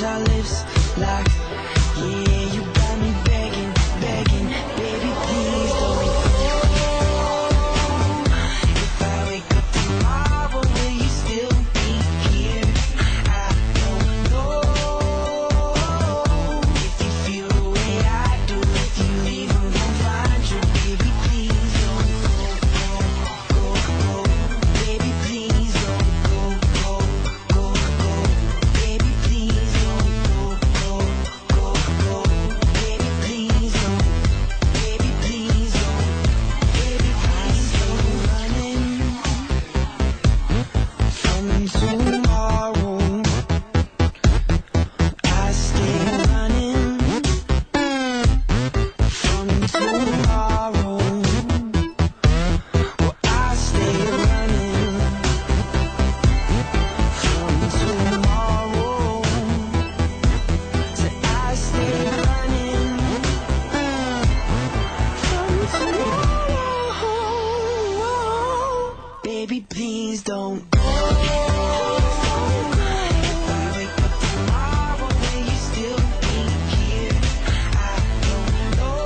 our lips locked. Yeah, you got me begging, begging, baby, please don't go. If I wake up tomorrow, will you still be here? I don't know. If you feel the way I do, if you leave them won't find you, baby, please don't go, go, go, go. Baby, please don't go, go, go, go. Baby, please don't go, go, go, go. Baby, please don't. Baby, please don't. Baby, please don't. Running from tomorrow. I stay running from tomorrow. Well, I stay running from tomorrow. So I stay running from tomorrow. Baby, please don't go. If I wake up tomorrow, will you still be here? I don't know.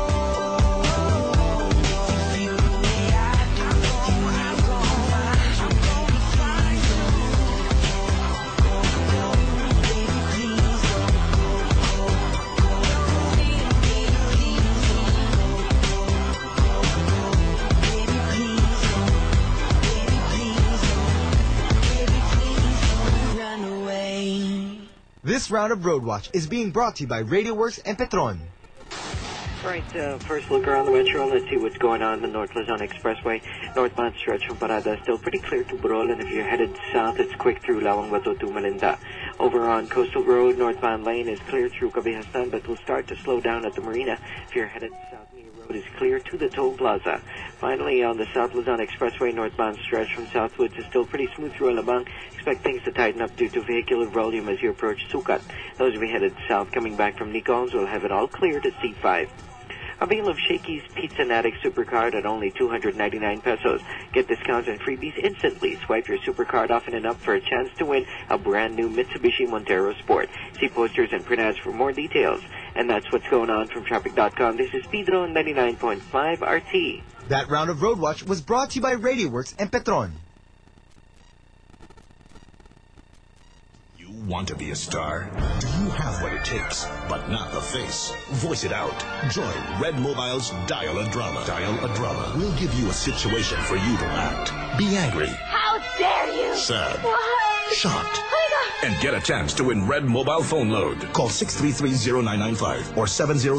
If you feel the way I do, if you leave them find you, baby, please don't go, go, go. Baby, please don't go, go, go, go. Baby, please don't go, go, go, go. Baby, please don't. Baby, please don't. Baby, please don't run away. This round of Roadwatch is being brought to you by RadioWorks and Petron. Right, first look around the metro. Let's see what's going on the North Luzon Expressway. Northbound stretch from Parada still pretty clear to Burol, and if you're headed south, it's quick through Lawang Bato to Malinda. Over on Coastal Road, northbound lane is clear through Cabihastan, but will start to slow down at the Marina. If you're headed south, Mia Road is clear to the Toll Plaza. Finally, on the South Luzon Expressway, northbound stretch from Southwoods is still pretty smooth through Alabang. Expect things to tighten up due to vehicular volume as you approach Sucat. Those of you headed south coming back from Nicols will have it all clear to C5. Avail of Shakey's Pizza Natic Supercard at only 299 pesos. Get discounts and freebies instantly. Swipe your Supercard often enough for a chance to win a brand new Mitsubishi Montero Sport. See posters and print ads for more details. And that's what's going on from Traffic.com. This is Pedro 99.5 RT. That round of Roadwatch was brought to you by RadioWorks and Petron. You want to be a star? Do you have what it takes, but not the face? Voice it out. Join Red Mobile's Dial a Drama. Dial a Drama. We'll give you a situation for you to act. Be angry. How dare you? Sad. Why? Shocked. Oh my God. And get a chance to win Red Mobile Phone Load. Call 633-0995 or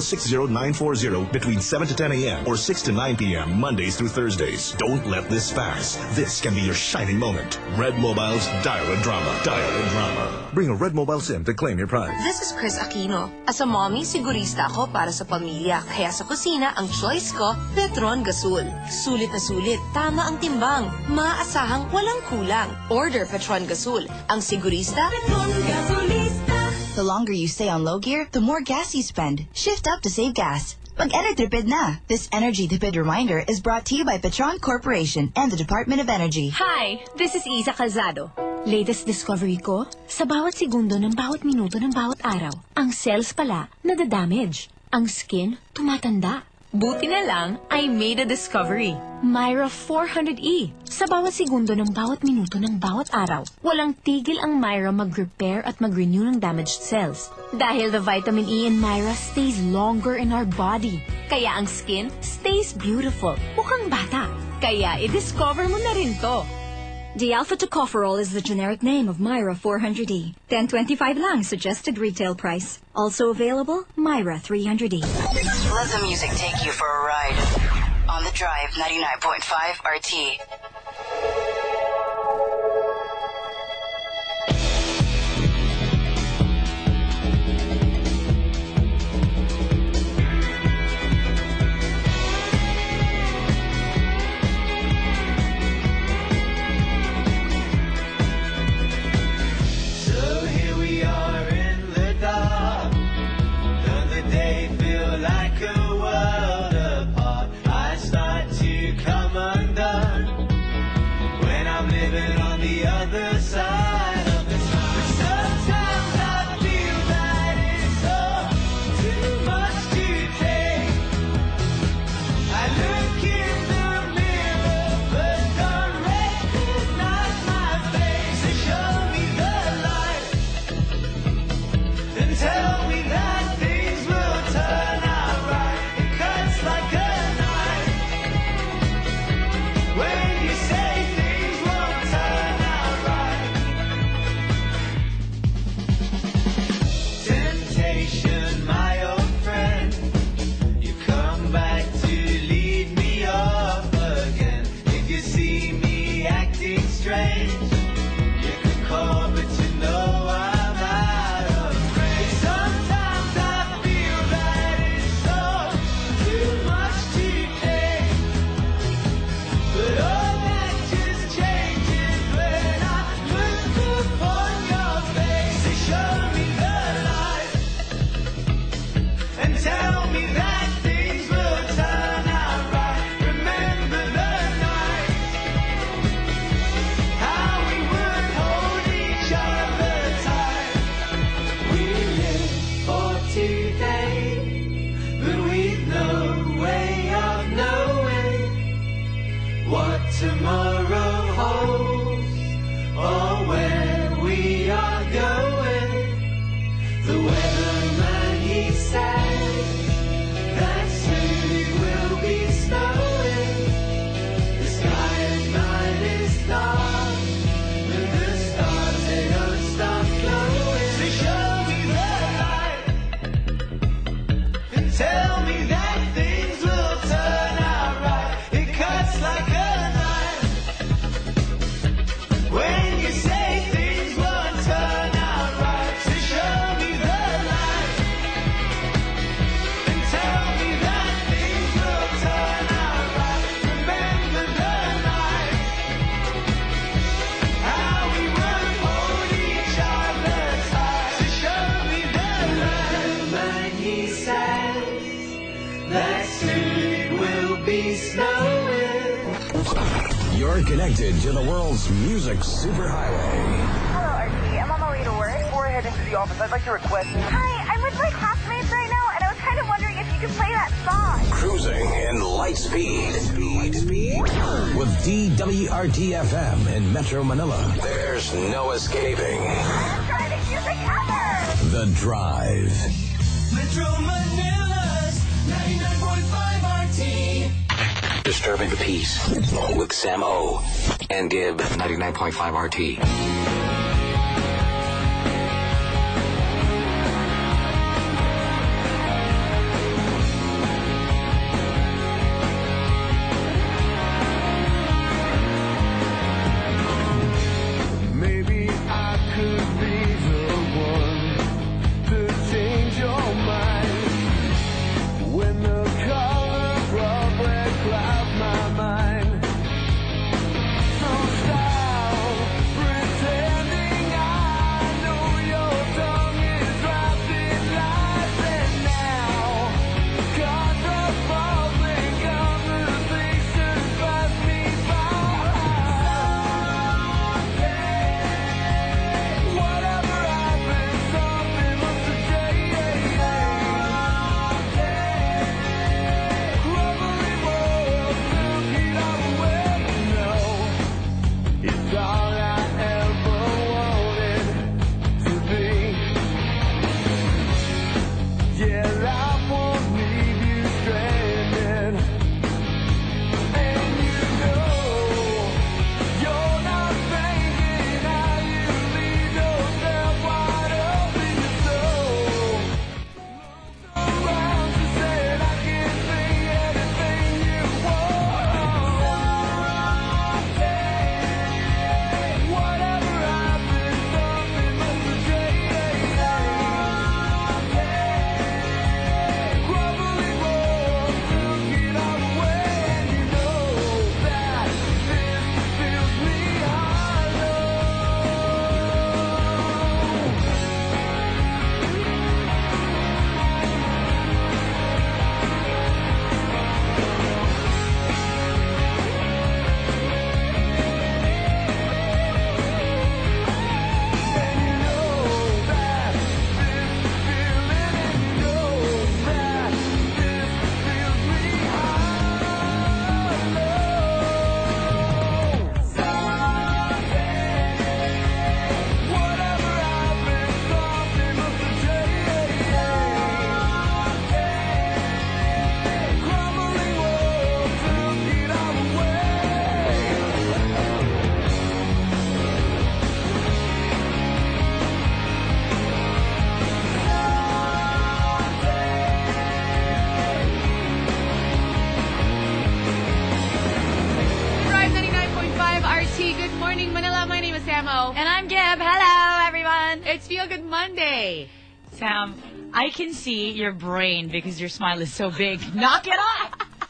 7060-940 between 7 to 10 a.m. or 6 to 9 p.m. Mondays through Thursdays. Don't let this pass. This can be your shining moment. Red Mobile's Dial a Drama. Dial a Drama. Bring a Red Mobile SIM to claim your prize. This is Chris Aquino. As a mommy, sigurista ako para sa pamilya. Kaya sa kusina, ang choice ko, Petron Gasul. Sulit na sulit, tama ang timbang. Maaasahang walang kulang. Order Petron Gasul. Ang sigurista, Petron Gasolista. The longer you stay on low gear, the more gas you spend. Shift up to save gas. Mag-Enertipid na. This Energy Tipid reminder is brought to you by Petron Corporation and the Department of Energy. Hi, this is Isa Calzado. Latest discovery ko, sa bawat segundo ng bawat minuto ng bawat araw, ang cells pala nadadamage. Ang skin tumatanda. Buti na lang, I made a discovery. Myra 400E. Sa bawat segundo ng bawat minuto ng bawat araw, walang tigil ang Myra mag-repair at mag-renew ng damaged cells. Dahil the vitamin E in Myra stays longer in our body. Kaya ang skin stays beautiful. Mukhang bata. Kaya i-discover mo na rin to. D-alpha tocopherol is the generic name of Myra 400E. 10.25 lang suggested retail price. Also available, Myra 300E. Let the music take you for a ride. On the Drive 99.5 RT. Like a world apart, I start to come undone. station, my old friend. You come back to lead me off again. If you see me acting strange, you can call, but you know I'm out of range. Sometimes I feel that it's all too much to take, but all that just changes when I look upon your face. They show me the light and tell me that things will turn out right. Remember the night, how we would hold each other tight. We live for today, but we've no way of knowing what tomorrow holds or where we are going. The weatherman, he says that soon it will be snowing. The sky at night is dark, and the stars, they don't stop glowing. So show me the light and tell me that things will turn out right. It cuts like a knife when you say things won't turn out right. So show me the light and tell me that things will turn out right. Remember the night, how we would hold each other tight. So show me the light. Man, he says that soon it will be snowing. You're connected to the world's music superhighway. Hello, RT. I'm on my way to work. Before I head into the office, I'd like to request... Hi, I'm with my classmates right now, and I was kind of wondering if you could play that song. Cruising in light speed. With DWRT-FM in Metro Manila. There's no escaping. I'm driving music ever! The Drive. Metro Manila's 99.5 RT. Disturbing the Peace with Sam O and Gibb 99.5 RT. Maybe I could be the one to change your mind when the color of red clouds my mind. So stop pretending Feel Good Monday. Sam, I can see your brain because your smile is so big. Knock it off!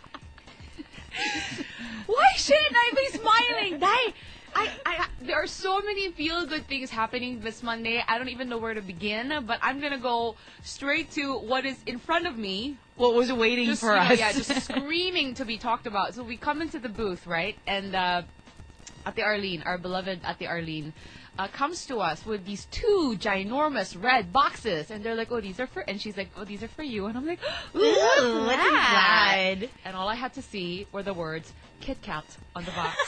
Why shouldn't I be smiling? There are so many feel-good things happening this Monday. I don't even know where to begin, but I'm going to go straight to what is in front of me. What was waiting for us. Yeah, just screaming to be talked about. So we come into the booth, right? And Ate Arlene, our beloved Ate Arlene, comes to us with these 2 ginormous red boxes. And they're like, oh, these are for... And she's like, oh, these are for you. And I'm like, ooh, what's inside? And all I had to see were the words, Kit Kat on the box.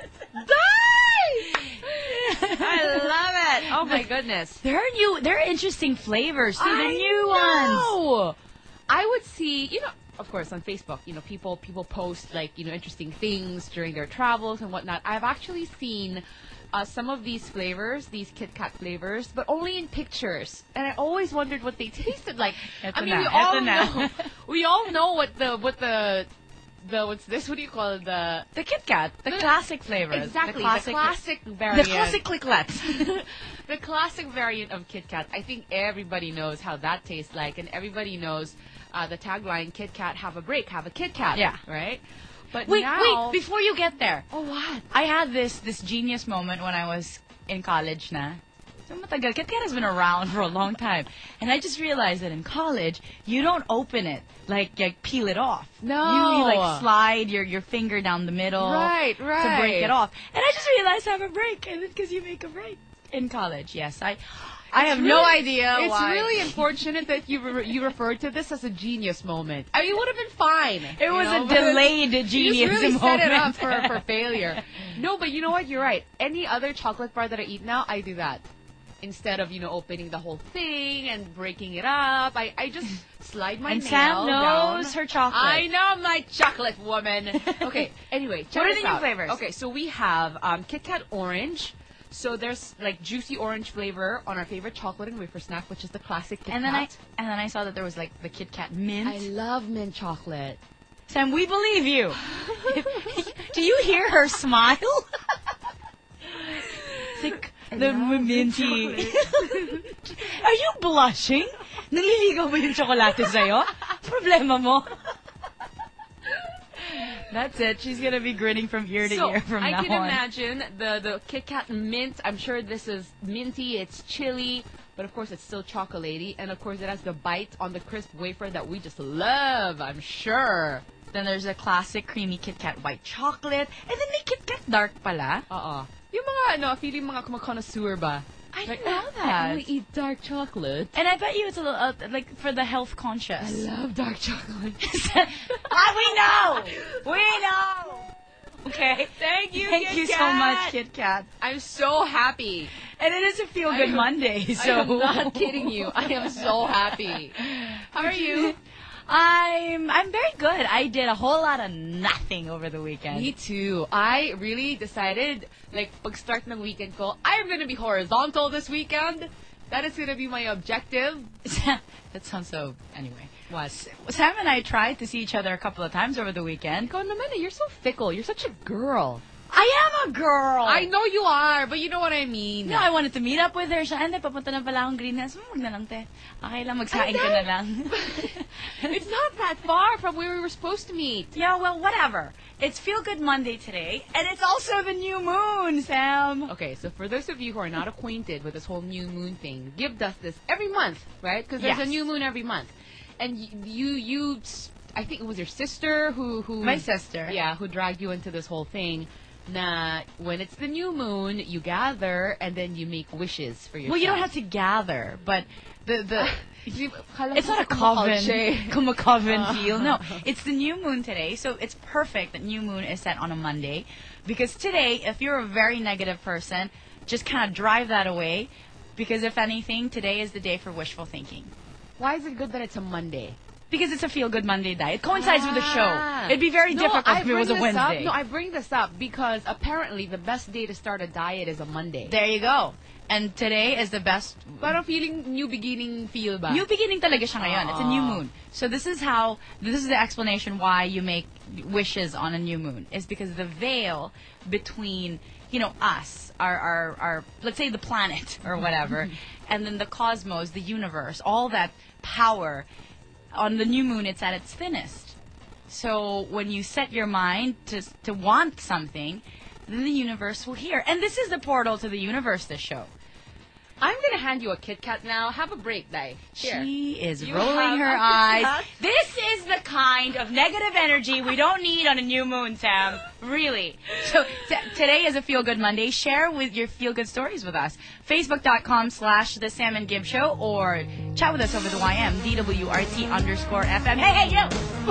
I love it. Oh my goodness. There are interesting flavors too. The new ones. I would see, of course, on Facebook, people post like, interesting things during their travels and whatnot. I've actually seen some of these flavors, these Kit Kat flavors, but only in pictures. And I always wondered what they tasted like. We all know what the what's this? What do you call it? The Kit Kat, the classic flavors. Exactly, the classic variant. The classic Click-Lats. The classic variant of Kit Kat. I think everybody knows how that tastes like, and everybody knows the tagline, Kit Kat, have a break, have a Kit Kat. Yeah. Right? But wait, before you get there. Oh, what? I had this genius moment when I was in college na. So matagal. Kit Kat has been around for a long time. And I just realized that in college, you don't open it, like peel it off. No. You like slide your finger down the middle. Right. To break it off. And I just realized I have a break. And it's because you make a break in college. Yes, I have no idea why. It's really unfortunate that you referred to this as a genius moment. I mean, it would have been fine. It was a delayed genius you just really moment. set it up for failure. No, but you know what? You're right. Any other chocolate bar that I eat now, I do that. Instead of, opening the whole thing and breaking it up, I just slide my nail Sam knows her chocolate. I know my chocolate, woman. Okay, anyway, check what are this the new out. flavors? Okay, so we have Kit Kat Orange. So there's like juicy orange flavor on our favorite chocolate and wafer snack, which is the classic Kit Kat. And then I saw that there was like the Kit Kat mint. I love mint chocolate. Sam, we believe you. Do you hear her smile? It's like the minty. Are you blushing? Naliligaw ba yung tsokolate sa'yo? Problema mo. That's it. She's going to be grinning from ear to ear from now on. I can imagine the Kit Kat mint. I'm sure this is minty. It's chili. But, of course, it's still chocolatey. And, of course, it has the bite on the crisp wafer that we just love, I'm sure. Then there's a classic creamy Kit Kat white chocolate. And then may Kit Kat dark pala. Yung mga, feeling mga connoisseur ba? I didn't know that. I only eat dark chocolate. And I bet you it's a little, like, for the health conscious. I love dark chocolate. We know! We know! Okay. Thank you, Thank Kit you Kat. so much, Kit Kat. I'm so happy. And it is a feel-good Monday, so... I am not kidding you. I am so happy. How are you? I'm very good. I did a whole lot of nothing over the weekend. Me too. I really decided, like, pag-start ng weekend ko, I'm gonna be horizontal this weekend. That is gonna be my objective. That sounds so... Anyway. What? Sam and I tried to see each other a couple of times over the weekend. Ikaw naman, you're so fickle. You're such a girl. I am a girl. I know you are, but you know what I mean. No, I wanted to meet up with her. Siya, hindi, papunta na pala akong Green Hills. Wag na lang, te. Okay lang, magsaing ka na lang. It's not that far from where we were supposed to meet. Yeah, well, whatever. It's Feel Good Monday today, and it's also the new moon, Sam. Okay, so for those of you who are not acquainted with this whole new moon thing, Gib does this every month, right? Because there's a new moon every month. And you, I think it was your sister who... My sister. Yeah, who dragged you into this whole thing. Na when it's the new moon, you gather and then you make wishes for yourself. Well, you don't have to gather, but it's not a coven feel. No, it's the new moon today, so it's perfect that new moon is set on a Monday, because today, if you're a very negative person, just kind of drive that away, because if anything, today is the day for wishful thinking. Why is it good that it's a Monday? Because it's a feel-good Monday day. It coincides with the show. It'd be very difficult if it was a Wednesday. No, I bring this up because apparently the best day to start a diet is a Monday. There you go. And today is the best... Parang feeling new beginning feel ba? New beginning talaga siya ngayon. It's a new moon. So this is the explanation why you make wishes on a new moon. Is because the veil between us, our let's say the planet or whatever, and then the cosmos, the universe, all that power, on the new moon, it's at its thinnest. So when you set your mind to want something, then the universe will hear. And this is the portal to the universe, this show. I'm going to hand you a Kit Kat now. Have a break, Dai. Here. She is You rolling have her a Kit eyes. Kat? This is the kind of negative energy we don't need on a new moon, Sam. Really. So today is a Feel Good Monday. Share with your feel good stories with us. Facebook.com/The Sam and Gib Show, or chat with us over the YM, DWRT_FM. Hey, you!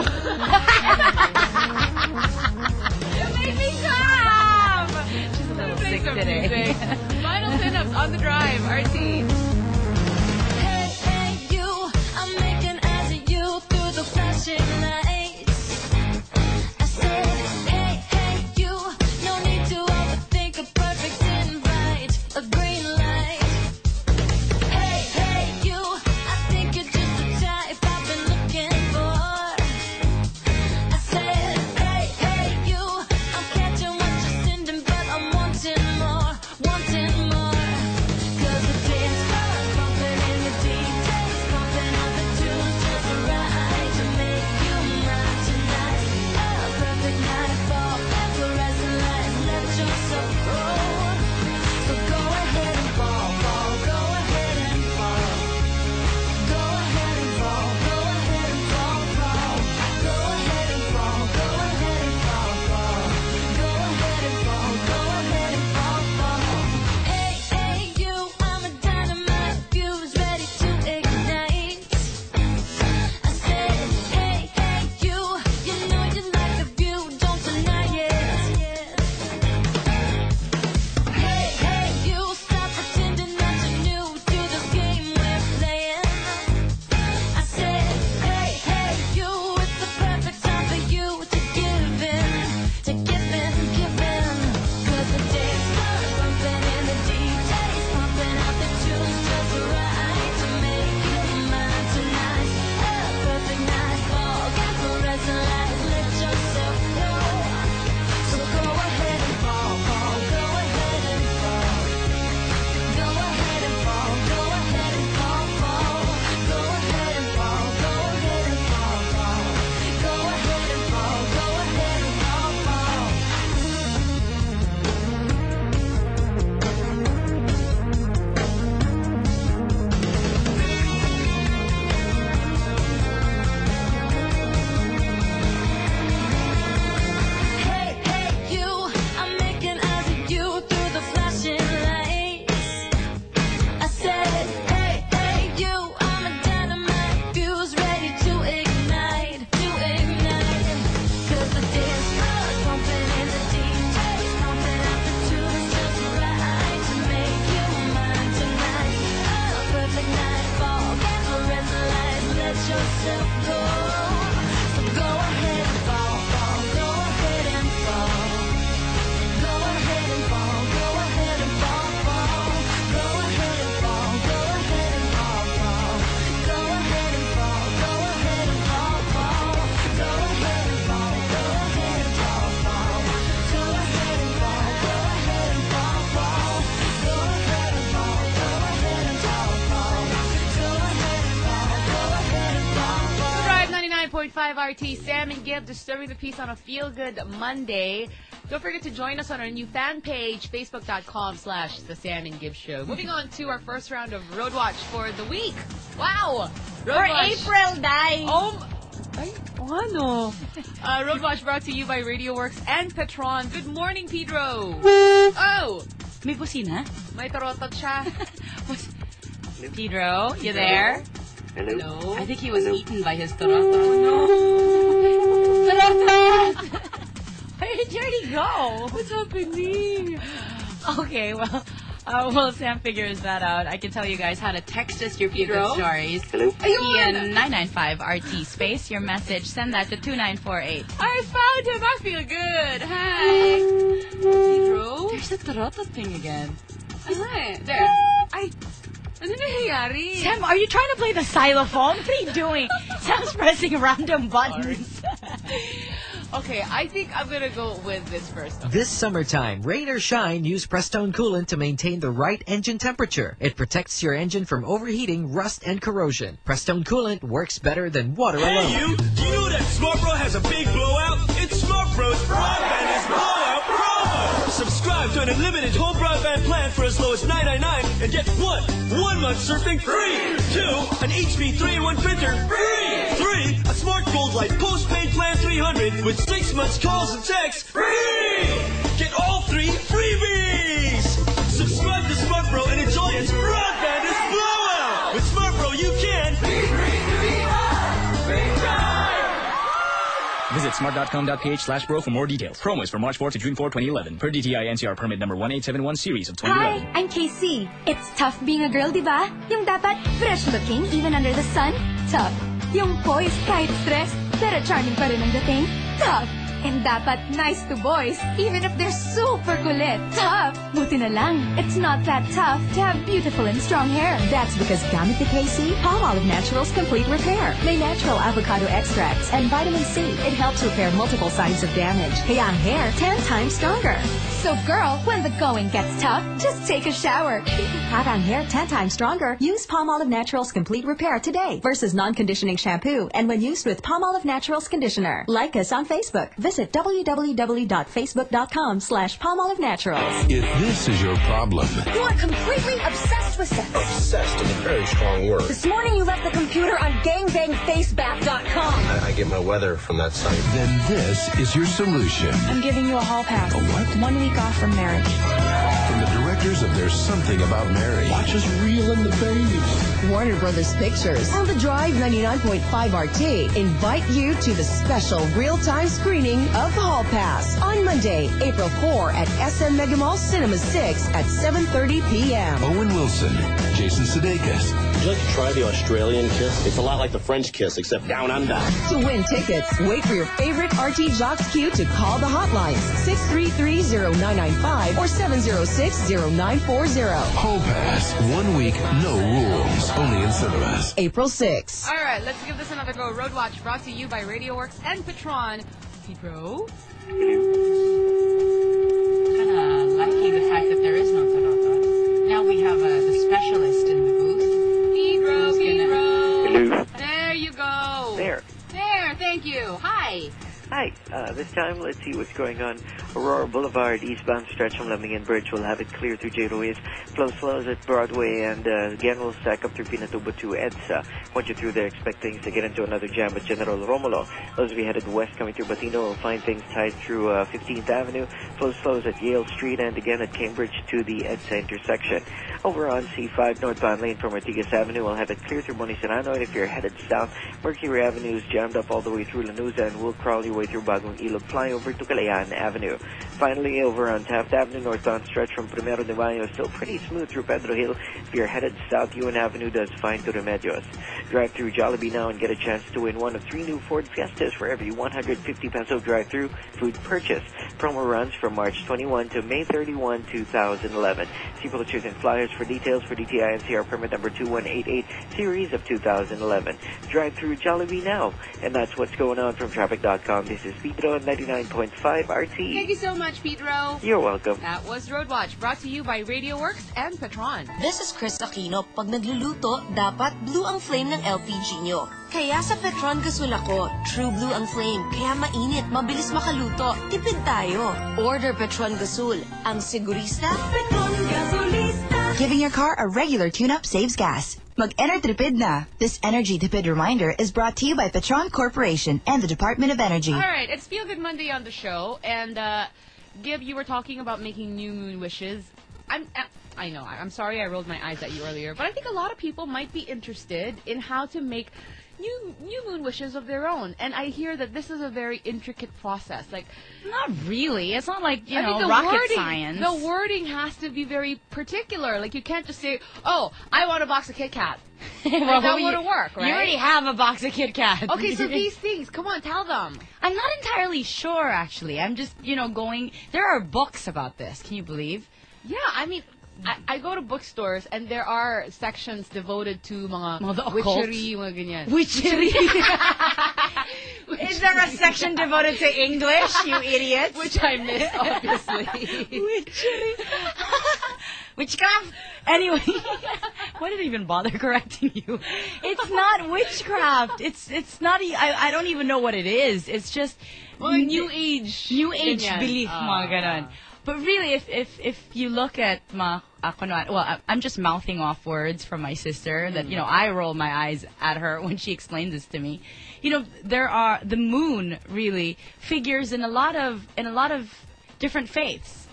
You made me laugh! She's a little sick some today. music. Final pinups on the drive. RT. Hey, hey, you, I'm making eyes at you through the flashing lights. I said, hey, hey, you, no need to overthink a perfect invite, a green light. Hey, hey, you, I think you're just the type I've been looking for. I said, hey, hey, you, I'm catching what you're sending, but I'm wanting more, wanting more. 'Cause the dance floor's bumping in the DJ's pumping out the tunes just right to make you mine tonight. A perfect night for fluorescent lights, let yourself go. So go ahead and fall, fall, go ahead and fall. Go ahead and fall, go ahead and fall, fall. Go ahead and fall, go ahead and fall, fall. Go ahead and fall, go ahead and fall, fall. Hey, hey, you, I'm a dynamite fuse ready to ignite. I said, hey, hey, you know you like the view, don't deny it. Hey, hey, you, stop pretending that you're new to this game we're playing. I said, hey, hey, you, it's the perfect time for you to give in, to give in, give in. 'Cause the dance floor's bumping and the DJ's pumping out the tunes just right to make you mine tonight. A perfect night for fluorescent lights, let yourself go. So go ahead and fall, fall, go ahead and fall. Go ahead and fall, go ahead and fall, fall. Go ahead and fall, go ahead and fall, fall. Go ahead and fall, go ahead and fall, fall. Hey, hey, you, I'm making eyes at you through the flashing lights. I said, hey, hey, you, I'm a dynamite fuse ready to ignite, to ignite. 'Cause the dance floor's pumping and the DJ's pumping out the tunes just right to make you mine tonight. A perfect night for fluorescent lights, let yourself go. So go ahead and fall, fall, go ahead and fall. Go ahead and fall, go ahead and fall, fall. Go ahead and fall, go ahead and fall, fall. Go ahead and fall, go ahead and fall, fall. Go ahead and fall, go ahead and fall, fall. Go ahead and fall, go ahead and fall, fall. Go ahead and fall, go ahead and fall, fall. Go ahead and fall, go ahead and fall, fall. Drive 99.5 RT. Sam and Gib disturbing the peace on a Feel Good Monday. Don't forget to join us on our new fan page, Facebook.com/The Sam and Gib Show. Moving on to our first round of Road Watch for the week. Wow! Road For Watch. April, Dai. Oh, ay, ano? Road Watch brought to you by Radio Works and Petron. Good morning, Pedro. Oh! May busina? May tarotot siya. Pedro, you there? Hello? I think he was eaten by his tarotot. Where did Jordy go? What's happening? Okay, well, Sam figures that out. I can tell you guys how to text us your feel Pedro? good stories. Hello? Ian 995 RT space your message. Send that to 2948. I found him. I feel good. Hi. Pedro? There's the tarotot thing again. Ay, there. Ay, ano nangyayari? Sam, are you trying to play the xylophone? What are you doing? Sam's pressing random buttons. Okay, I think I'm gonna go with this first. This summertime, rain or shine, use Prestone Coolant to maintain the right engine temperature. It protects your engine from overheating, rust, and corrosion. Prestone Coolant works better than water alone. Hey you! Do you know that Smart Bro has a big blowout? It's Smart Bro's Broadband is Blowout Promo! Subscribe to an unlimited home broadband plan for as low as $9.99 and get 1 month surfing free! 2, an HP 3-in-1 printer free! 3, a Smart Gold Light postpaid plan 300 with 6 months calls and texts free! Get all 3 freebies! Subscribe to Smart Bro and enjoy its Broadband is Blowout! With Smart Bro you can be free to be Visit smart.com.ph/bro for more details. Promo is from March 4 to June 4, 2011. Per DTI NCR permit number 1871 series of 2011. Hi, I'm Casey. It's tough being a girl, diba? Yung dapat fresh looking even under the sun? Tough. Yung poised kahit stress, pero charming pa rin ang dating? Tough. And dapat nice to boys, even if they're super kulit. Tough. Buti na lang, it's not that tough to have beautiful and strong hair. That's because gamit ni KC, Palmolive Naturals Complete Repair. May natural avocado extracts and vitamin C. It helps repair multiple signs of damage. Kaya ang hair 10 times stronger. So girl, when the going gets tough, just take a shower. Have ang hair 10 times stronger. Use Palmolive Naturals Complete Repair today versus non-conditioning shampoo and when used with Palmolive Naturals Conditioner. Like us on Facebook. Visit www.facebook.com/Palmolive Naturals. If this is your problem, You are completely obsessed with sex. obsessed is a very strong word. This morning you left the computer on gangbangfaceback.com. I get my weather from that site. Then this is your solution. I'm giving you a hall pass. A what? 1 week off from marriage. From the directors of There's Something About Mary. Watch us reel in the babes. Warner Brothers Pictures on the Drive 99.5 RT invite you to the special real-time screening of Hall Pass on Monday, April 4 at SM Mega Mall Cinema 6 at 7:30 p.m. Owen Wilson, Jason Sudeikis. Would you like to try the Australian kiss? It's a lot like the French kiss, except down under. To win tickets, wait for your favorite RT Jocks cue to call the hotlines 633-0995 or 706-0940. Hall Pass, 1 week, no rules. Only in cinemas. April 6. All right, let's give this another go. Road Watch brought to you by RadioWorks and Petron. Bro. Kind of liking the fact that there is no Toronto. Now we have the specialist in the booth. Pedro. Hello. There you go. There. There, thank you. Hi. Hi. This time, let's see what's going on. Aurora Boulevard, eastbound stretch from Lemington Bridge will have it clear through J. Ruiz. Flows at Broadway, and again will stack up through Pinatubo to EDSA. Once you're through there, expect things to get into another jam at General Romulo. Those of you headed west coming through Batino will find things tied through 15th Avenue. Flows at Yale Street, and again at Cambridge to the EDSA intersection. Over on C5 northbound lane from Ortigas Avenue, we'll have it clear through Bonicerano, and if you're headed south, Mercury Avenue is jammed up all the way through Lanuza, and will crawl your way through Bagong Ilog, flyover to Kalayaan Avenue. Finally, over on Taft Avenue, northbound stretch from Primero de Mayo is still pretty smooth through Pedro Hill. If you're headed south, Yuen Avenue does fine to Remedios. Drive through Jollibee now and get a chance to win one of 3 new Ford Fiestas for every 150 peso drive-through food purchase. Promo runs from March 21 to May 31, 2011. See Pictures and flyers for details for DTI NCR permit number 2188 series of 2011. Drive through Jollibee now. And that's what's going on from traffic.com. This is Pedro on 99.5 RT. Thank you so much, Pedro. You're welcome. That was Road Watch, brought to you by RadioWorks and Petron. This is Chris Aquino. Pag nagluluto, dapat blue ang flame ng LPG nyo. Kaya sa Petron Gasol ako, True Blue ang flame. Kaya mainit, mabilis makaluto. Tipid tayo. Order Petron Gasol. Ang sigurista, Petron Gasolista. Giving your car a regular tune-up saves gas. Mag-Enertripid na. This Energy Tipid reminder is brought to you by Petron Corporation and the Department of Energy. All right, it's Feel Good Monday on the show, and Gib, you were talking about making new moon wishes. I know, I'm sorry I rolled my eyes at you earlier, but I think a lot of people might be interested in how to make new moon wishes of their own. And I hear that this is a very intricate process. Like, not really. It's not like, the rocket wording, science. The wording has to be very particular. Like, you can't just say, "Oh, I want a box of Kit Kat." Well, that wouldn't work, right? You already have a box of Kit Kat. Okay, so these things, come on, tell them. I'm not entirely sure, actually. I'm just, going... There are books about this. Can you believe? Yeah, I mean... I go to bookstores and there are sections devoted to mga occult. witchery, mga ganyan. Witchery? Is there a section devoted to English, you idiots? Which I missed, obviously. Witchcraft? Anyway, why did I even bother correcting you? It's not witchcraft. It's not. I don't even know what it is. It's just New Age ganyan. belief, mga ganon. But really, if you look at I'm just mouthing off words from my sister that I roll my eyes at her when she explains this to me. The moon really figures in a lot of different faiths.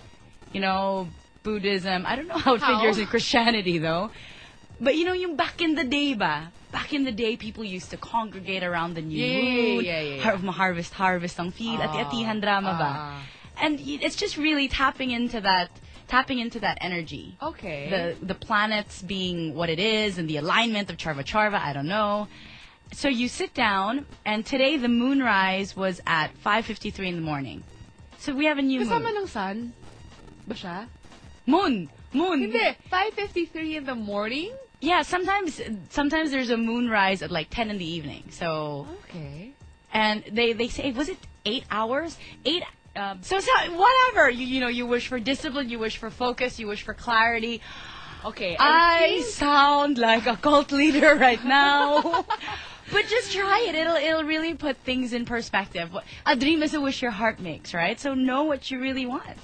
Buddhism. I don't know how it figures in Christianity though. But yung back in the day back in the day, people used to congregate around the new moon. Harvest ang field. Ati-atihan drama ba. And it's just really tapping into that energy. Okay. The planets being what it is and the alignment of Charva Charva, I don't know. So you sit down, and today the moonrise was at 5:53 in the morning. So we have a new moon. Kasama ng sun ba siya? Moon. Hindi. 5:53 in the morning? Yeah, sometimes there's a moonrise at like 10 in the evening. So okay. And they say, was it 8 hours? So whatever. You wish for discipline, you wish for focus, you wish for clarity. Okay. I sound like a cult leader right now. But just try it. It'll really put things in perspective. A dream is a wish your heart makes, right? So know what you really want.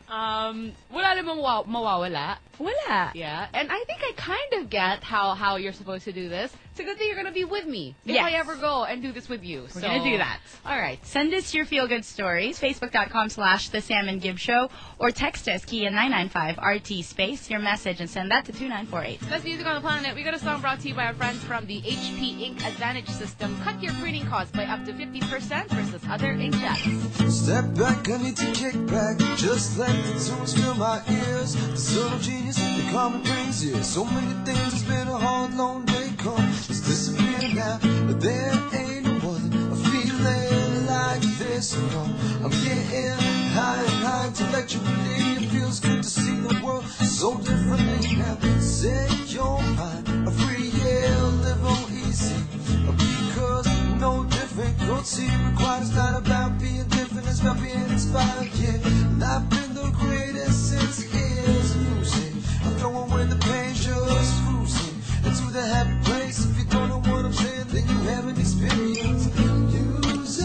Wala namang mawawala. Wala. Yeah. And I think I kind of get how you're supposed to do this. It's a good thing you're going to be with me if Yes. I ever go and do this with you. We're going to do that. All right. Send us your feel-good stories, facebook.com/The Sam and Gibb Show, or text us, Kia 995-RT space, your message, and send that to 2948. Best music on the planet. We got a song brought to you by our friends from the HP Ink Advantage System. Cut your printing costs by up to 50% versus other inkjets. Step back, I need to kick back. Just let the tunes fill my ears. The son of genius, the common brings here. So many things, it's been a hard, long day. Come, just disappear now. But there ain't no one feeling like this. No, I'm getting high and high intellectually. It feels good to see the world so differently now. Set your mind a free, yeah, live on easy. Because no different courtesy required. It's not about being different, it's about being inspired, yeah. Life been the greatest since is music. I'm throwing away the pain, just cruising into the happy place. If you don't know what I'm saying, then you haven't experienced music.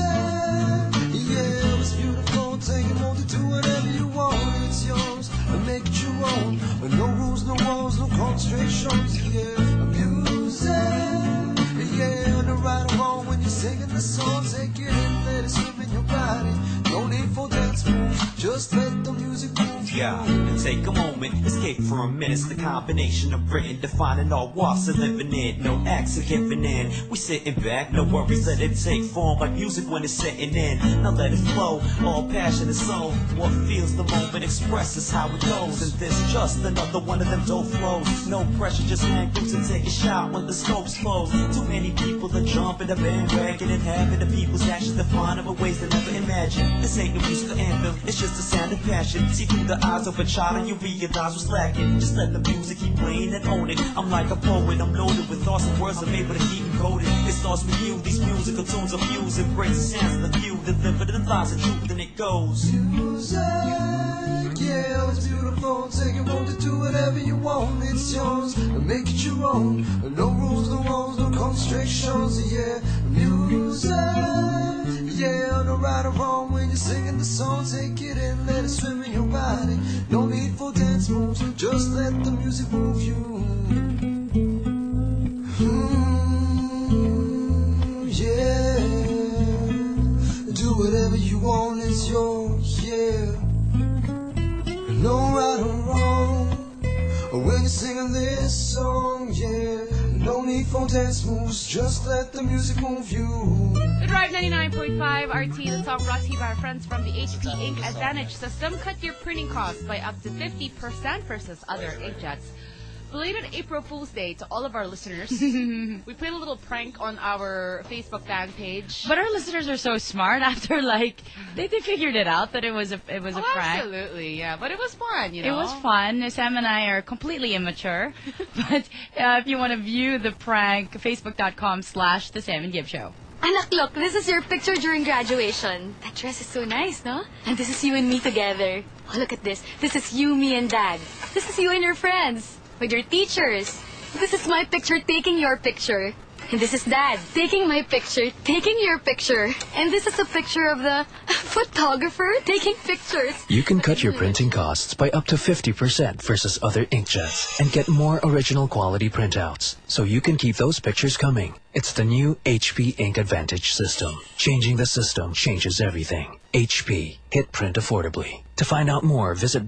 Yeah, it's beautiful. Take it on to do whatever you want. It's yours, and make it your own. No rules, no walls, no constrictions. Yeah, music. Yeah, no right or wrong when you're singing the song. Take it in, let it swim in your body. No need for dance moves, just let the music move. Yeah, and take a moment, escape for a minute. It's the combination of Britain defining all walks of living in. No acts of giving in. We sitting back, no worries, let it take form like music when it's setting in. Now let it flow, all passion and soul. What feels the moment expresses how it goes. And this just another one of them dope flows. No pressure, just hang loose and take a shot when the scope's closed. Too many people that jump in the bandwagon and having the people's actions define them in ways they never imagined. This ain't no musical anthem, it's just a sound of passion. See through the eyes of a child and you realize what's lacking. Just let the music keep playing and own it. I'm like a poet, I'm loaded with thoughts and words I'm able to keep encoded. It starts with you, these musical tunes are fused and breaks the sounds of the few. Deliver the lies of truth and it goes. Music, yeah, it's beautiful. Take it home to do whatever you want. It's yours, and make it your own. No rules, no walls, no constrictions. Yeah, music, yeah, no right or wrong when you're singing the song. Take it in, let it swim in your body. No need for dance moves, just let the music move you. Yeah, do whatever you want, it's yours, yeah. No right or wrong when you're singing this song, yeah. No need for dance moves, just let the music move you. The Drive 99.5 RT, the song brought to you by our friends from the HP Ink Advantage System. Cut your printing costs by up to 50% versus other inkjets. Belated April Fool's Day to all of our listeners. We played a little prank on our Facebook fan page. But our listeners are so smart. After they figured it out that it was a prank. Absolutely, yeah. But it was fun, you know. It was fun. Sam and I are completely immature. But if you want to view the prank, facebook.com/The Sam and Gibb Show. Anak, look, this is your picture during graduation. That dress is so nice, no? And this is you and me together. Oh, look at this. This is you, me, and Dad. This is you and your friends. With your teachers. This is my picture taking your picture. And this is Dad taking my picture, taking your picture. And this is a picture of the photographer taking pictures. You can cut your printing costs by up to 50% versus other inkjets and get more original quality printouts, so you can keep those pictures coming. It's the new HP Ink Advantage system. Changing the system changes everything. HP. Hit print affordably. To find out more, visit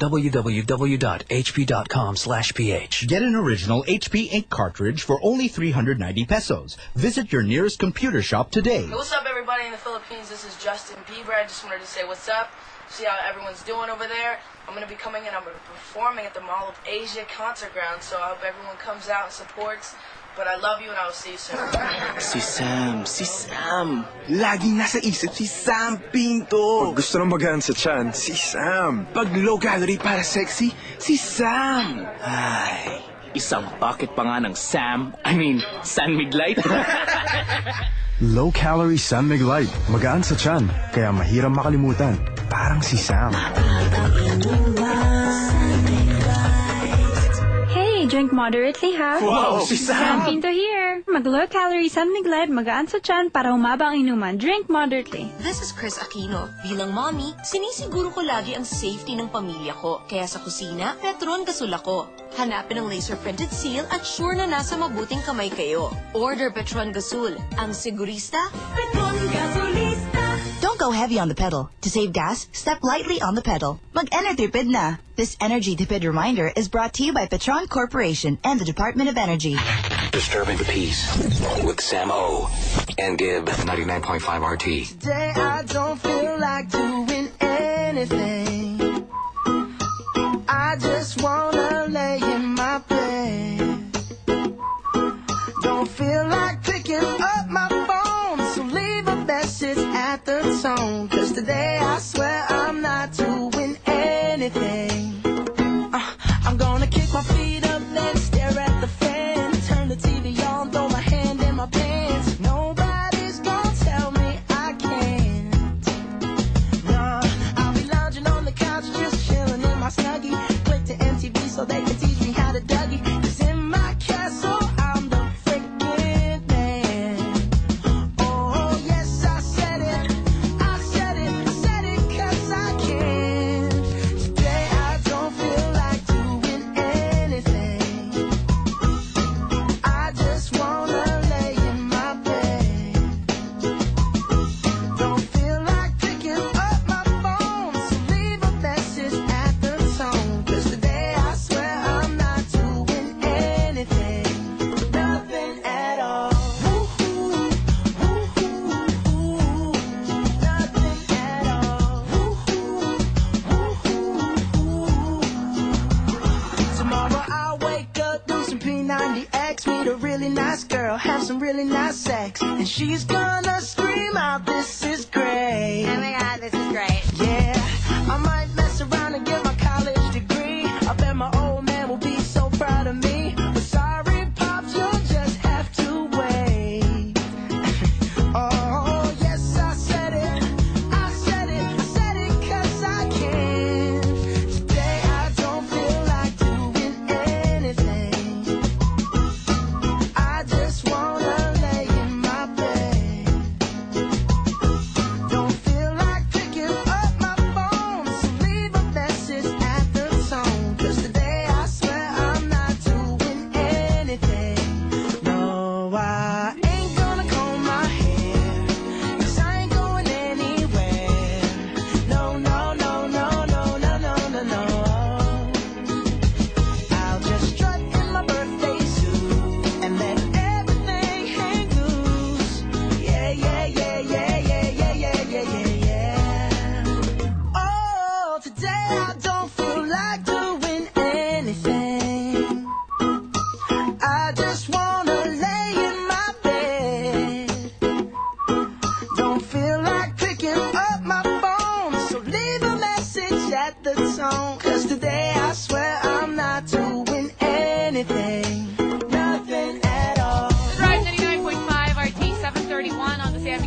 www.hp.com/ph. Get an original HP ink cartridge for only 390 pesos. Visit your nearest computer shop today. Hey, what's up, everybody in the Philippines? This is Justin Bieber. I just wanted to say what's up. See how everyone's doing over there. I'm going to be coming in. I'm going to be performing at the Mall of Asia Concert Ground, so I hope everyone comes out and supports. But I love you and I will see you soon. Si Sam. Laging nasa isip si Sam Pinto. Pag gusto nang magaan sa tiyan, si Sam. Pag low calorie para sexy, si Sam. Ay, isang bucket pa nga ng San Mig Light. Low calorie San Mig Light. Magaan sa tiyan, kaya mahirap makalimutan. Parang si Sam. Hey, drink moderately, ha? Wow, si Sam! Pinto here. Mag-low calorie San Mig Light, magaan sa tiyan para humaba ang inuman. Drink moderately. This is Chris Aquino. Bilang mommy, sinisiguro ko lagi ang safety ng pamilya ko. Kaya sa kusina, Petron Gasol ako. Hanapin ang laser-printed seal at sure na nasa mabuting kamay kayo. Order Petron Gasol. Ang sigurista, Petron Gasolista. Don't go heavy on the pedal. To save gas, step lightly on the pedal. Mag-Enertripid na. This Energy Tipid reminder is brought to you by Petron Corporation and the Department of Energy. Disturbing the Peace with Sam O and Gibb 99.5 RT. Today I don't feel like doing anything. I just wanna lay in my bed. Don't feel like picking up my phone, so leave a message at the tone. 'Cause today I swear I'm not doing anything. I'm gonna kick my feet up, then stare at the fan. Turn the TV on, throw my hand in my pants. Nobody's gonna tell me I can't. Nah, I'll be lounging on the couch, just chilling in my Snuggie. Click to MTV so they can teach me how to Dougie. 'Cause in my castle, I'm the freaking man. Oh, yes, I said it. I said it 'cause I can. Today I don't feel like doing anything. I just wanna lay in my bed. Don't feel like picking up my phone, so leave a message at the tone. 'Cause today I swear I'm not doing anything. Nothing at all. Woo-hoo, woo-hoo, woo-hoo. Nothing at all. Woo-hoo, woo-hoo, woo-hoo. Tomorrow I'll wake up, do some P90X, meet a really nice girl, have some really nice sex, and she's gonna scream out, "This is great." Oh my God, this is great. Yeah, I might mess around and get my college degree. I bet my old man will be so proud of me. But sorry, Pops, you'll just have to wait. Oh, yes, I said it. I said it 'cause I can. Today I don't feel like doing anything. I just wanna lay in my bed. Don't feel like picking up my phone, so leave a message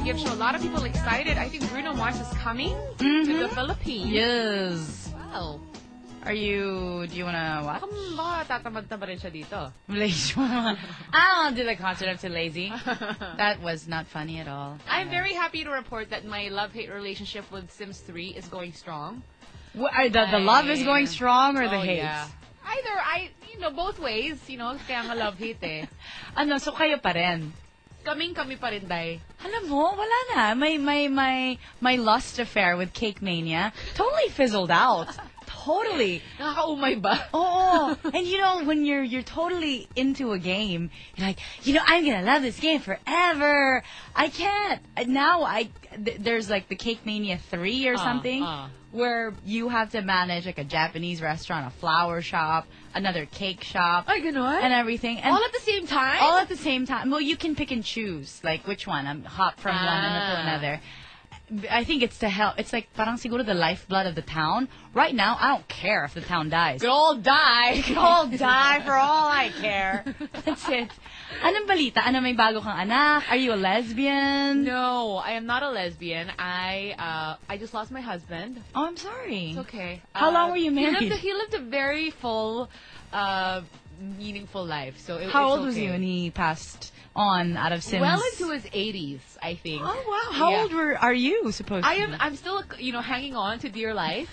gift show. A lot of people excited. I think Bruno Mars is coming to the Philippines. Yes. Wow. Do you wanna watch? Tatamad na ba rin siya dito? I don't do the concert. I'm too lazy. That was not funny at all. I'm very happy to report that my love-hate relationship with Sims 3 is going strong. The love is going strong or the hate? Yeah. Either, both ways, kaya nga love-hate eh. So kayo pa rin? Kami pa rin, Day. Alam mo, wala na. My lust affair with Cake Mania totally fizzled out. Totally. Nakakaumay ba? Oh, and when you're totally into a game, you're like, I'm gonna love this game forever. I can't. Now there's like the Cake Mania 3 or something, where you have to manage like a Japanese restaurant, a flower shop, another cake shop, and everything. And all at the same time? All at the same time. Well, you can pick and choose, like which one. I'm hop from one to another. I think it's to help. It's like parang siguro the lifeblood of the town. Right now, I don't care if the town dies. Could all die. Could all die for all I care. That's it. Anong balita? May bago kang anak? Are you a lesbian? No, I am not a lesbian. I just lost my husband. Oh, I'm sorry. It's okay. How long were you married? He lived a very full, meaningful life. So how old was he when he passed on out of Sims? Well into his 80s, I think. Oh wow! How old are you supposed to be? I'm still, hanging on to dear life.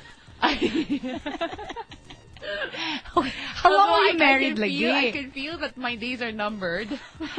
How long were you married, I can feel that my days are numbered.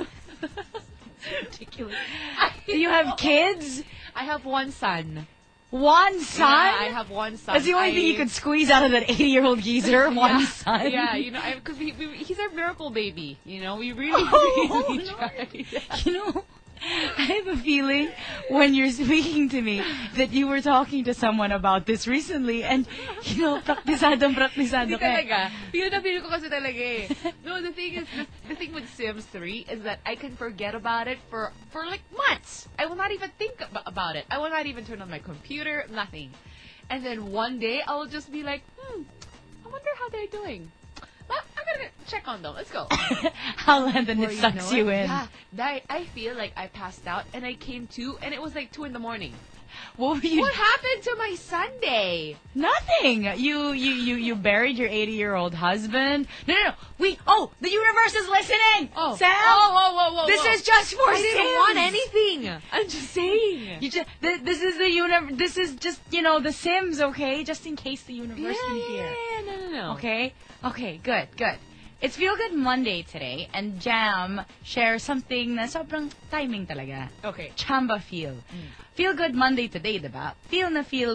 It's ridiculous. Do you have kids? I have one son. One son? Yeah, I have one son. That's the only thing you could squeeze out of that 80-year-old geezer. One son. Yeah, because he's our miracle baby. We really tried. I have a feeling when you're speaking to me that you were talking to someone about this recently and, praktisado ka. Talaga. Feel ko kasi talaga eh. No, the thing with Sims 3 is that I can forget about it for like months. I will not even think about it. I will not even turn on my computer, nothing. And then one day I will just be like, I wonder how they're doing. Well, I'm gonna check on them. Let's go. And then it sucks you in. Yeah, I feel like I passed out and I came to, and it was like 2 in the morning. What happened to my Sunday? Nothing. You buried your 80-year-old husband. No. The universe is listening. Oh, Sam. Whoa. This is just for I didn't want anything. I'm just saying. This is the universe. This is just the Sims, okay? Just in case the universe can hear. Yeah, no. Okay, good. It's Feel Good Monday today, and Jam shares something na sobrang timing talaga. Okay. Chamba feel. Feel Good Monday today, diba? Feel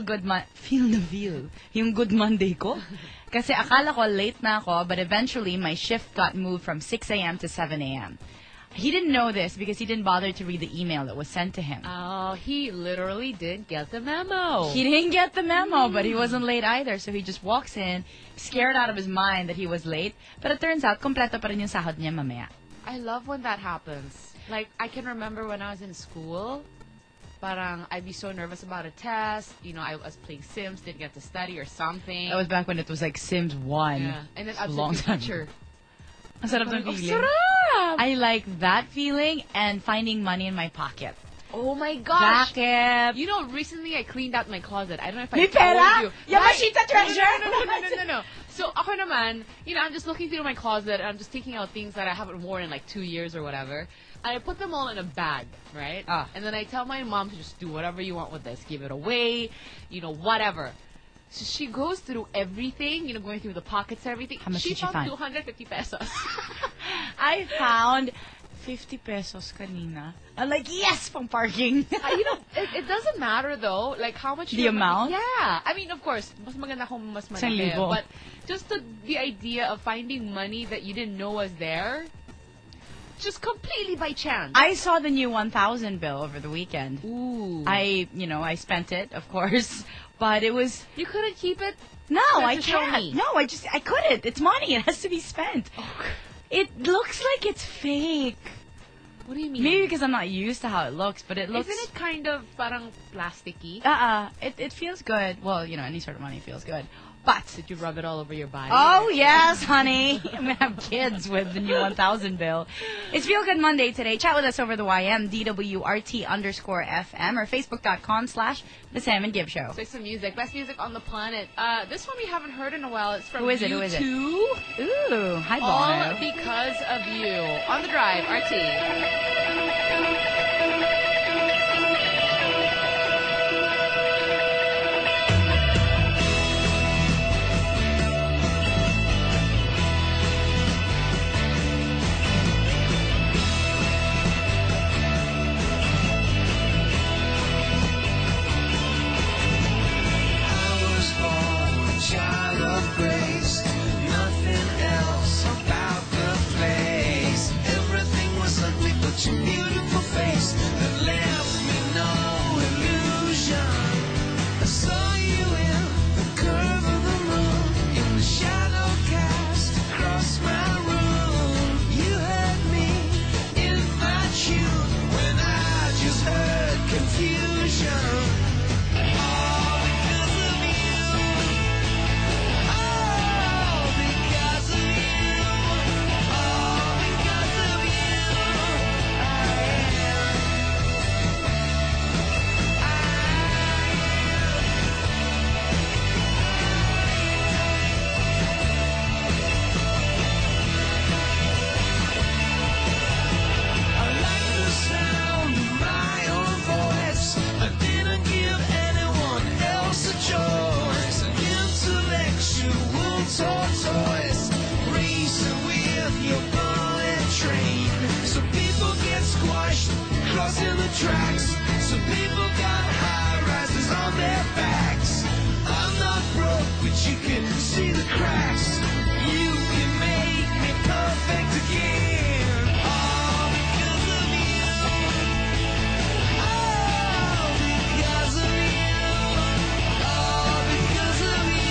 yung Good Monday ko. Kasi akala ko late na ako, but eventually my shift got moved from 6 a.m. to 7 a.m. He didn't know this because he didn't bother to read the email that was sent to him. Oh, he literally didn't get the memo. He didn't get the memo, but he wasn't late either. So he just walks in, scared out of his mind that he was late. But it turns out, kompleto pa rin yung sahod niya mamaya. I love when that happens. Like, I can remember when I was in school, parang I'd be so nervous about a test. I was playing Sims, didn't get to study or something. That was back when it was like Sims 1. Yeah. And then a long time teacher. Ang sarap ng feeling. Sarap! I like that feeling and finding money in my pocket. Oh my gosh! Jacket. Recently I cleaned out my closet. I don't know if I May told pera? you. Yamashita treasure? No. So ako naman, I'm just looking through my closet and I'm just taking out things that I haven't worn in like 2 years or whatever. And I put them all in a bag, right? And then I tell my mom to just do whatever you want with this. Give it away, whatever. So she goes through everything, going through the pockets, everything. How much she did she found find? 250 pesos. I found 50 pesos kanina. I'm like, yes, pang parking. It doesn't matter though, like how much the amount. Yeah, I mean, of course, mas maganda kung mas malaki. But just the idea of finding money that you didn't know was there, just completely by chance. I saw the new 1,000 bill over the weekend. Ooh. I spent it, of course, but it was. You couldn't keep it. No, I can't. No, I couldn't. It's money. It has to be spent. Oh. It looks like it's fake. What do you mean? Maybe because I'm not used to how it looks, but it looks. Isn't it kind of parang plasticky? It feels good. Well, any sort of money feels good. butts that you rub it all over your body. Oh, yes, honey. I'm going to have kids with the new 1,000 bill. It's Feel Good Monday today. Chat with us over the YM, DWRT_FM, or Facebook.com/The Sam and Gib Show. So some music. Best music on the planet. This one we haven't heard in a while. It's from Who is it? U2. Ooh, hi, Bono. All Because of You. On the Drive, RT. Child of grace, nothing else about the place. Everything was ugly, but your beautiful face that left me no illusion. I saw you in the curve of the moon, in the shadow cast across my room. You heard me in my tune when I just heard confusion. Tortoise, racing with your bullet train. Some people get squashed crossing the tracks. Some people got high rises on their backs. I'm not broke, but you can see the cracks. You can make me perfect again. All because of you. All because of you. All because of you.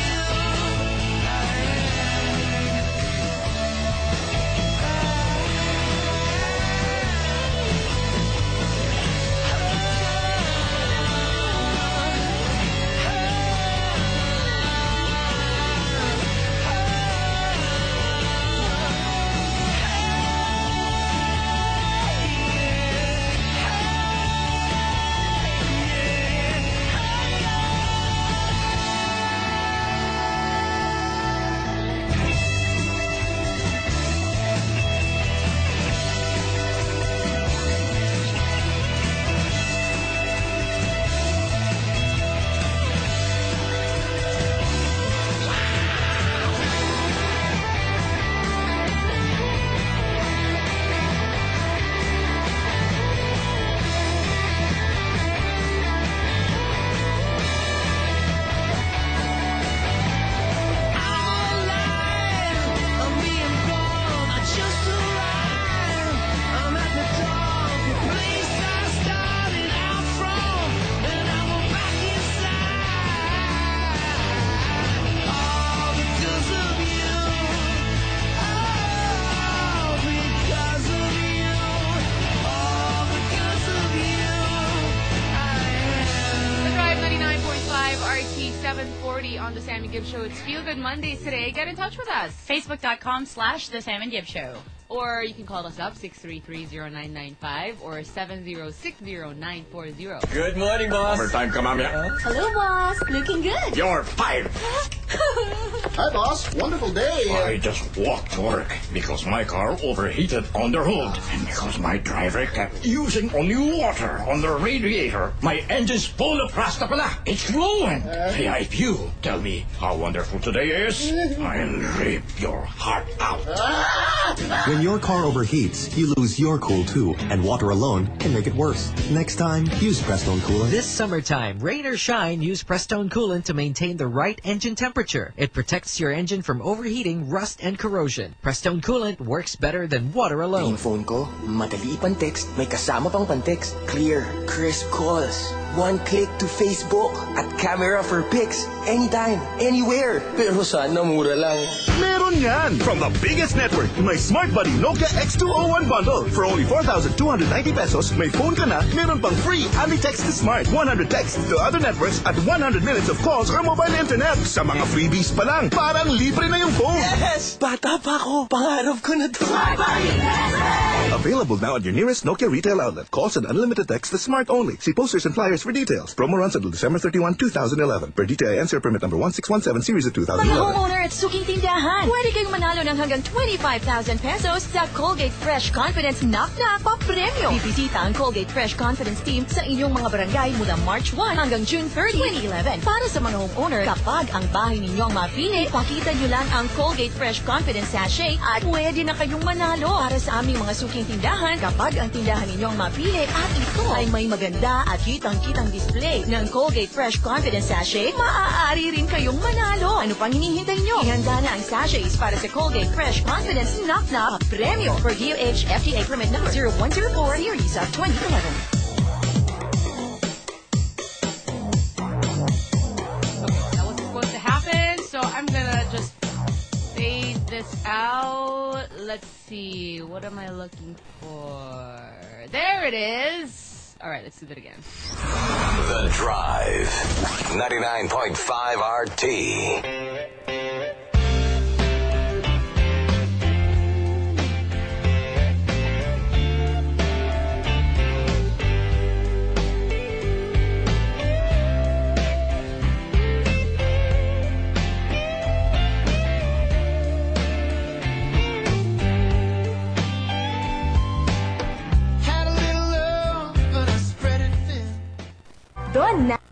On the Sam and Gib Show. It's Feel Good Mondays today. Get in touch with us. Facebook.com/The Sam and Gib Show. Or you can call us up 633-0995 or 7060940. Good morning, boss. Overtime ka, mamaya. Hello, boss. Looking good. You're fired. Hi, boss. Wonderful day. I just walked to work because my car overheated on the road. And because my driver kept using only water on the radiator, my engine's full of rasta pala. It's flowing. Hey, if you tell me how wonderful today is, I'll rip your heart out. When your car overheats, you lose your cool too, and water alone can make it worse. Next time, use Prestone Coolant. This summertime, rain or shine, use Prestone Coolant to maintain the right engine temperature. It protects your engine from overheating, rust, and corrosion. Prestone Coolant works better than water alone. Yung phone ko, madali pan-text, may kasama pang pan-text. Clear, crisp calls. One click to Facebook at camera for pics. Anytime, anywhere. Pero sana mura lang. Meron yan! From the biggest network, may Smart Buddy Nokia X201 bundle. For only 4,290 pesos, may phone ka na, meron pang free Text to Smart. 100 texts to other networks at 100 minutes of calls or mobile internet. Sa mga freebies pa lang, parang libre na yung phone. Yes! Bata pa ako. Pangarap ko na to. Available now at your nearest Nokia retail outlet. Calls and unlimited text to Smart only. See posters and flyers for details. Promo runs until December 31, 2011. Per DTI answer permit number 1617 series of 2011. Mga homeowner at suking tindahan, pwede kayong manalo ng hanggang 25,000 pesos sa Colgate Fresh Confidence Knock-Knock pa-premyo. Bibisita ang Colgate Fresh Confidence Team sa inyong mga barangay mula March 1 hanggang June 30, 2011. Para sa mga homeowner, kapag ang bahay ninyong mapili, pakita nyo lang ang Colgate Fresh Confidence Sachet at pwede na kayong manalo. Para sa aming mga suking tindahan, kapag ang tindahan ninyong mapili at ito ay may maganda at kitang-kitang display ng Colgate Fresh Confidence Sachet, maaari rin kayong manalo. Ano pang hinihintay nyo? Ihanda na ang sachets para sa Colgate Fresh Confidence Knock-Knock Premio for DOH FDA permit number 0104 series of 2011. So I'm gonna just fade this out. Let's see. What am I looking for? There it is. All right, let's do that again. The Drive. 99.5 RT. Doon na.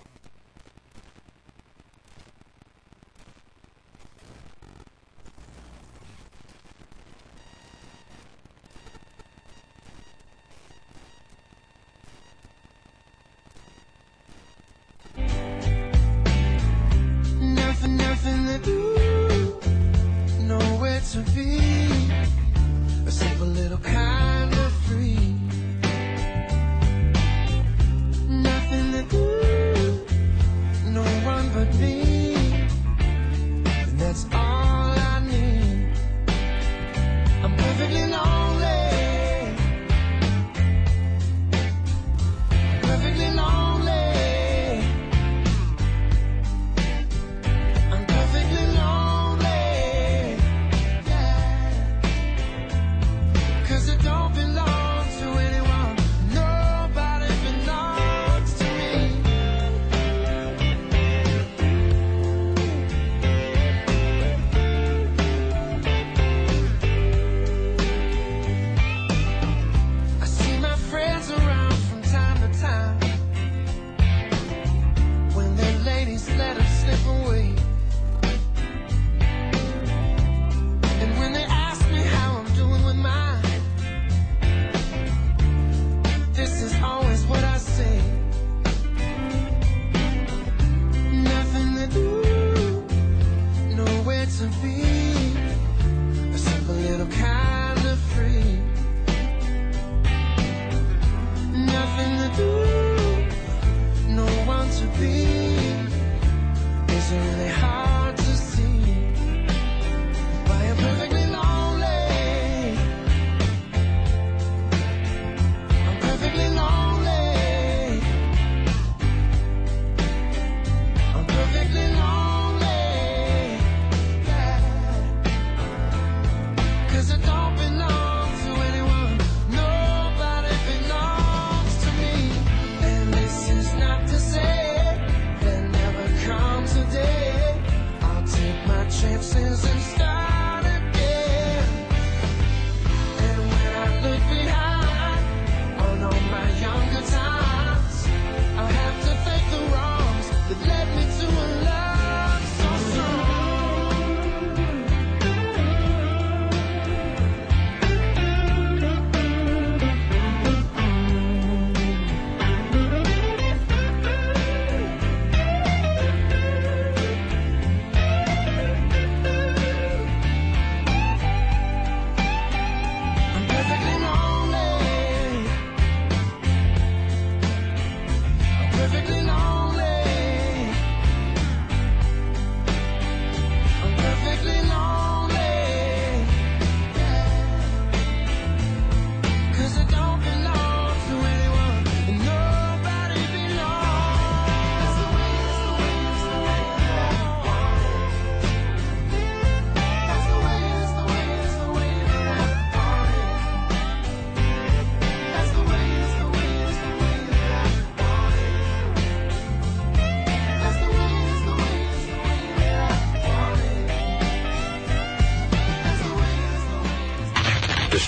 Nothing to do, nowhere to be. A simple little kind of free. Nothing to do.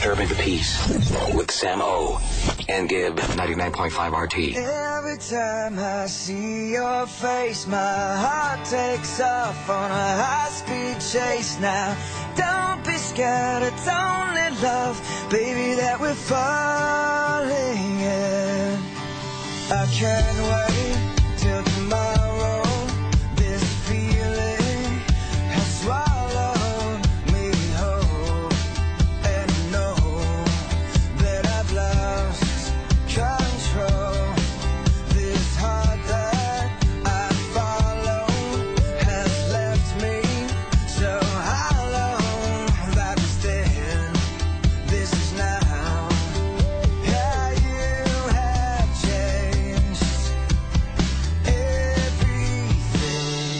Disturbing the Peace with Sam O and Gibb 99.5 RT. Every time I see your face, my heart takes off on a high-speed chase now. Don't be scared, it's only love, baby, that we're falling in. I can't wait till tomorrow. This feeling has swallowed me whole, and I know that I've lost control. This heart that I follow has left me so hollow. Back then, this is now. Yeah, you have changed everything.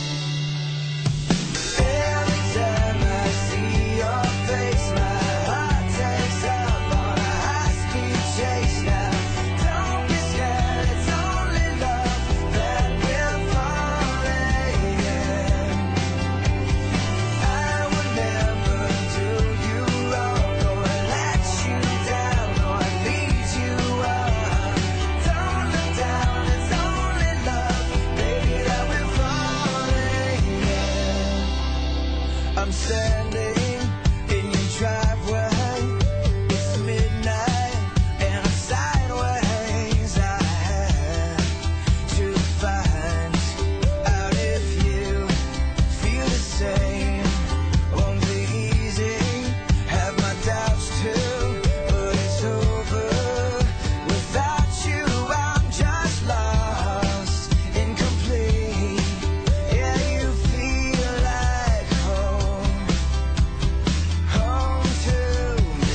Every time I see your face, my heart takes up on a high-speed chase now. Don't be scared, it's only love that we're falling in. I would never do you wrong or let you down or lead you on. Don't look down, it's only love, baby, that we're falling in. I'm standing in your driveway. It's midnight and I'm sideways. I had to find out if you feel the same. Won't be easy, have my doubts too, but it's over without you. I'm just lost, incomplete. Yeah, you feel like home, home to me.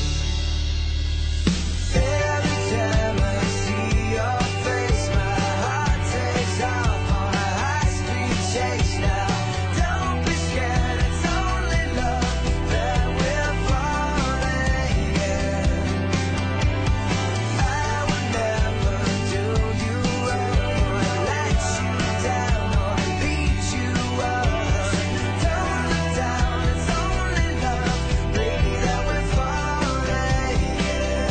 Every time I see your face, my heart takes off on a high-speed chase now. Don't be scared, it's only love that we're falling in. I would never do you wrong or let you down or lead you on. Don't look down, it's only love, baby, that we're falling in.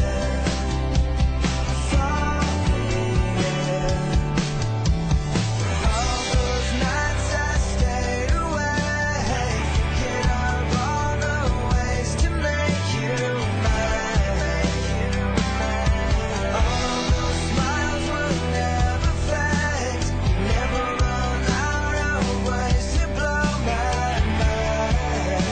All those nights I stayed awake, thinking of all the ways to make you mine. All those smiles were never faked, never run out of ways to blow my mind.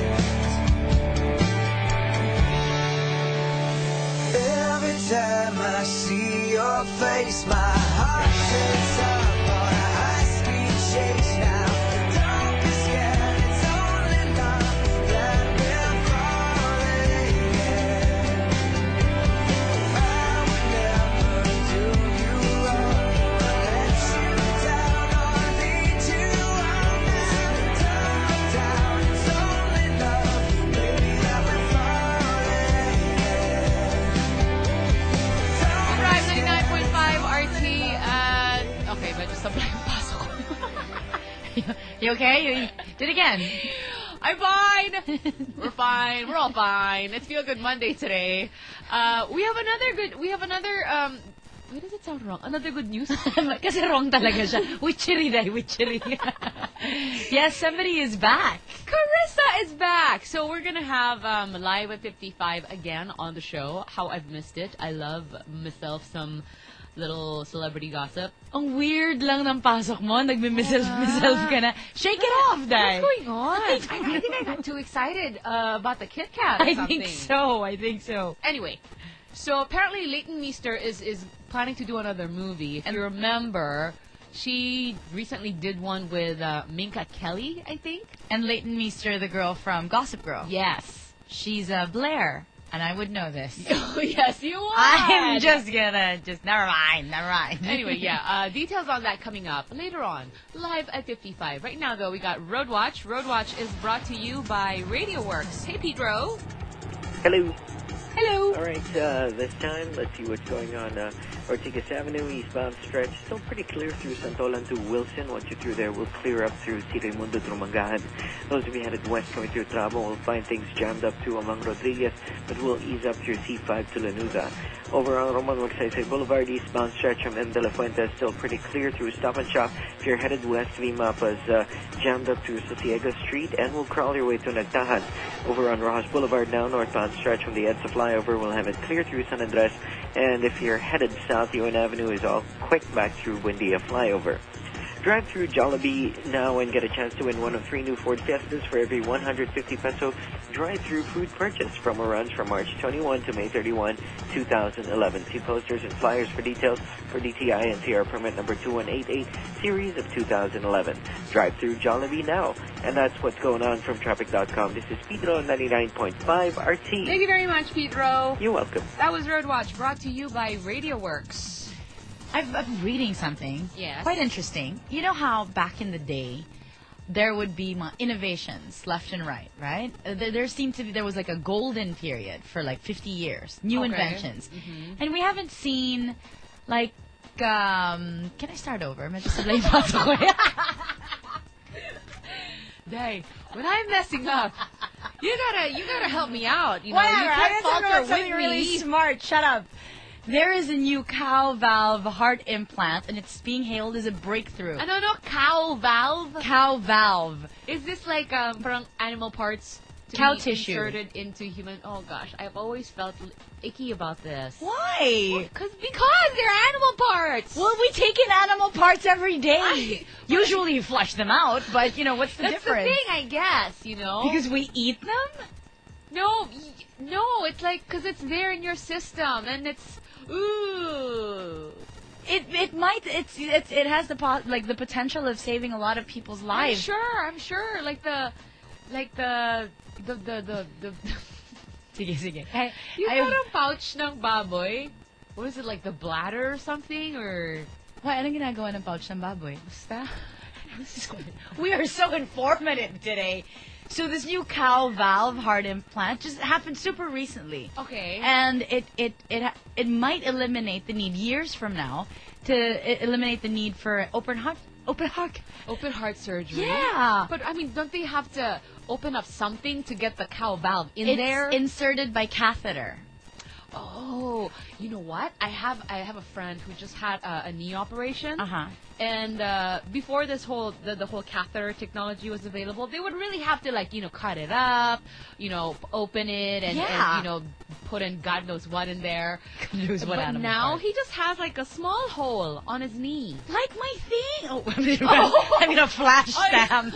Every time I see your face, my heart takes up on a high-speed chase now. Don't be scared, it's only love that we're falling in. I would never do you wrong or let you down or lead you on. Don't look down, it's only love, baby, that we're falling in. Drive 99.5 RT. Okay, medyo sablay yung pasok ko. You okay? You did it again. I'm fine. We're fine. We're all fine. It's Feel Good Monday today. We have another. Why does it sound wrong? Another good news? Kasi wrong talaga siya. Witchery dahil witchery. Yes, somebody is back. Carissa is back. So we're gonna have Live at 55 again on the show. How I've missed it. I love myself some little celebrity gossip. Ang weird lang ng pasok mo. Nagme-myself ka na. Shake it off, Dai. What's going on? I think I got too excited about the Kit Kat or something. I think so. Anyway, so apparently Leighton Meester is planning to do another movie. If you remember, she recently did one with Minka Kelly, I think. And Leighton Meester, the girl from Gossip Girl. Yes. She's Blair. And I would know this. Oh, yes, you would. I'm just gonna, never mind. Anyway, yeah, details on that coming up later on, live at 55. Right now, though, we got Road Watch. Road Watch is brought to you by RadioWorks. Hey, Pedro. Hello. Hello. All right, this time, let's see what's going on. Ortigas Avenue, eastbound stretch, still pretty clear through Santolan to Wilson. Once you're through there, we'll clear up through C. Raimundo to Mangahan. Those of you headed west coming through Trabo will find things jammed up to Amang Rodriguez, but we'll ease up through C5 to Lanuza. Over on Roman Magsaysay Boulevard, eastbound stretch from M. De La Fuente, still pretty clear through Stop and Shop. If you're headed west, Vimapa's jammed up through Sosiega Street, and we'll crawl your way to Nagtahan. Over on Rojas Boulevard now, northbound stretch from the EDSA flyover, we'll have it clear through San Andres. And if you're headed south, UN Avenue is all quick back through Buendia flyover. Drive through Jollibee now and get a chance to win one of 3 new Ford Fiestas for every 150 peso drive-through food purchase. Promo runs from March 21 to May 31, 2011. See posters and flyers for details for DTI NCR permit number 2188 series of 2011. Drive through Jollibee now. And that's what's going on from traffic.com. This is Pedro 99.5 RT. Thank you very much, Pedro. You're welcome. That was Road Watch, brought to you by RadioWorks. I'm reading something. Yes. Quite interesting. You know how back in the day, there would be innovations left and right? There was like a golden period for like 50 years. New inventions. Mm-hmm. And we haven't seen like, can I start over? Medyo sablay pasok ko. Day, when I'm messing up, you gotta help me out. You know, Whatever. you I can't was talking falter about something with really me. smart. Shut up. There is a new cow valve heart implant, and it's being hailed as a breakthrough. Ano, cow valve? Cow valve. Is this like parang animal parts to Cow be tissue. inserted into human? Oh gosh, I've always felt icky about this. Why? Because they're animal parts. Well, we take in animal parts every day. Usually you flush them out, but you know, what's the That's difference? the thing, I guess, you know. Because we eat them? No, it's like because it's there in your system, and it's ooh. It might it has the the potential of saving a lot of people's lives. I'm sure. Like the Sige, sige. Yung parang pouch ng baboy. What is it, like the bladder or something? Or why, anong ginagawa ng pouch ng baboy? Basta. We are so informative today. So this new cow valve heart implant just happened super recently. Okay. And it might eliminate the need years from now to eliminate the need for open heart surgery. Yeah. But I mean, don't they have to open up something to get the cow valve in It's there? inserted by catheter. Oh, you know what? I have a friend who just had a knee operation. And before this whole the whole catheter technology was available, they would really have to cut it up, open it and put in God knows what in there. God knows what but animal now part. he just has like a small hole on his knee. Like my thing. Oh, I'm gonna flash stamp.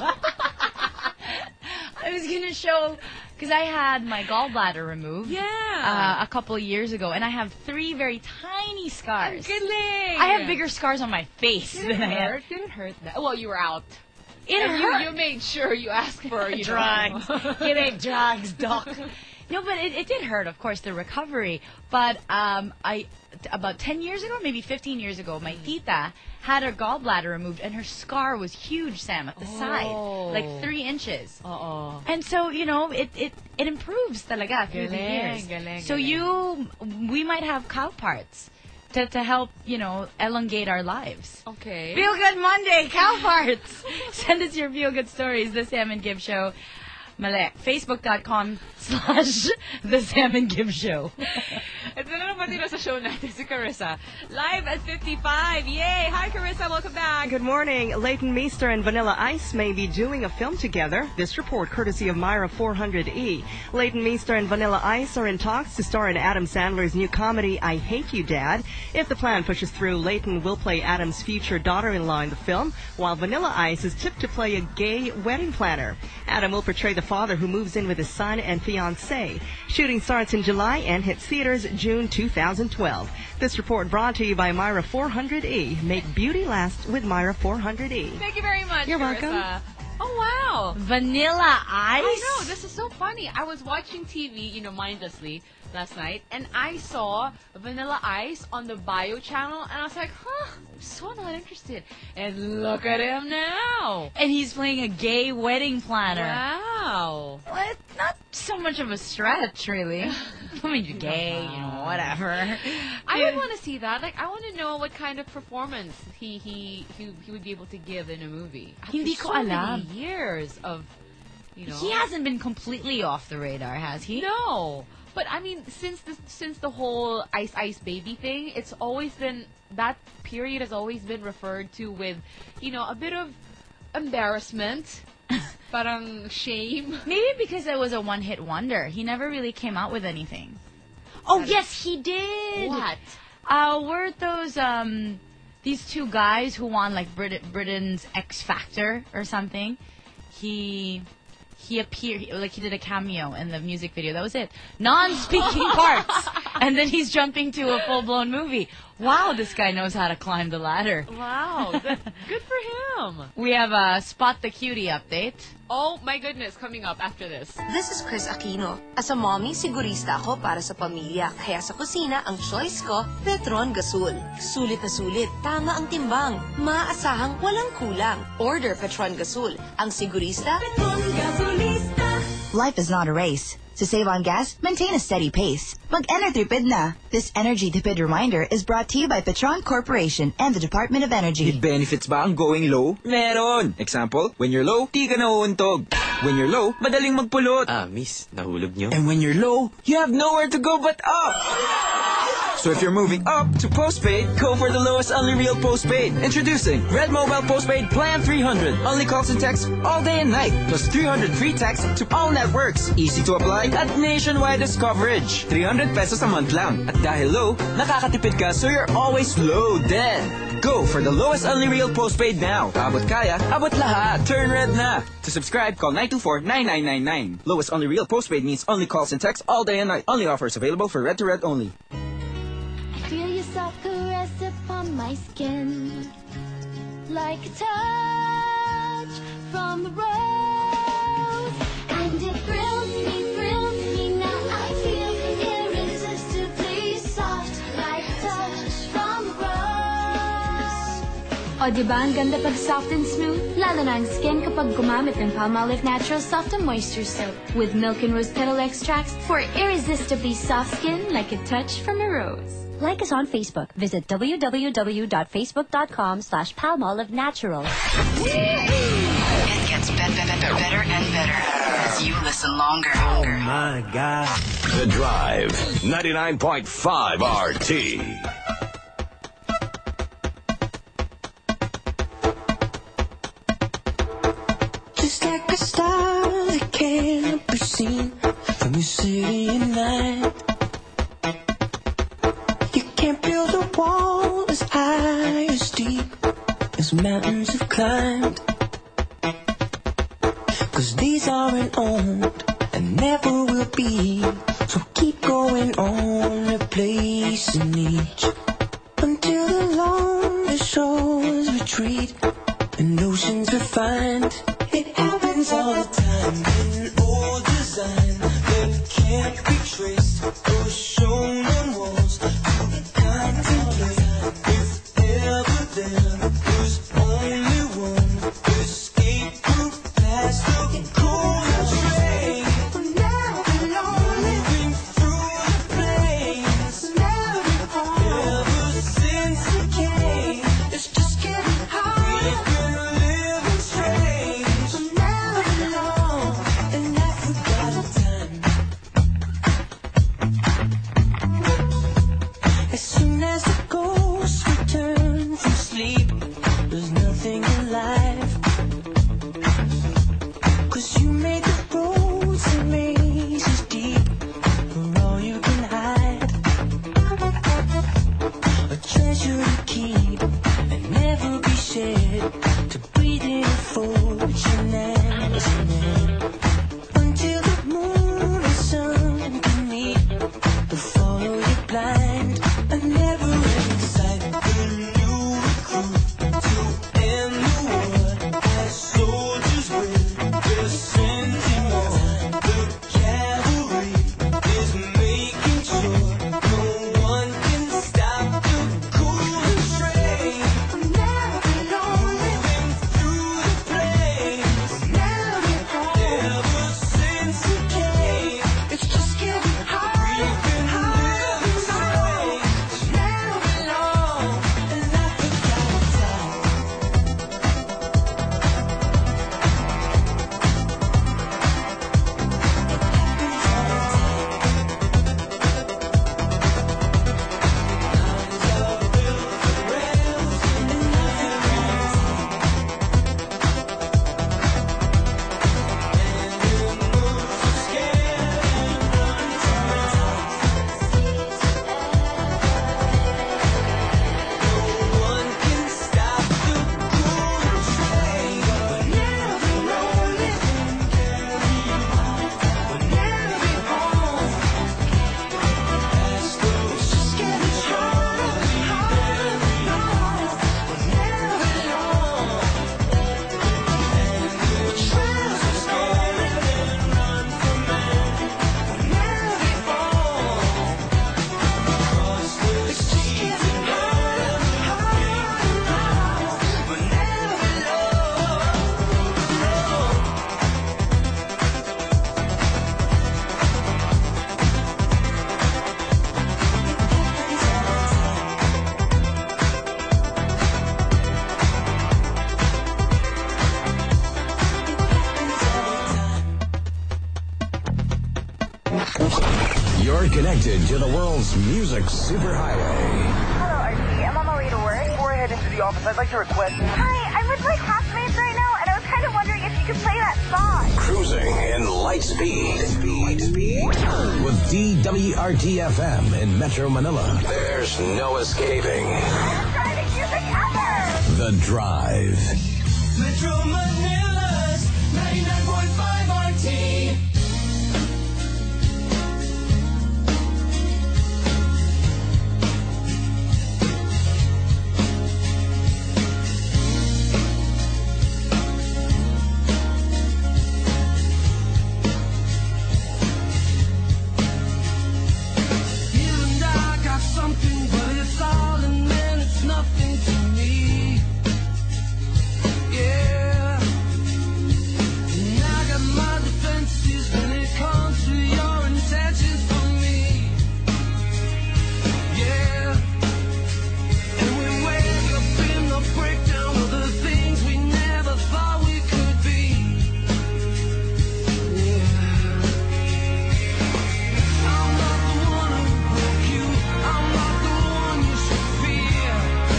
I was gonna show because I had my gallbladder removed. A couple years ago, and I have 3 very tiny scars. Galing. I have bigger scars on my face than I have. Did it hurt? Well, you were out. It And hurt. You made sure you asked for drugs. Give me drugs, doc. No, but it did hurt, of course, the recovery. But about 10 years ago, maybe 15 years ago, my tita had her gallbladder removed, and her scar was huge, Sam, at the side, like 3 inches. And so, it improves talaga through the years. So we might have cow parts to help, elongate our lives. Okay. Feel Good Monday, cow parts. Send us your feel good stories. The Sam and Gibb Show. Mali. Facebook.com/The Sam and Gibb Show. Ito na naman dito sa show natin si Carissa. Live at 55. Yay! Hi, Carissa. Welcome back. Good morning. Leighton Meester and Vanilla Ice may be doing a film together. This report courtesy of Myra 400E. Leighton Meester and Vanilla Ice are in talks to star in Adam Sandler's new comedy, I Hate You, Dad. If the plan pushes through, Leighton will play Adam's future daughter-in-law in the film, while Vanilla Ice is tipped to play a gay wedding planner. Adam will portray the father who moves in with his son and fiancée. Shooting starts in July and hits theaters June 2012. This report brought to you by Myra 400E. Make beauty last with Myra 400E. Thank you very much, You're Carissa. welcome. Oh, wow. Vanilla Ice? I know. This is so funny. I was watching TV, mindlessly, last night, and I saw Vanilla Ice on the Bio channel, and I was like, I'm so not interested. And look at him now. And he's playing a gay wedding planner. Wow. Well, it's not so much of a stretch, really. I mean, you're gay, whatever. I would want to see that. Like, I want to know what kind of performance he would be able to give in a movie. Hindi After ko so alam. many years of, you know. He hasn't been completely off the radar, has he? No. But I mean, since the whole Ice Baby thing, it's always been, that period has always been referred to with, you know, a bit of embarrassment, parang shame. Maybe because it was a one-hit wonder. He never really came out with anything. Oh, yes, he did. What? Were those these two guys who won like Britain's X Factor or something? He appeared, like he did a cameo in the music video. That was it. Non-speaking parts. And then he's jumping to a full-blown movie. Wow, this guy knows how to climb the ladder. Wow, good for him. We have a Spot the Cutie update. Oh my goodness, coming up after this. This is Chris Aquino. As a mommy, sigurista ako para sa pamilya. Kaya sa kusina, ang choice ko, Petron Gasol. Sulit na sulit, tama ang timbang. Maasahang walang kulang. Order Petron Gasol. Ang sigurista, Petron Gasolista. Life is not a race. To save on gas, maintain a steady pace. Mag-Enertripid na. This Energy Tipid reminder is brought to you by Petron Corporation and the Department of Energy. May benefits ba ang going low? Meron! Example, when you're low, di ka nauuntog. When you're low, madaling magpulot. Miss, nahulog nyo? And when you're low, you have nowhere to go but up! So if you're moving up to postpaid, go for the lowest only real postpaid. Introducing Red Mobile Postpaid Plan 300. Only calls and texts all day and night. Plus 300 free texts to all networks. Easy to apply at nationwidest coverage. 300 pesos a month lang. At dahil low, nakakatipid ka so you're always loaded. Go for the lowest only real postpaid now. Abot kaya, abot lahat. Turn red na. To subscribe, call 924-9999. Lowest only real postpaid means only calls and texts all day and night. Only offers available for red to red only. Feel your soft caress upon my skin, like a touch from the rose. And it thrills me, now I feel irresistibly soft, like a touch from the rose. O diba ang ganda pag soft and smooth? Lalo na ang skin kapag gumamit ng Palmolive Natural Soft and Moisture Soap with milk and rose petal extracts for irresistibly soft skin, like a touch from a rose. Like us on Facebook. Visit www.facebook.com/palmolivenatural. It gets better and better as you listen longer. Oh my God. The Drive, 99.5 RT. Just like a star that can't be seen from your city at night. You can't build a wall as high as deep as mountains have climbed. 'Cause these aren't owned and never will be. So keep going on, replacing each until the longest shores retreat and oceans refined. It happens all the time in old design that can't be traced or shown on walls. You contemplate if ever there was only one escape route past the cold train. We're never alone, living through the flames. Never been home ever since it came. It's just getting harder. We've been living strange. I'm never alone, and I forgot the time. As soon as the ghosts return from sleep, there's nothing alive. 'Cause you made the roads and mazes deep for all you can hide. A treasure to keep and never be shared, to breathe in a fortune as a man. Until the moon and sun can meet, to follow you blind. A never-ending cycle, a new recruit connected to the world's music superhighway. Hello, RT. I'm on my way to work. Before I head into the office, I'd like to request... Hi, I'm with my classmates right now, and I was kind of wondering if you could play that song. Cruising in light speed. With DWRT-FM in Metro Manila. There's no escaping. Driving music ever! The Drive. Metro Manila's 99.5 RT. Something, but it's all and then it's nothing to me. Yeah. And I got my defenses when it comes to your intentions for me. Yeah. And we wake up in the breakdown of the things we never thought we could be. Yeah. I'm not the one who broke you. I'm not the one you should fear.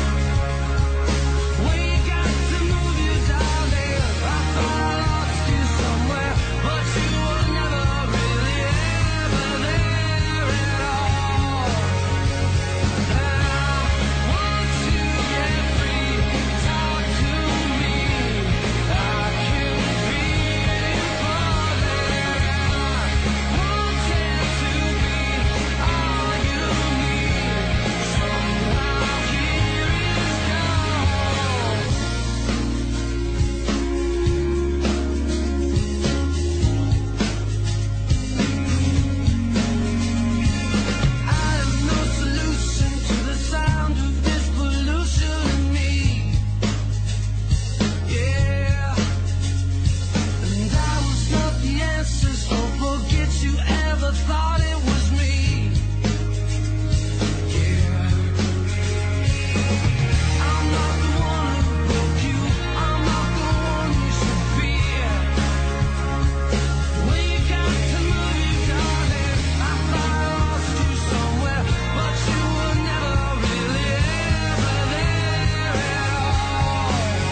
When you got to move you, darling, I thought I lost you somewhere, but you were never really ever there at all. I want to get free, talk to me. I can feel you falling. I wanted to be all you need. Somehow here is I have no solution to the sound of this pollution in me. Yeah. And I was not the answer, so forget you ever thought it was me. Yeah. I'm not the one who broke you. I'm not the one you should fear. When you got to move you, darling, I thought I lost you somewhere, but you were never really ever there at all.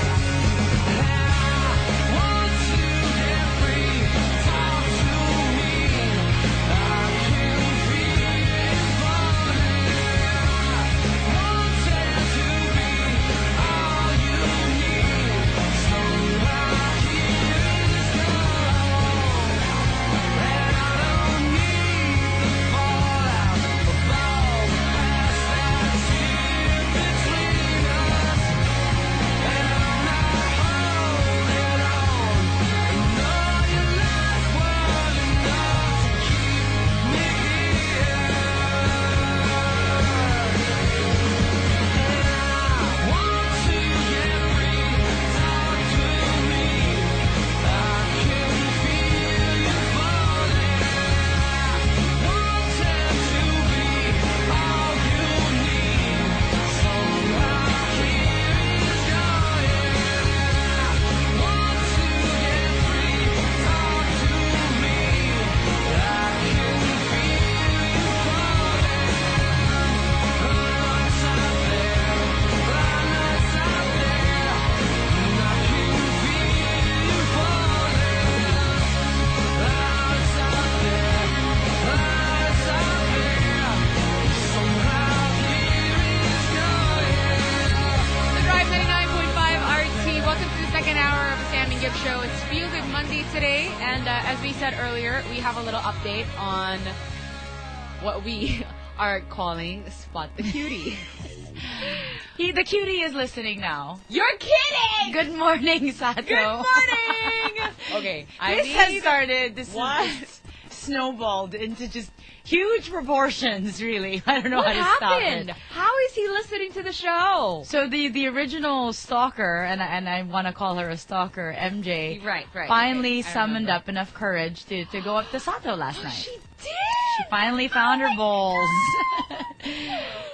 I want to get free, talk to me. I can feel it falling. I wanted to be all you need. Somehow here is gone, and I don't need the fallout of all the past that's here between us. And I'm not holding on. I know your life was enough to keep me here. I want to get free, talk to me. I can feel you falling. I wanted to be all you need. Somehow here is going. Want to get free, talk to me. I can feel you falling. Lights out there, bright lights out there, and I can feel you falling. Lights out there, lights out there. Somehow here is going. The Drive 99.5 RT. Welcome to the second hour of the Sam and Gibb Show. It's Feel Good Monday today, and as we said earlier, we have a little update on what we are calling Spot the Cutie. The cutie is listening now. You're kidding! Good morning, Sato. Good morning! Okay, This has started. This is snowballed into just huge proportions, really. I don't know What how to stop happened? it. How is he listening to the show? So the original stalker, and I want to call her a stalker, MJ, Right. finally Okay, I summoned remember. up enough courage to go up to Sato last night. She did! She finally found her balls.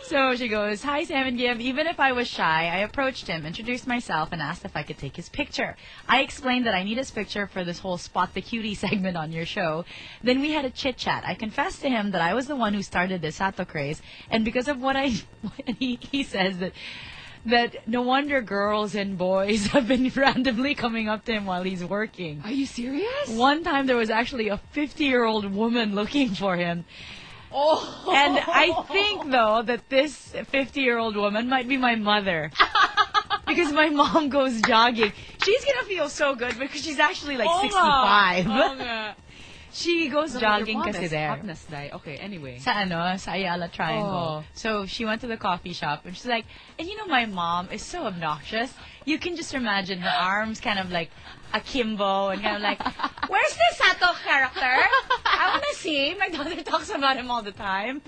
So she goes, "Hi, Sam and Gib. Even if I was shy, I approached him, introduced myself, and asked if I could take his picture. I explained that I need his picture for this whole Spot the Cutie segment on your show. Then we had a chit-chat. I confessed to him that I was the one who started this Sato craze, and because of what he says that no wonder girls and boys have been randomly coming up to him while he's working. Are you serious? One time there was actually a 50-year-old woman looking for him. Oh. And I think, though, that this 50-year-old woman might be my mother. Because my mom goes jogging. She's going to feel so good because she's actually like 65. She goes jogging kasi there. Okay, anyway. Sa Ayala Triangle. So she went to the coffee shop and she's like, and you know my mom is so obnoxious. You can just imagine her arms kind of like akimbo and kind of like, where's the Sato character? I want to see him. My daughter talks about him all the time.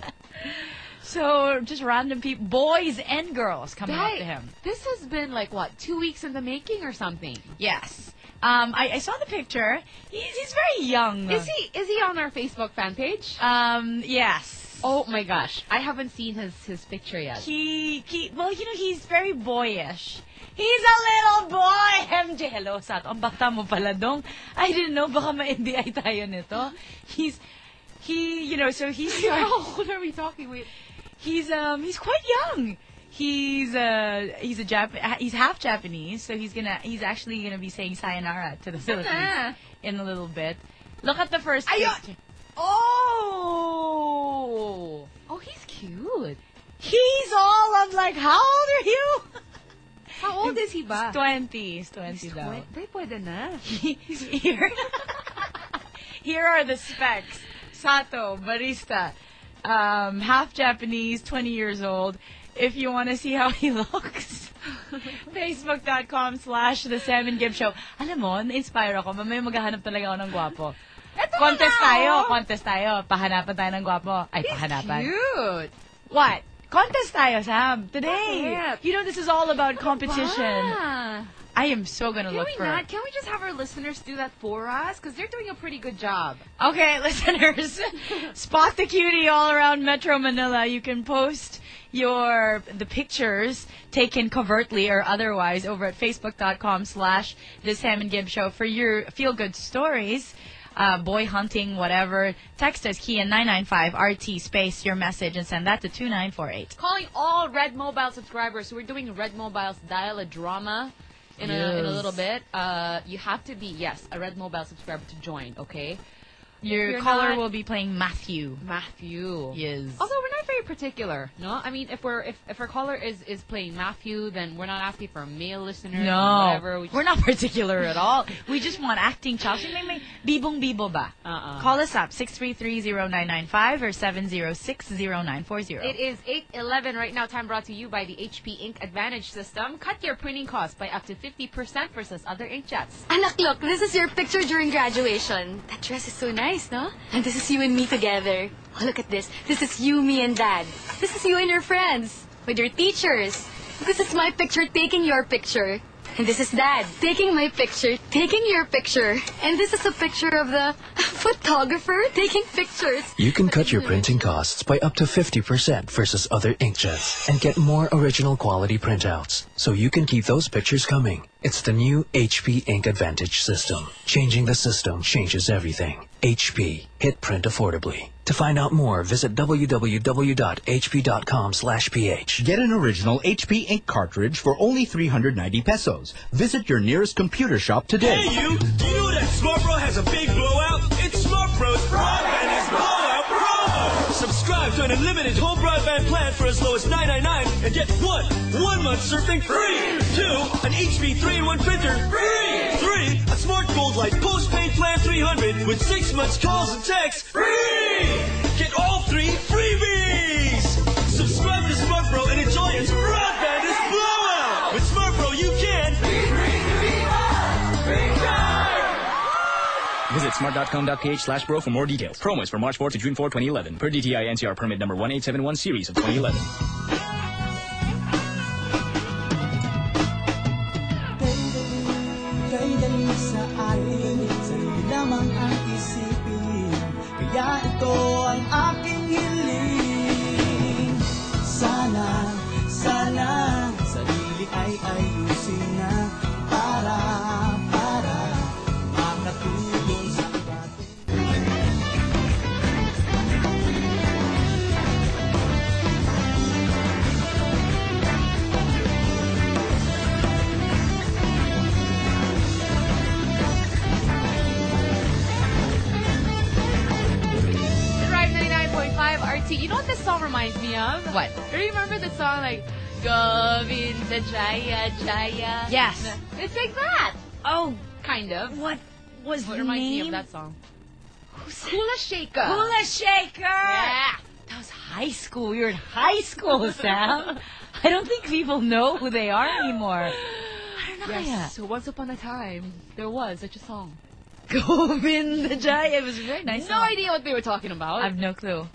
So just random people, boys and girls coming up to him. This has been like, what, 2 weeks in the making or something? Yes. I saw the picture. He's very young. Is he on our Facebook fan page? Yes. Oh my gosh, I haven't seen his picture yet. Well, you know, he's very boyish. He's a little boy. MJ, hello, Sato. Ang bata mo pala dong. I didn't know, baka ma-NDI tayo nito. So he's... How old are we talking with? He's quite young. He's half Japanese, so he's actually gonna be saying sayonara to the Philippines in a little bit. Look at the first picture. Oh, he's cute. He's all of like, how old are you? How old is he ba? 20 daw. Pwede na. Here are the specs. Sato, barista, half Japanese, 20 years old. If you want to see how he looks, Facebook.com/The Sam and Gib Show. Alam mo, na-inspire ako. Mamaya maghahanap talaga ako ng gwapo. Contest tayo. Pahanapan tayo ng gwapo. Ay, pahanapan. Cute. What? Contest tayo, Sam. Today. You know, this is all about competition. I am so going to look for it. Can we just have our listeners do that for us? Because they're doing a pretty good job. Okay, listeners. Spot the Cutie all around Metro Manila. You can post the pictures taken covertly or otherwise over at Facebook.com/The Sam and Gib Show for your feel-good stories. Boy hunting, whatever. Text us Kia 995-RT space your message and send that to 2948. Calling all Red Mobile subscribers. So we're doing Red Mobile's Dial a Drama in a little bit. You have to be, a Red Mobile subscriber to join, okay? Your caller will be playing Matthew. Yes. Although we're not very particular, no? I mean, if our caller is playing Matthew, then we're not asking for a male listener. No, whatever. We're not particular at all. We just want acting chops. May bibong-bibo ba? Call us up, 633-0995 or 706-0940. It is 8:11 right now. Time brought to you by the HP Ink Advantage System. Cut your printing costs by up to 50% versus other inkjets. Anak, look, this is your picture during graduation. That dress is so nice, no? And this is you and me together. Oh, look at this. This is you, me, and Dad. This is you and your friends. With your teachers. This is my picture taking your picture. And this is Dad taking my picture, taking your picture. And this is a picture of the photographer taking pictures. You can cut your printing costs by up to 50% versus other inkjets and get more original quality printouts, so you can keep those pictures coming. It's the new HP Ink Advantage System. Changing the system changes everything. HP. Hit print affordably. To find out more, visit www.hp.com/ph. Get an original HP ink cartridge for only 390 pesos. Visit your nearest computer shop today. Hey, you! Do you know that Smart Bro has a big blowout? It's Smart Bro's Broadband is Blowout Promo! Subscribe to an unlimited home broadband plan for as low as $9.99 and get 1 month surfing free! 2, an HP 3-in-1 printer free! 3, a Smart Gold Light postpaid plan 300 with 6 months calls and texts free! Get all 3 freebies! Subscribe to Smart Bro and enjoy its broadband is Blowout! With Smart Bro, you can Visit smart.com.ph/bro for more details. Promo is from March 4 to June 4, 2011. Per DTI NCR permit number 1871 series of 2011. Kaya ito ang aking hiling. ay ayusin na para makatulong sa Drive 99.5 RT. You know what this song reminds me of? What? Do you remember the song like Govinda Jaya Jaya? Yes. It's like that. Oh, kind of. What was What the reminds me name? of that song? Hula Shaker. Hula Shaker! Yeah. That was high school. We were in high school, Sam. I don't think people know who they are anymore. I don't know. Yes. So once upon a time, there was such a song. Govinda Jaya. It was a very nice No song. idea what they were talking about. I have no clue.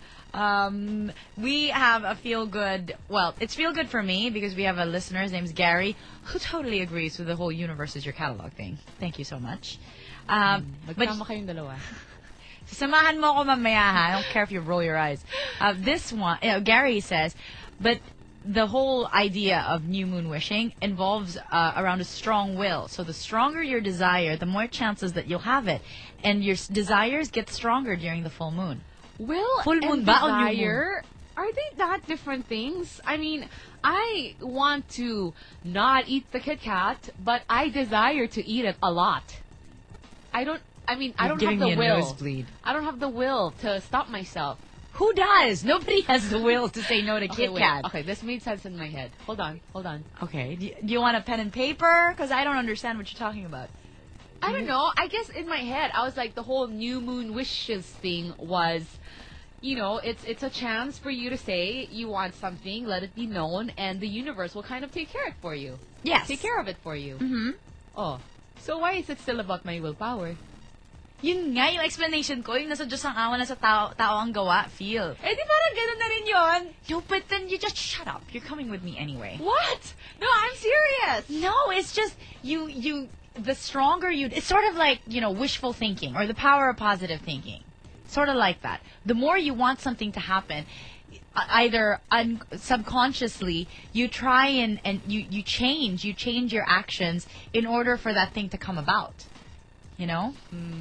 We have a feel-good... Well, it's feel-good for me because we have a listener. His name's Gary, who totally agrees with the whole universe is your catalog thing. Thank you so much. Magkama kayong dalawa. Samahan mo ako mamaya, ha? I don't care if you roll your eyes. This one, Gary says, but the whole idea of new moon wishing involves around a strong will. So the stronger your desire, the more chances that you'll have it. And your desires get stronger during the full moon. Will Full moon and ba o new moon? desire, are they that different things? I mean, I want to not eat the Kit Kat, but I desire to eat it a lot. I don't have giving the me a will. nosebleed. I don't have the will to stop myself. Who does? Nobody has the will to say no to Okay, Kit wait. Kat. Okay, this made sense in my head. Hold on. Okay. Do you want a pen and paper? Because I don't understand what you're talking about. I don't know. I guess in my head, I was like, the whole new moon wishes thing was, you know, it's a chance for you to say you want something, let it be known, and the universe will kind of take care of it for you. Yes. Take care of it for you. Mm-hmm. Oh. So why is it still about my willpower? Yun nga, yung explanation ko, yung nasa Diyos ang awa, nasa tao ang gawa, feel. Eh, di parang ganun na rin yun. No, but then you just shut up. You're coming with me anyway. What? No, I'm serious. No, it's just, the stronger you, it's sort of like, wishful thinking, or the power of positive thinking. Sort of like that. The more you want something to happen, either subconsciously, you try and you change your actions in order for that thing to come about. You know?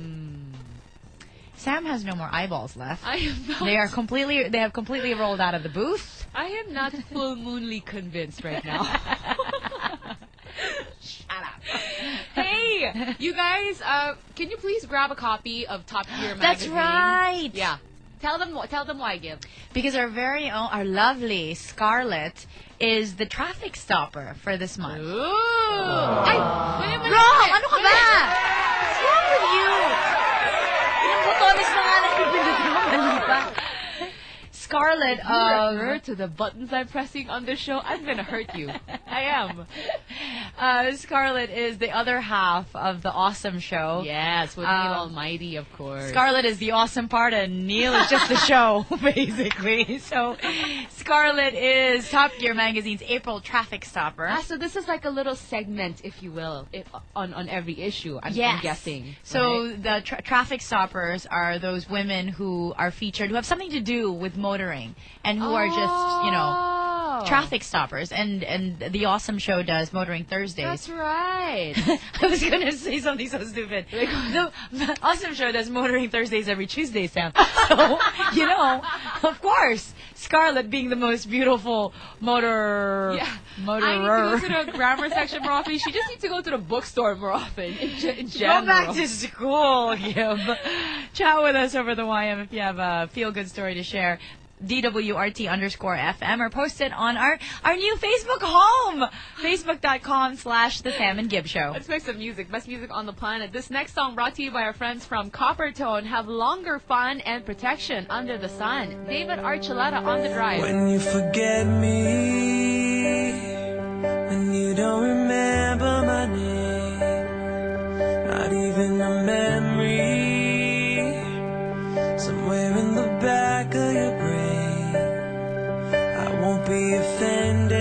Sam has no more eyeballs left. I am not. They have completely rolled out of the booth. I am not full moonly convinced right now. Shut up. Hey, you guys, can you please grab a copy of Top Gear magazine? That's right. Yeah. Tell them why, Gib. Because our very own, our lovely Scarlett is the traffic stopper for this month. Ooh. Ay, wait. Wrong! Ano ka ba? What's wrong with you? Pinagbutones na nga nagpipindot mo. Mali pa. Scarlett refer to the buttons I'm pressing on this show, I'm gonna hurt you. I am. Scarlett is the other half of the awesome show. Yes, with Neil Almighty, of course. Scarlett is the awesome part, and Neil is just the show, basically. So, Scarlett is Top Gear Magazine's April traffic stopper. So this is like a little segment, if you will, on every issue. I'm guessing. So the traffic stoppers are those women who are featured, who have something to do with motoring, and who are just, traffic stoppers. And the awesome show does Motoring Thursdays. That's right. I was going to say something so stupid. The awesome show does Motoring Thursdays every Tuesday, Sam. So, of course, Scarlett being the most beautiful motorer. I need to go to the grammar section more often. She just needs to go to the bookstore more often, in general. Go back to school, Gib. Chat with us over the YM if you have a feel-good story to share. DWRT_FM, or post it on our new Facebook home, facebook.com/The Sam and Gib Show. Let's make some music. Best music on the planet. This next song brought to you by our friends from Coppertone. Have longer fun and protection under the sun. David Archuleta on the drive. When you forget me, when you don't remember my name, not even a memory, somewhere in the back of your brain, I won't be offended,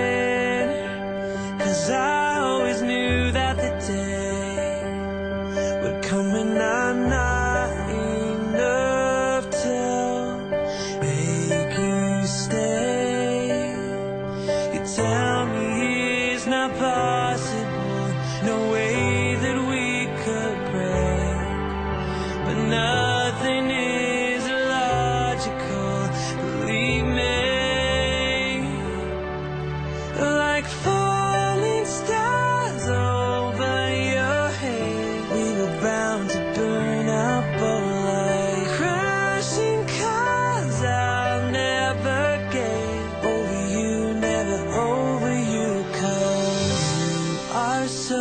'cause I always knew that the day would come when I'm not enough to make you stay. You tell me it's not possible, no way that we could break. But nothing is illogical, believe me. Like falling stars over your head, we were bound to burn up, but like crashing cars I'll never get over you, never over you, 'cause you are so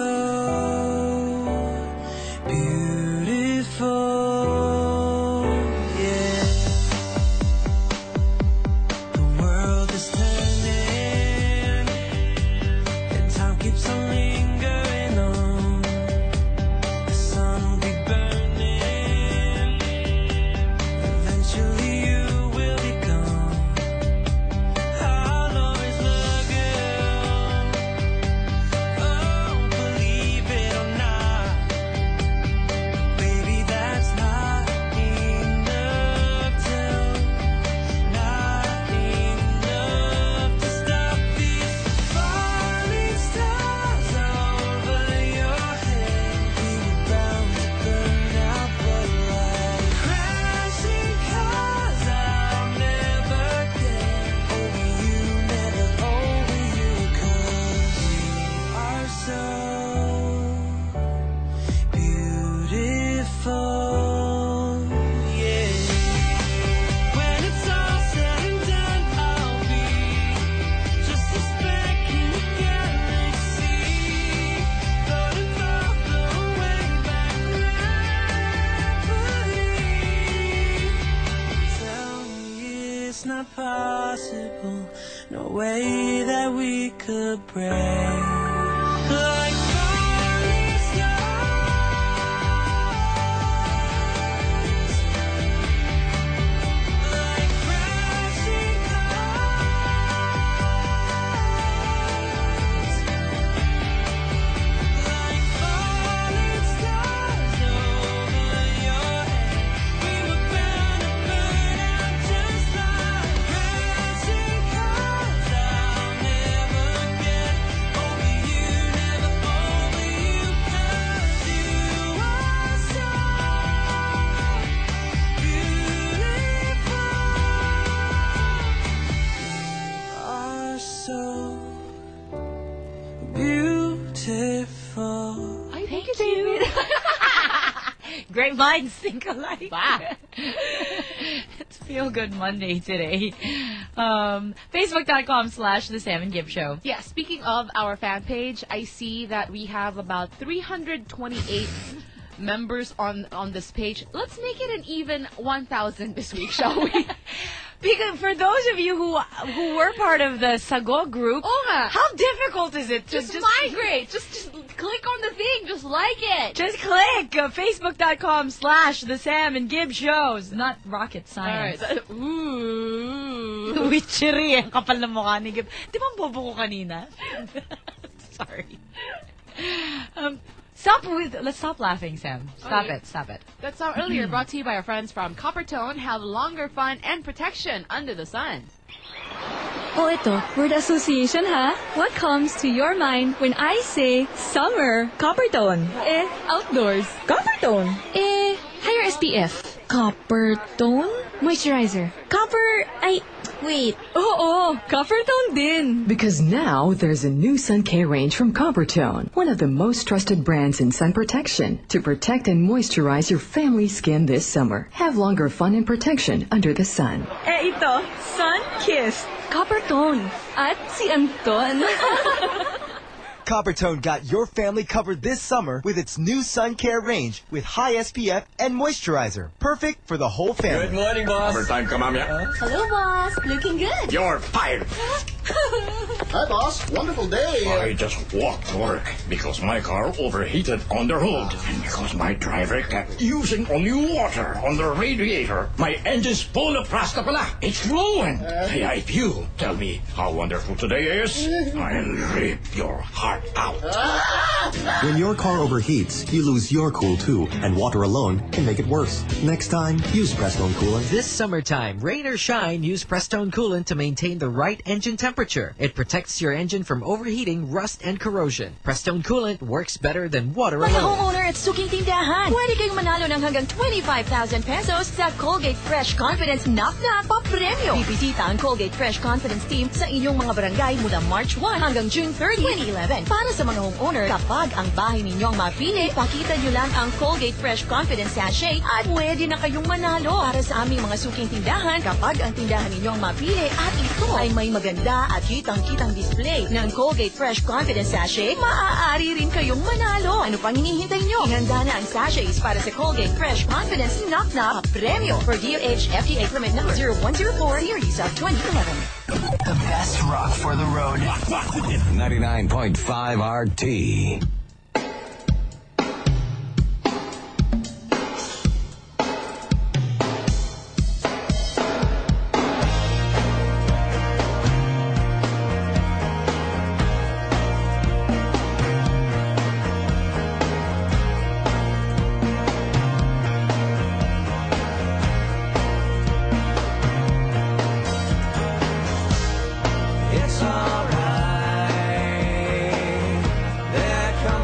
beautiful. Yeah, the world is turning and time keeps on lingering on. The sun will be burning, eventually you will be gone. I'll always love you, oh, believe it or not, baby, that's not enough to stop these falling stars over your head. We were bound to burn out, but like crashing cars I'll never get over you, never over you, 'cause you are so beautiful. Yeah, when it's all said and done, I'll be just a speck in the galaxy, floating far away by gravity. Tell me it's not possible, no way that we could break. Like falling stars, like crashing cars, like falling stars over your head. We were bound to burn out just like crashing cars I'll never get over you, never over you, 'cause you are so beautiful. Thank you, David. Great minds think alike. Wow. It's Feel Good Monday today. Facebook.com/The Sam and Gib Show. Yeah, speaking of our fan page, I see that we have about 328 members on this page. Let's make it an even 1,000 this week, shall we? Because for those of you who were part of the Sago group, how difficult is it to just migrate? Just click on the thing. Just like it. Just click. Facebook.com/The Sam and Gib Shows. Not rocket science. All right. Ooh. Witchery. Ang kapal ng mukha ni Gib. Di ba ang bobo ko kanina? Sorry. Let's stop laughing, Sam. Stop it. That song earlier brought to you by our friends from Coppertone. Have longer fun and protection under the sun. Oh, ito, word association ha? What comes to your mind when I say summer? Coppertone. Outdoors. Coppertone. Higher SPF. Coppertone? Moisturizer. Wait. Oo, Coppertone din. Because now there's a new sun care range from Coppertone, one of the most trusted brands in sun protection, to protect and moisturize your family's skin this summer. Have longer fun and protection under the sun. Ito, Sun Kiss. Coppertone. At si Anton. Coppertone got your family covered this summer with its new sun care range with high SPF and moisturizer. Perfect for the whole family. Good morning, boss. Overtime ka, mamaya. Hello, boss. Looking good. You're fired. Hi, boss. Wonderful day. I just walked to work because my car overheated on the road. And because my driver kept using only water on the radiator, my engine's full of plastic pala. It's ruined. Hey, if you tell me how wonderful today is, I'll rip your heart Get out! When your car overheats, you lose your cool too, and water alone can make it worse. Next time, use Prestone Coolant. This summertime, rain or shine, use Prestone Coolant to maintain the right engine temperature. It protects your engine from overheating, rust, and corrosion. Prestone Coolant works better than water Mga alone. homeowner at Suking Tindahan, pwede kayong manalo ng hanggang 25,000 pesos sa Colgate Fresh Confidence Knock-Knock pa-premyo. Bibisita ang Colgate Fresh Confidence Team sa inyong mga barangay mula March 1 hanggang June 30, 2011. Para sa mga homeowner, kapag ang bahay ninyong mapili, pakita nyo lang ang Colgate Fresh Confidence Sachet at pwede na kayong manalo. Para sa aming mga suking tindahan, kapag ang tindahan ninyong mapili at ito ay may maganda at kitang-kitang display ng Colgate Fresh Confidence Sachet, maaari rin kayong manalo. Ano pang hinihintay nyo? Ihanda na ang sachets para sa Colgate Fresh Confidence Knock-Knock Premio for DOH FDA permit number 0104 series of 2011. The best rock for the road. 99.5 RT. It's alright. There comes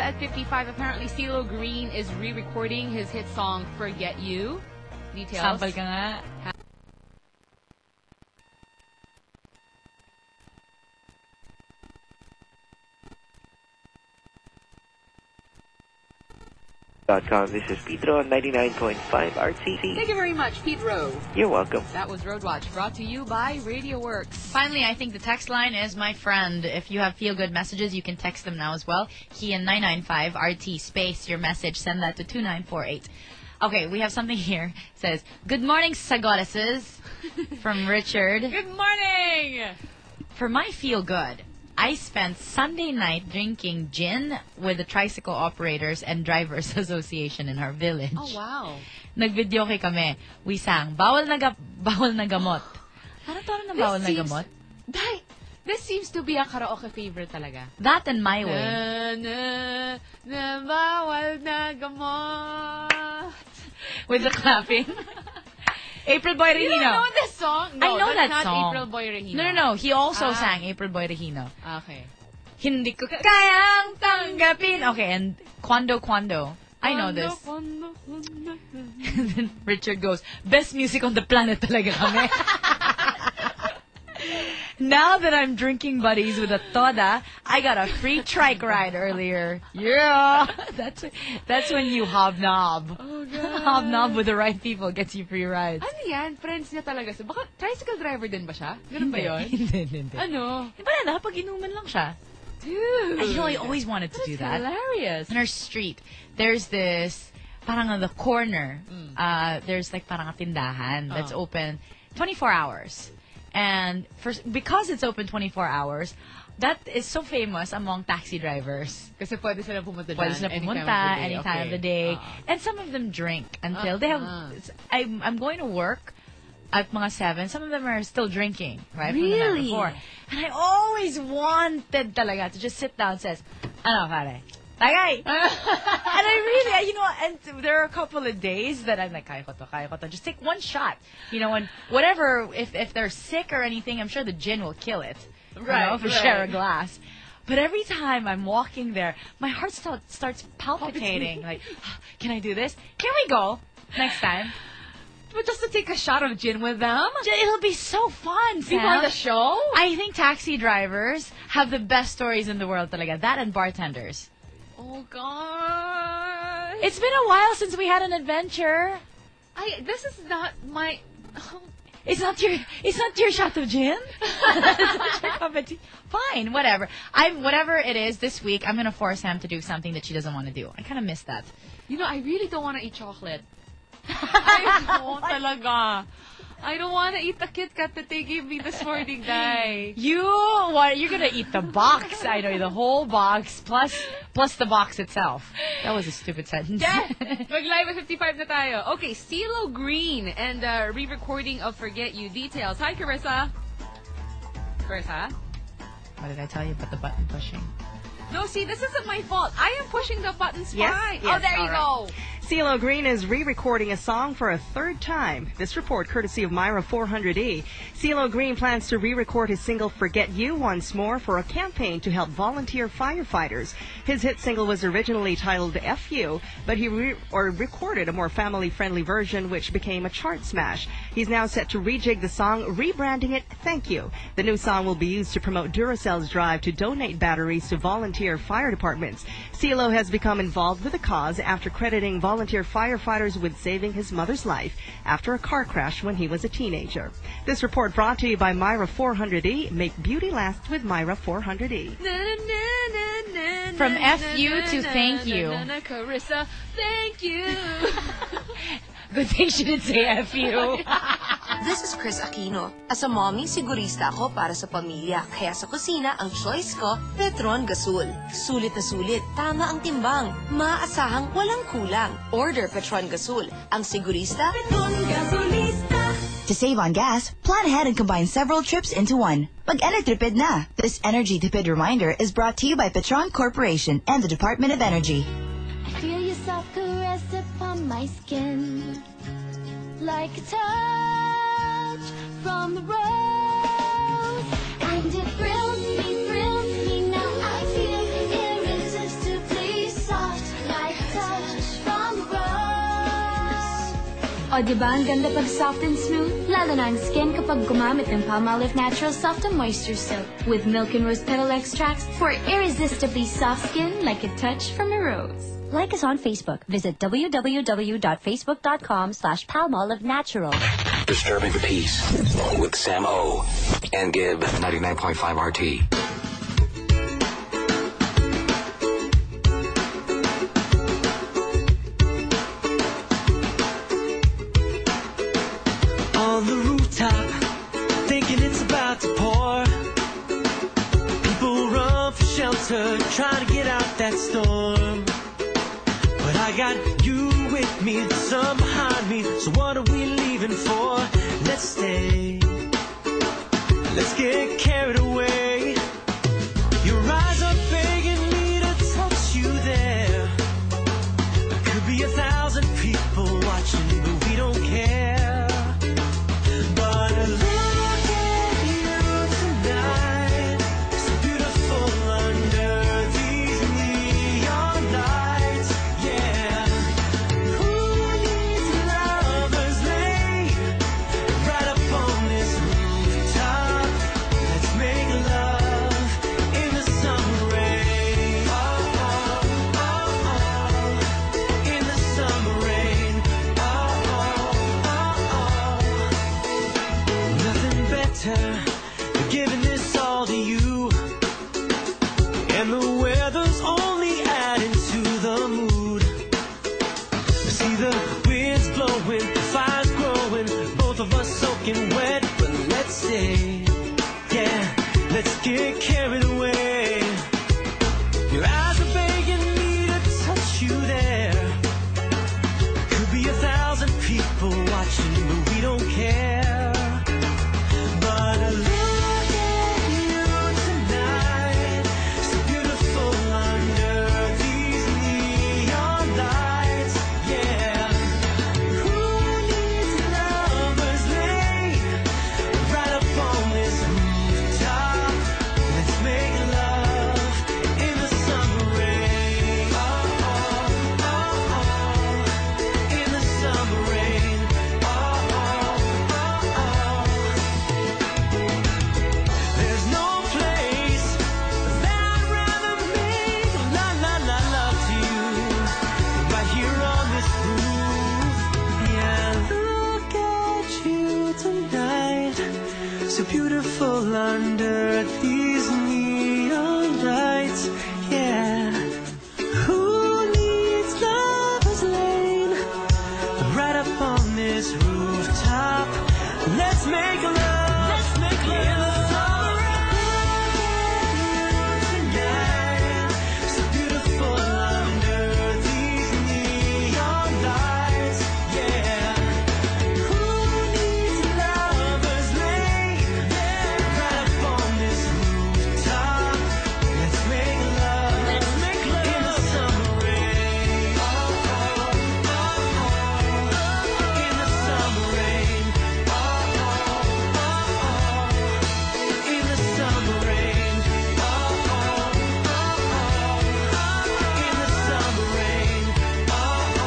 at 55. Apparently, CeeLo Green is re-recording his hit song "Forget You." Details. Sample ka nga. This is Pedro on 99.5 RTC. Thank you very much, Pedro. You're welcome. That was Road Watch, brought to you by Radio Works. Finally, I think the text line is my friend. If you have feel-good messages, you can text them now as well. Kian 995 RT space your message. Send that to 2948. Okay, we have something here. It says, "Good morning, Sagoddesses," from Richard. Good morning. For my feel-good, I spent Sunday night drinking gin with the tricycle operators and drivers association in our village. Oh, wow. Nag-videoke kami. We sang, bawal na gamot. Ano to na bawal na gamot? This seems to be a karaoke favorite talaga. That and My Way. Na bawal na gamot. With the clapping. April Boy Regino. You don't know this song? No, I know that's that not song. April Boy Regino. No. He also sang April Boy Regino. Okay. Hindi ko kayang tanggapin. Okay, and Quando. I know this. Then Richard goes, "Best music on the planet talaga kami." Now that I'm drinking buddies with a Toda, I got a free trike ride earlier. Yeah! That's when you hobnob. Oh, God. Hobnob with the right people gets you free rides. Ano yan? Friends niya talaga. So, baka tricycle driver din ba siya? Ganun ba yun? Hindi. Ano? Di ba nakapag-inuman lang siya? Dude! I always wanted to do that. Hilarious. On our street, there's this, parang on the corner, there's like parang a tindahan that's open 24 hours. And because it's open 24 hours, that is so famous among taxi drivers. Kasi pwede sila pumunta dyan. Pwede sila pumunta any time of the day. And some of them drink until they have... I'm going to work at mga 7. Some of them are still drinking, right? Really? From the night before. And I always wanted talaga to just sit down and says, "Ano, pare? Tagay!" And I really, and there are a couple of days that I'm like, kaya ko to. Just take one shot. And whatever, if they're sick or anything, I'm sure the gin will kill it. Right, if we share a glass. But every time I'm walking there, my heart starts palpitating. Like, can I do this? Can we go next time? But just to take a shot of gin with them? It'll be so fun, Sam. Before the show? I think taxi drivers have the best stories in the world talaga. That and bartenders. Oh, God. It's been a while since we had an adventure. This is not my... It's not your shot of gin? Fine, whatever. Whatever it is this week, I'm going to force Sam to do something that she doesn't want to do. I kind of miss that. I really don't want to eat chocolate. I don't talaga. I don't want to eat the Kit Kat that they gave me this morning, Dai. You're gonna eat the box. I know, the whole box plus the box itself. That was a stupid sentence. Mag-live at 55 na tayo. Okay, CeeLo Green and re-recording of Forget You. Details. Hi, Carissa. Carissa? What did I tell you about the button pushing? No, see, this isn't my fault. I am pushing the buttons fine. Yes, there you go. CeeLo Green is re-recording a song for a third time. This report courtesy of Myra 400E. CeeLo Green plans to re-record his single Forget You once more for a campaign to help volunteer firefighters. His hit single was originally titled FU, but he recorded a more family-friendly version which became a chart smash. He's now set to rejig the song, rebranding it Thank You. The new song will be used to promote Duracell's drive to donate batteries to volunteer fire departments. CeeLo has become involved with the cause after crediting volunteer firefighters with saving his mother's life after a car crash when he was a teenager. This report brought to you by Myra 400E. Make beauty last with Myra 400E. From FU to Thank You. Carissa, thank you. Good thing she didn't say FU. This is Chris Aquino. As a mommy, sigurista ako para sa pamilya. Kaya sa kusina, ang choice ko, Petron Gasol. Sulit na sulit, tama ang timbang. Maaasahang walang kulang. Order Petron Gasol. Ang sigurista, Petron Gasolista. To save on gas, plan ahead and combine several trips into one. Mag-Enertripid na. This Energy Tipid reminder is brought to you by Petron Corporation and the Department of Energy. I feel your soft caress upon my skin, like a touch from the rose, and it thrills me, now I feel irresistibly O diba ang ganda pag soft and smooth? Lalo na ang skin kapag gumamit ng Palmolive Natural Soft and Moisture Soap with milk and rose petal extracts for irresistibly soft skin like a touch from a rose. Like us on Facebook. Visit www.facebook.com/Palmolive Natural. Disturbing the Peace with Sam O and Gibb 99.5 RT. On the rooftop, thinking it's about to pour. People run for shelter, trying to get out that storm. But I got you with me, the sun behind me. So what are we leaving for? Let's stay. Let's get carried away. Your eyes are begging me to touch you there. There could be 1,000 people watching, but we don't care. But look at you tonight, so beautiful under these neon lights. Yeah, who needs lovers late right up on this rooftop? Let's make love in the summer rain. Oh, oh, oh, oh. In the summer rain. Oh, oh, oh, oh. Nothing better than giving this all to you. And the weather's only adding to the mood. See the wind's blowing, the fire's growing, both of us soaking wet. But let's stay, yeah, let's get carried away. Your eyes are begging me to touch you there. Could be 1,000 people watching, but we don't care. But look at you tonight, so beautiful under these neon lights. Yeah, who needs lovers late right up on this rooftop? Let's make love in the summer rain. Oh, oh, oh, oh. In the summer rain. Oh, oh, oh, oh. There's no place that I'd rather make la la la love to you right here on this roof. Yeah, look at you tonight, so beautiful under these neon lights. Yeah, who needs lovers lane right up on this rooftop? Let's make love. Let's make love. In the summer rain tonight, so beautiful under these neon lights. Yeah, who needs lovers late right up on this rooftop? Let's make love. Let's make love in the summer rain. Oh, oh, oh, oh. In the summer rain. Oh, oh, oh, oh. In the summer rain. Oh, oh, oh, oh. In the summer rain. Oh,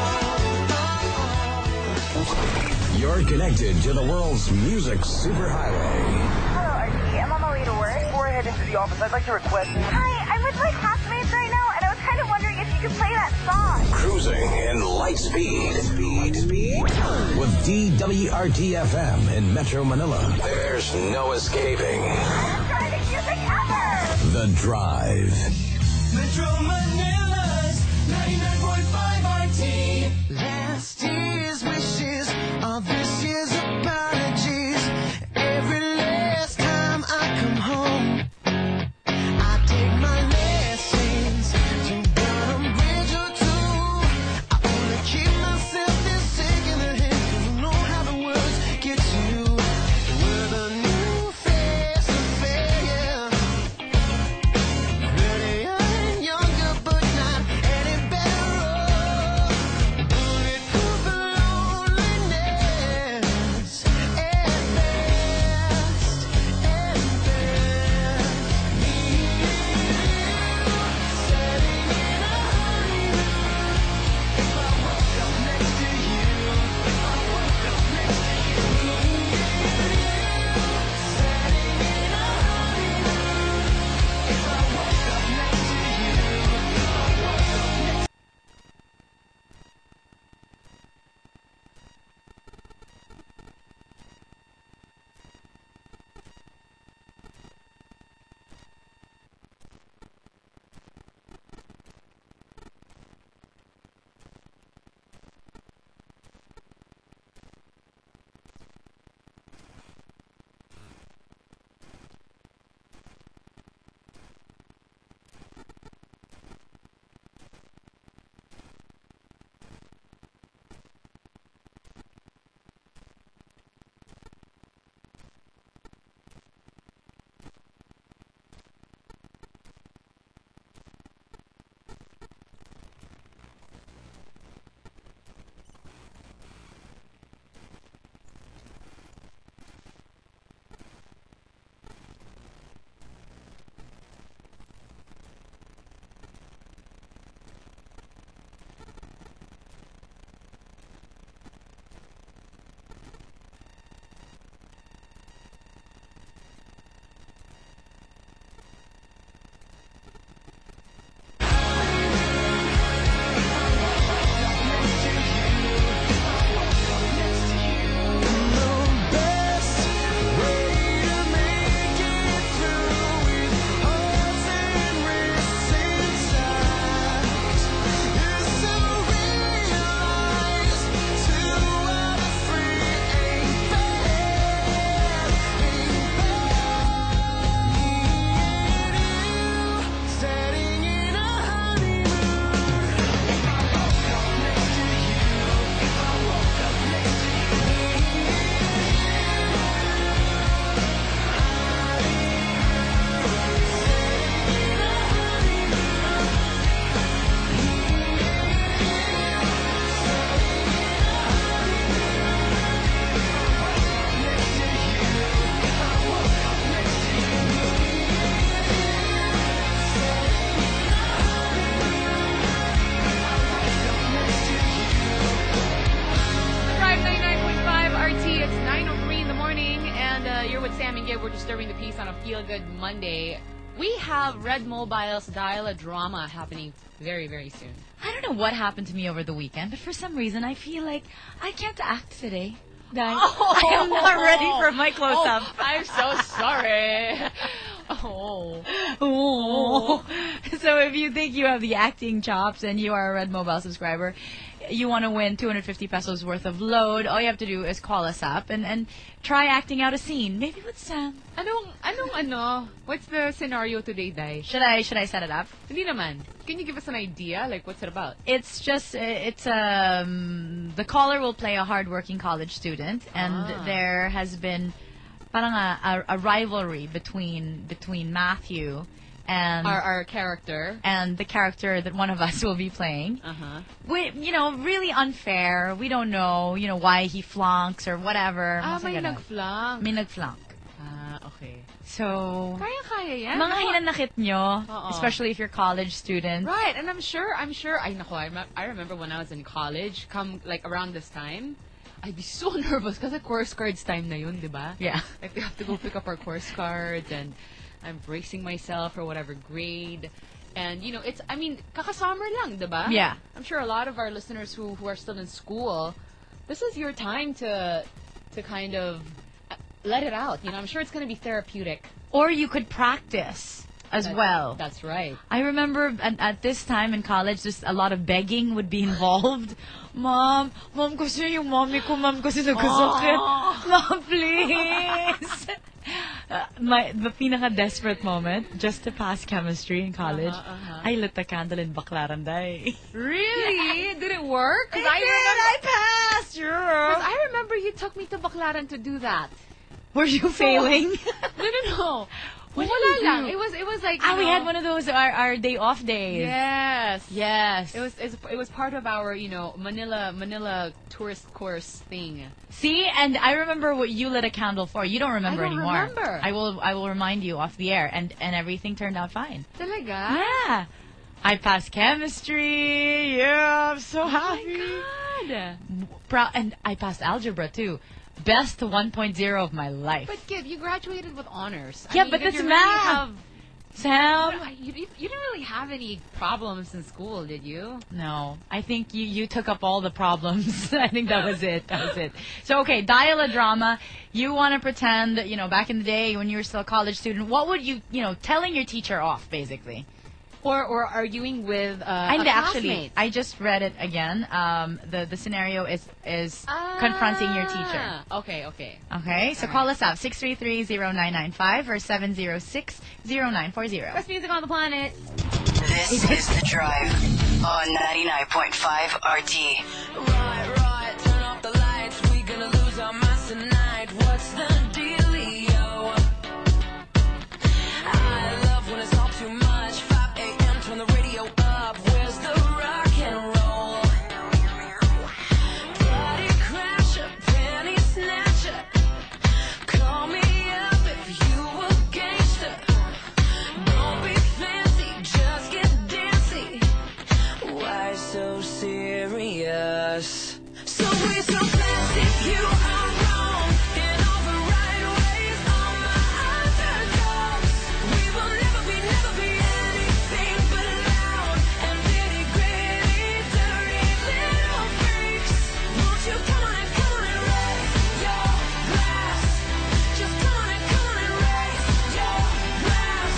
oh, oh. You're connected to the world's music superhighway. Hello, RT. I'm on my way to work. Before I head into the office, I'd like to request... Hi, I'm with my classmates right now, and I was kind of wondering if you could play that song. Cruising in light speed. With DWRT-FM in Metro Manila. There's no escaping. Driving music ever! The Drive. Metro Manila's 99.5 RT. Last year's wishes are this year's apologies. Every last time I come home, I take my lessons to burn a bridge or two. I only keep myself this sick in the head, 'cause I know how the words get to you. We're the new face of failure. Prettier and younger, but we're disturbing the peace on a feel-good Monday. We have Red Mobile's Dial-A-Drama happening very, very soon. I don't know what happened to me over the weekend, but for some reason I feel like I can't act today. I am not ready for my close-up. Oh, I'm so sorry. So if you think you have the acting chops and you are a Red Mobile subscriber, you want to win 250 pesos worth of load, all you have to do is call us up and try acting out a scene. Maybe with Sam. What's the scenario today, Dai? Should I set it up? Hindi naman. Can you give us an idea? Like, what's it about? It's just, the caller will play a hardworking college student, and there has been parang a rivalry between Matthew and our character and the character that one of us will be playing. Really unfair. We don't know, why he flunks or whatever. May nag-flunk. May nag-flunk. Okay. So, kaya yan. Mga hinanakit nyo, especially if you're college student. Right, and I'm sure, I remember when I was in college, around this time, I'd be so nervous kasi course cards time na yun, di ba? Yeah. Like, we have to go pick up our course cards, and I'm bracing myself for whatever grade. And, kakasummer lang, di ba? Yeah. I'm sure a lot of our listeners who are still in school, this is your time to kind of let it out. I'm sure it's going to be therapeutic. Or you could practice as well. That's right. I remember at this time in college, just a lot of begging would be involved. Mom, kasi yung mommy ko, mom, kasi nagkasakit. Mom, please. The pinaka-desperate moment, just to pass chemistry in college, I lit the candle in Baclaran Day. Really? Did it work? I passed! Sure. I remember you took me to Baclaran to do that. Were you failing? No. What Wala did you lang. do? It was like we had one of those our day off days. Yes. It was part of our Manila tourist course thing. See, and I remember what you lit a candle for. You don't remember anymore. I don't remember. I will remind you off the air, and everything turned out fine. Talaga? Yeah. I passed chemistry. Yeah, I'm so happy. Oh my God. And I passed algebra too. Best 1.0 of my life. But Gib, you graduated with honors. Yeah, but that's math. Sam, you didn't really have any problems in school, did you? No, I think you took up all the problems. I think that was it. So okay, Dial-A-Drama. You want to pretend, back in the day when you were still a college student. What would you, telling your teacher off, basically? Or arguing with and a actually, classmate. I just read it again. The scenario is confronting your teacher. Okay. Okay, so call us up 633-0995 or 706-0940. Best music on the planet. This is The Drive on 99.5 RT. Right, turn off the lights. We gonna lose our minds tonight. What's the dealio? I love when it's all too much. 5 a.m. turn the radio up. Where's the rock and roll? Party crasher, penny snatcher. Call me up if you a gangster. Don't be fancy, just get dancy. Why so serious? So we're so fancy, you are wrong. In all the right ways, all my underdogs. We will never be anything but loud and nitty gritty, dirty little freaks. Won't you come on and raise your glass? Just come on and raise your glass.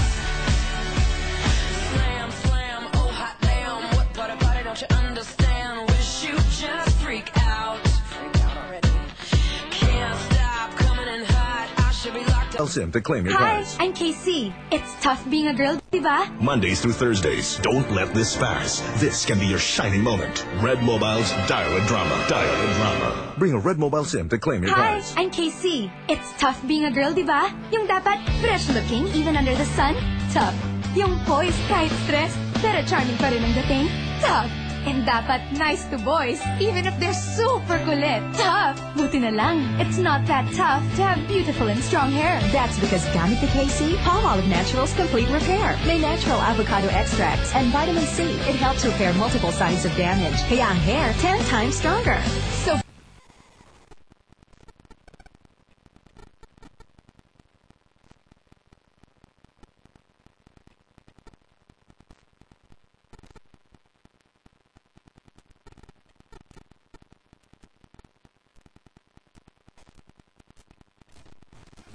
Slam, slam, oh hot damn. What part about it don't you understand? Wish you just freak out. Freak out already. Can't stop coming in hot. I should be locked up. Sim to claim your Hi, prize. I'm Casey. It's tough being a girl, diba? Mondays through Thursdays. Don't let this pass. This can be your shining moment. Red Mobile's Dial-A-Drama. Dial-A-Drama. Bring a Red Mobile SIM to claim your Hi, prize. I'm Casey. It's tough being a girl, diba? Yung dapat fresh looking even under the sun? Tough. Yung poised kahit stress, pero charming pa rin ang dating? Tough. And dapat nice to boys, even if they're super kulit. Tough. Buti na lang, it's not that tough to have beautiful and strong hair. That's because gamit ni KC, Palmolive Naturals Complete Repair. May natural avocado extracts and vitamin C. It helps repair multiple signs of damage. Kaya ang hair 10 times stronger. So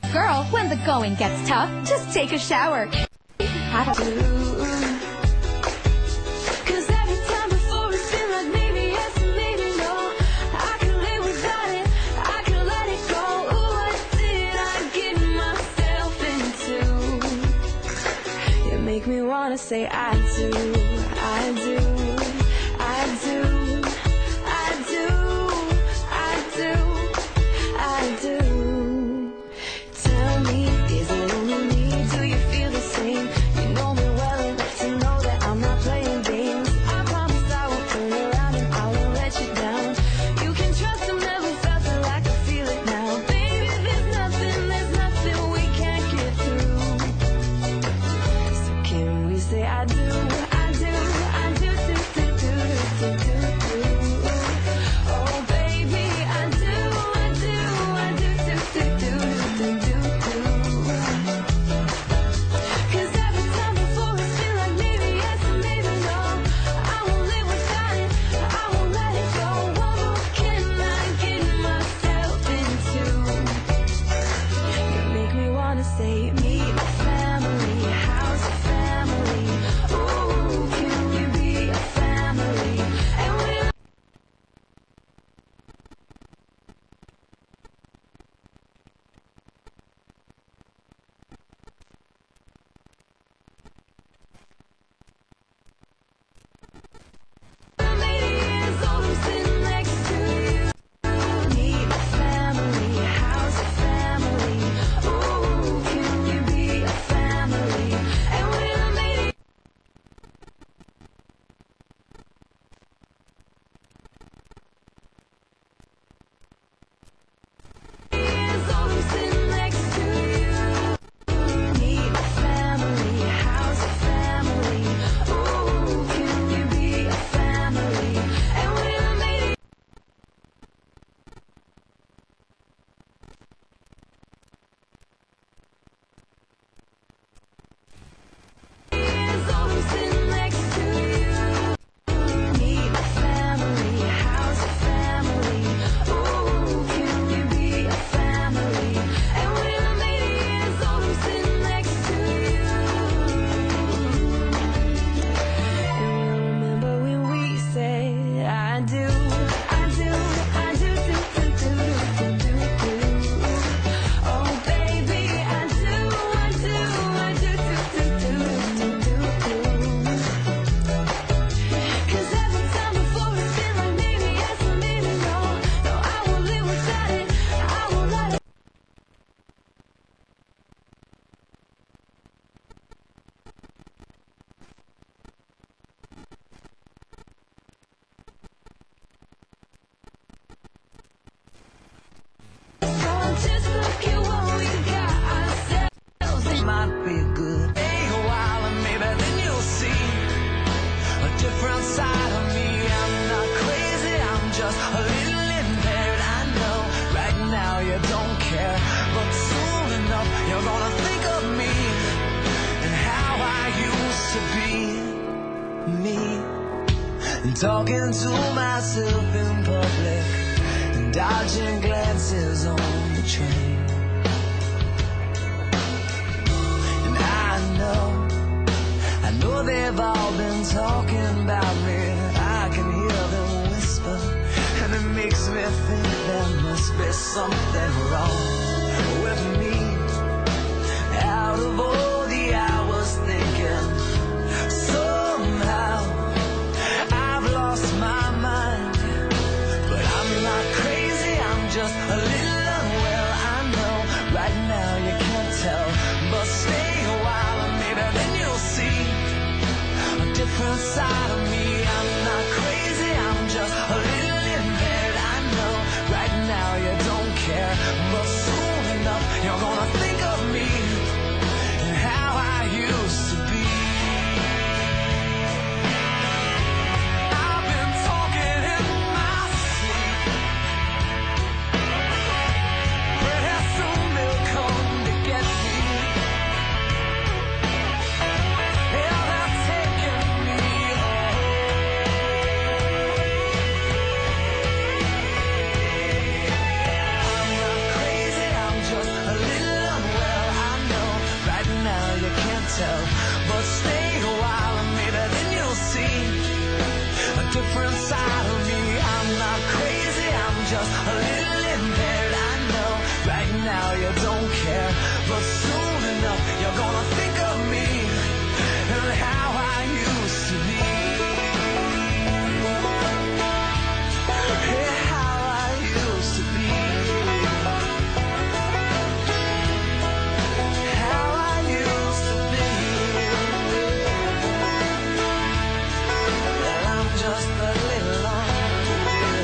Girl, when the going gets tough, just take a shower. Have to. Cause every time before it feel like maybe yes and maybe no. I can live without it, I can let it go. Ooh, what did I get myself into? You make me wanna say I do, I do, I do, I do, I do, I do. Tell me, is it only me? Do you feel the same? You know me well enough to know that I'm not playing games. I promise I won't turn around and I won't let you down. You can trust I've never felt it like I feel it now. Baby, there's nothing we can't get through. So can we say I do, I do, I do, do, do, do, do, do, do. Oh baby, I do, I do, I do, do, do, do, do, do, do. Cause every time before it feel like maybe yes and maybe no. I won't live without it, I won't let it go. What more can I get myself into? You make me wanna say meet my family, how's your family? Ooh, can we be a family? And we is always sitting next to you. Meet my family, how's your family? Ooh, can we be a family? And when I made it is always sitting next to you. Meet my family, how's your family? Ooh, can we be a family? And when I made it is always sitting next to you. Meet my family, how's your family? Ooh, can we be a family? And when I made it is always sitting next to you. And we'll remember when we said I do, I do, I do, do, do, do, do, do, do. Oh baby, I do, I do, I do, do, do, do, do, do, do. Cause every time before it feel like maybe yes and maybe no. No, I won't live without it, I won't let it. Just look at what we got ourselves. It might be good. Stay a while and maybe then you'll see a different side of me. I'm not crazy, I'm just a little impaired. I know right now you don't care, but soon enough you're gonna think of me and how I used to be me. And talking to myself in public and dodging glances on the train. And I know they've all been talking about me. I can hear them whisper, and it makes me think there must be something wrong with me. Out of all the hours thinking, somehow I've lost my mind. But I'm not crazy, I'm just a little unwell. I know right now you can't tell, but stay a while and maybe then you'll see a different side of me. I'm not crazy, I'm just a little impaired. I know right now you don't care, but soon enough you're gonna think of me and how I used to be. I've been talking in my sleep. Pretty soon they'll come to get me. Yeah, they're taking me away. inside of me. I'm not crazy, I'm just a little impaired. I know right now you don't care, but soon enough you're gonna think of me and how I used to be. Yeah, how I used to be. How I used to be. Well, I'm just a little lonely.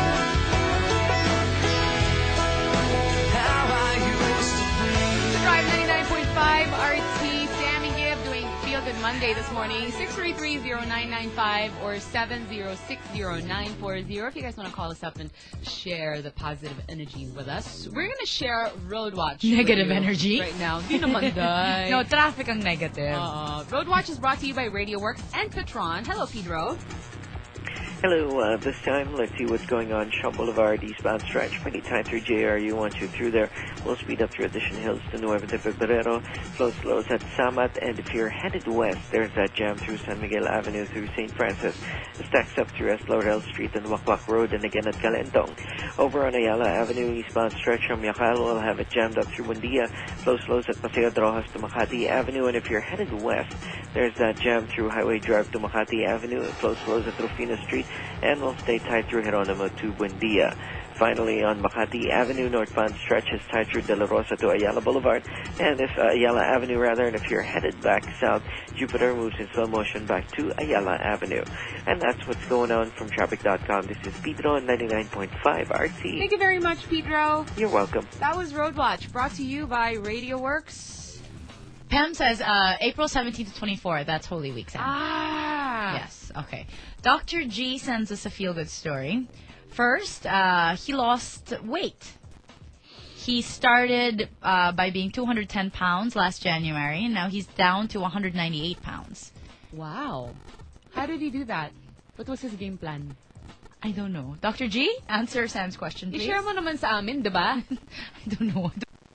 How I used to be. Drive 99.5 RT. Sam and Gib doing Feel Good Monday this morning. 633-0995 or 7060940. If you guys want to call us up and share the positive energy with us. We're going to share Road Watch. Negative with you energy? right now. Di naman, day. No, traffic ang negative. Road Watch is brought to you by Radio Works and Petron. Hello, Pedro. Hello, this time, let's see what's going on. Shaw Boulevard, eastbound stretch, pretty tight through JRU. Once you're through there, we'll speed up through Addition Hills to Nueva de Febrero. Slows at Samat, and if you're headed west, there's that jam through San Miguel Avenue through St. Francis. Stacks up through S. Laurel Street and Wakwak Road, and again at Calentong. Over on Ayala Avenue, eastbound stretch from Yacal, we'll have it jammed up through Buendia. Slows at Paseo de Rojas to Makati Avenue, and if you're headed west, there's that jam through Highway Drive to Makati Avenue. Slows at Rufino Street, and we'll stay tight through Geronimo to Buendia. Finally, on Makati Avenue, northbound stretch is tight through De La Rosa to Ayala Boulevard, and Ayala Avenue rather, and if you're headed back south, Jupiter moves in slow motion back to Ayala Avenue. And that's what's going on from Traffic.com. This is Pedro on 99.5 RT. Thank you very much, Pedro. You're welcome. That was Road Watch, brought to you by Radio Works. Pam says April 17th to 24th. That's Holy Week, Sam. Yes, okay. Dr. G sends us a feel-good story. First, he lost weight. He started by being 210 pounds last January, and now he's down to 198 pounds. Wow. How did he do that? What was his game plan? I don't know. Dr. G, answer Sam's question, please. I-share mo naman sa amin, diba? I don't know.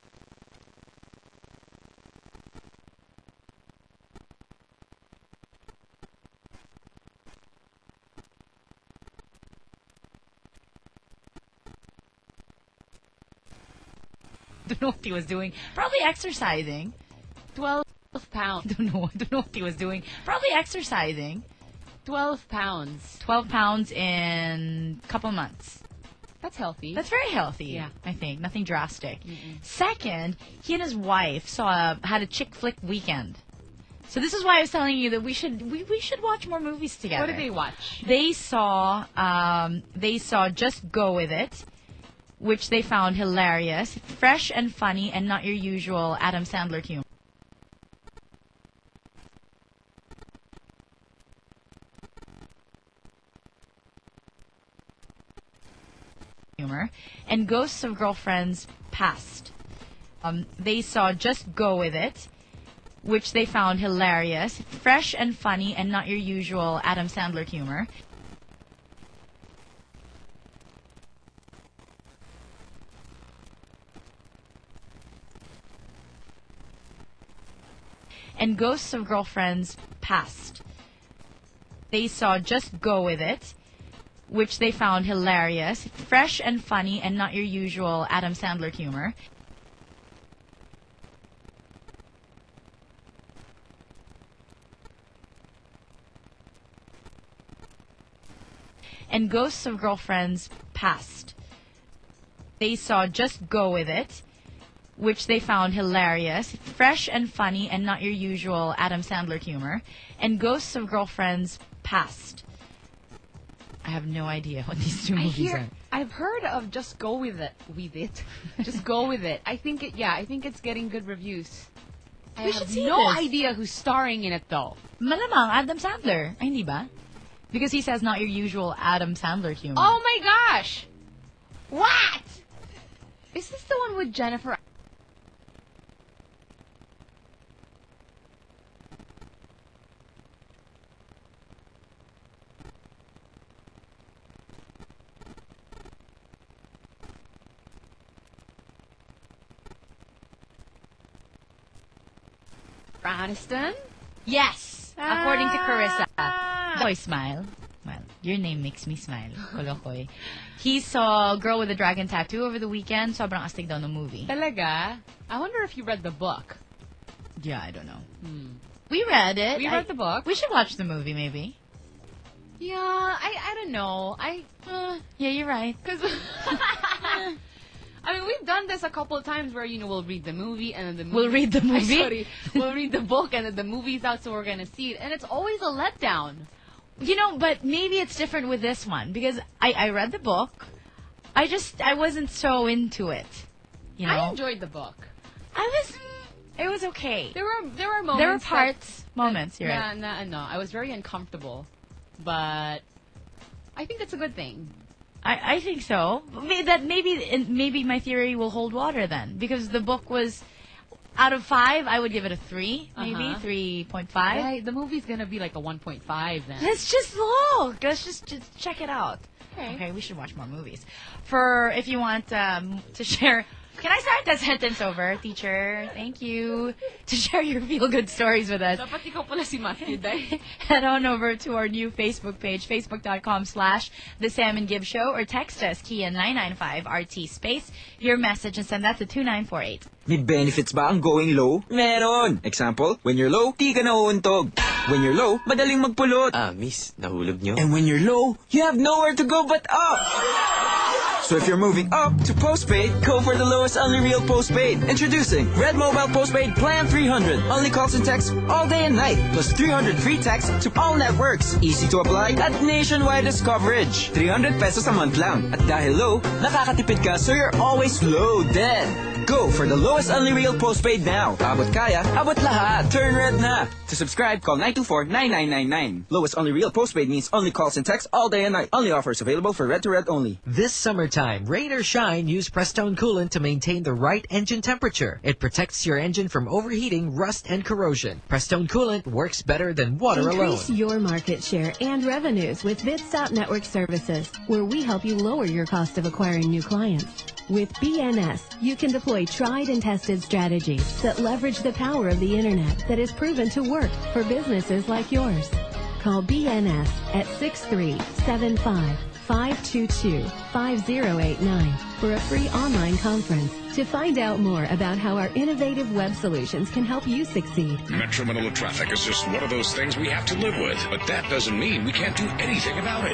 Don't know what he was doing. Probably exercising. 12 pounds. Don't know what he was doing. Probably exercising. 12 pounds. 12 pounds in a couple months. That's healthy. That's very healthy. Yeah. I think. Nothing drastic. Second, he and his wife had a chick flick weekend. So this is why I was telling you that we should watch more movies together. What did they watch? They saw Just Go With It, which they found hilarious, fresh and funny, and not your usual Adam Sandler humor. And Ghosts of Girlfriends Past. They saw Just Go With It, which they found hilarious, fresh and funny, and not your usual Adam Sandler humor. And Ghosts of Girlfriends Past. They saw Just Go With It, which they found hilarious, fresh and funny, and not your usual Adam Sandler humor. And Ghosts of Girlfriends Past. They saw Just Go With It, which they found hilarious, fresh and funny, and not your usual Adam Sandler humor. And Ghosts of Girlfriends Past. I have no idea what these two movies are. I've heard of Just Go With It. Just Go With It. I think it's getting good reviews. I have no idea who's starring in it though. Malamang Adam Sandler. Ay, hindi ba? Because he says not your usual Adam Sandler humor. Oh my gosh! What? Is this the one with Jennifer? Aniston? Yes, according to Carissa. Boy, smile. Well, Your name makes me smile. Kolokoy. He saw Girl with a Dragon Tattoo over the weekend. Sobrang astig daw ng movie. Talaga? I wonder if you read the book. Yeah, I don't know. We read it. We read the book. We should watch the movie, maybe. Yeah, I don't know. Yeah, you're right. Because I mean, we've done this a couple of times where, we'll read the movie and then the movie... We'll read the movie? We'll read the book and then the movie's out, so we're going to see it. And it's always a letdown. But maybe it's different with this one because I read the book. I wasn't so into it. I enjoyed the book. It was okay. There were moments. There were moments. You're right. No. I was very uncomfortable, but I think that's a good thing. I think so. Maybe my theory will hold water then because the book was out of 5. I would give it a 3, maybe 3.5. Yeah, the movie's gonna be like a 1.5 then. Let's just look. Let's just check it out. Okay, we should watch more movies. If you want to share. Can I start that sentence over, teacher? Thank you. To share your feel-good stories with us. Dapat ikaw pala si Matthew, Day. Head on over to our new Facebook page, facebook.com/The Sam and Gibb Show, or text us, Kia 995RT space, your message and send that to 2948. May benefits ba ang going low? Meron! Example, when you're low, di ka nauuntog. When you're low, madaling magpulot. Miss, nahulog nyo? And when you're low, you have nowhere to go but up. So if you're moving up to postpaid, go for the lowest only real postpaid. Introducing Red Mobile Postpaid Plan 300. Only calls and texts all day and night. Plus 300 free texts to all networks. Easy to apply at nationwidest coverage. 300 pesos a month lang. At dahil low, nakakatipid ka so you're always loaded. Go for the lowest only real postpaid now. Abot kaya, abot lahat. Turn red na. To subscribe, call 924-9999. Lowest only real postpaid means only calls and texts all day and night. Only offers available for red to red only. This summertime, rain or shine, use Prestone Coolant to maintain the right engine temperature. It protects your engine from overheating, rust, and corrosion. Prestone Coolant works better than water alone. Increase your market share and revenues with BidStop Network Services, where we help you lower your cost of acquiring new clients. With BNS, you can deploy tried and tested strategies that leverage the power of the Internet that is proven to work for businesses like yours. Call BNS at 6375-522-5089 for a free online conference to find out more about how our innovative web solutions can help you succeed. Metro Manila traffic is just one of those things we have to live with, but that doesn't mean we can't do anything about it.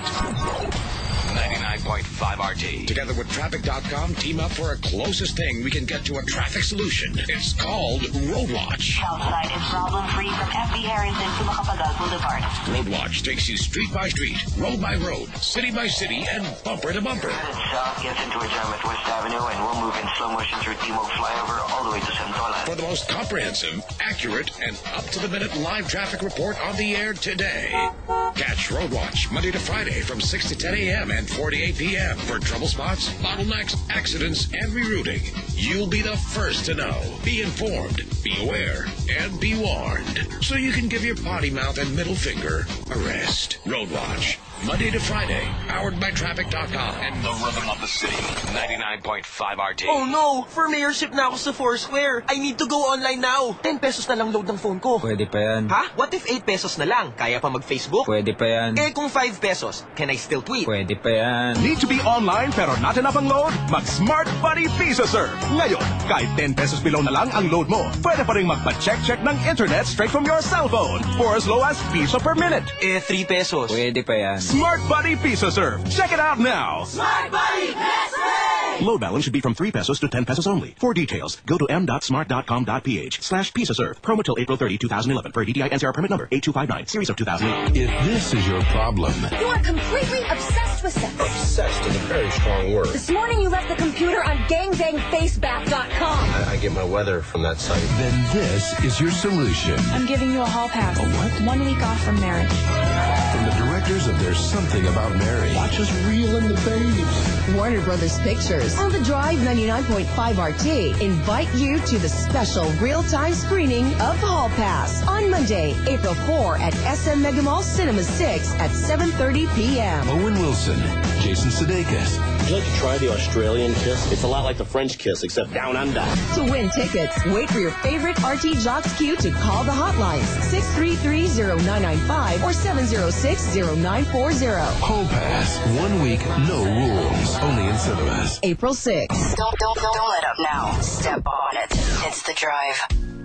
99.5 RT. Together with Traffic.com, team up for a closest thing we can get to a traffic solution. It's called Roadwatch. Southside is problem-free from FB Harrington to Macapagal Boulevard. Roadwatch takes you street by street, road by road, city by city, and bumper to bumper. South gets into a jam at West Avenue and we'll move in slow motion through Timog Flyover all the way to Santolan. For the most comprehensive, accurate, and up-to-the-minute live traffic report on the air today. Catch Roadwatch Monday to Friday from 6 to 10 a.m. and 4 to 8 p.m. for trouble spots, bottlenecks, accidents, and rerouting. You'll be the first to know. Be informed, be aware, and be warned. So you can give your potty mouth and middle finger a rest. Roadwatch, Monday to Friday, powered by Traffic.com. And the rhythm of the city, 99.5 RT. Oh no! For mayorship na ako sa Foursquare. I need to go online now. 10 pesos na lang load ng phone ko. Pwede pa yan. Ha? What if 8 pesos na lang? Kaya pa mag-Facebook? Pwede pa yan. Eh kung 5 pesos, can I still tweet? Pwede pa yan. Need to be online pero not enough ang load? Mag-Smart Buddy PisaServe. Ngayon, kahit 10 pesos below na lang ang load mo, pwede pa rin magpa-check ng internet straight from your cell phone for as low as piso per minute. Eh 3 pesos. Pwede pa yan. Smart Buddy PisaServe. Check it out now. Smart Buddy PisaServe. Load balance should be from 3 pesos to 10 pesos only. For details, go to m.smart.com.ph/PisaServe. Promo till April 30, 2011. Per DTI NCR permit number 8259, series of 2008. If this is your problem, You are completely obsessed with sex. obsessed is a very strong word. This morning you left the computer on gangbangfaceback.com. I get my weather from that site. Then this is your solution. I'm giving you a hall pass. A what? 1 week off from marriage. From the directors of There's Something About Mary. Watch us reel in the babes. Warner Brothers Pictures on the Drive 99.5 RT invite you to the special real-time screening of Hall Pass on Monday, April 4 at SM Mega Mall Cinema 6 at 7:30 p.m. Owen Wilson, Jason Sudeikis. Would you like to try the Australian kiss? It's a lot like the French kiss, except down under. To win tickets, wait for your favorite RT Jocks queue to call the hotlines 633-0995 or 706-0940. Hall Pass. 1 week, no rules. Only in cinemas. April 6th. Don't let up now. Step on it. It's The Drive.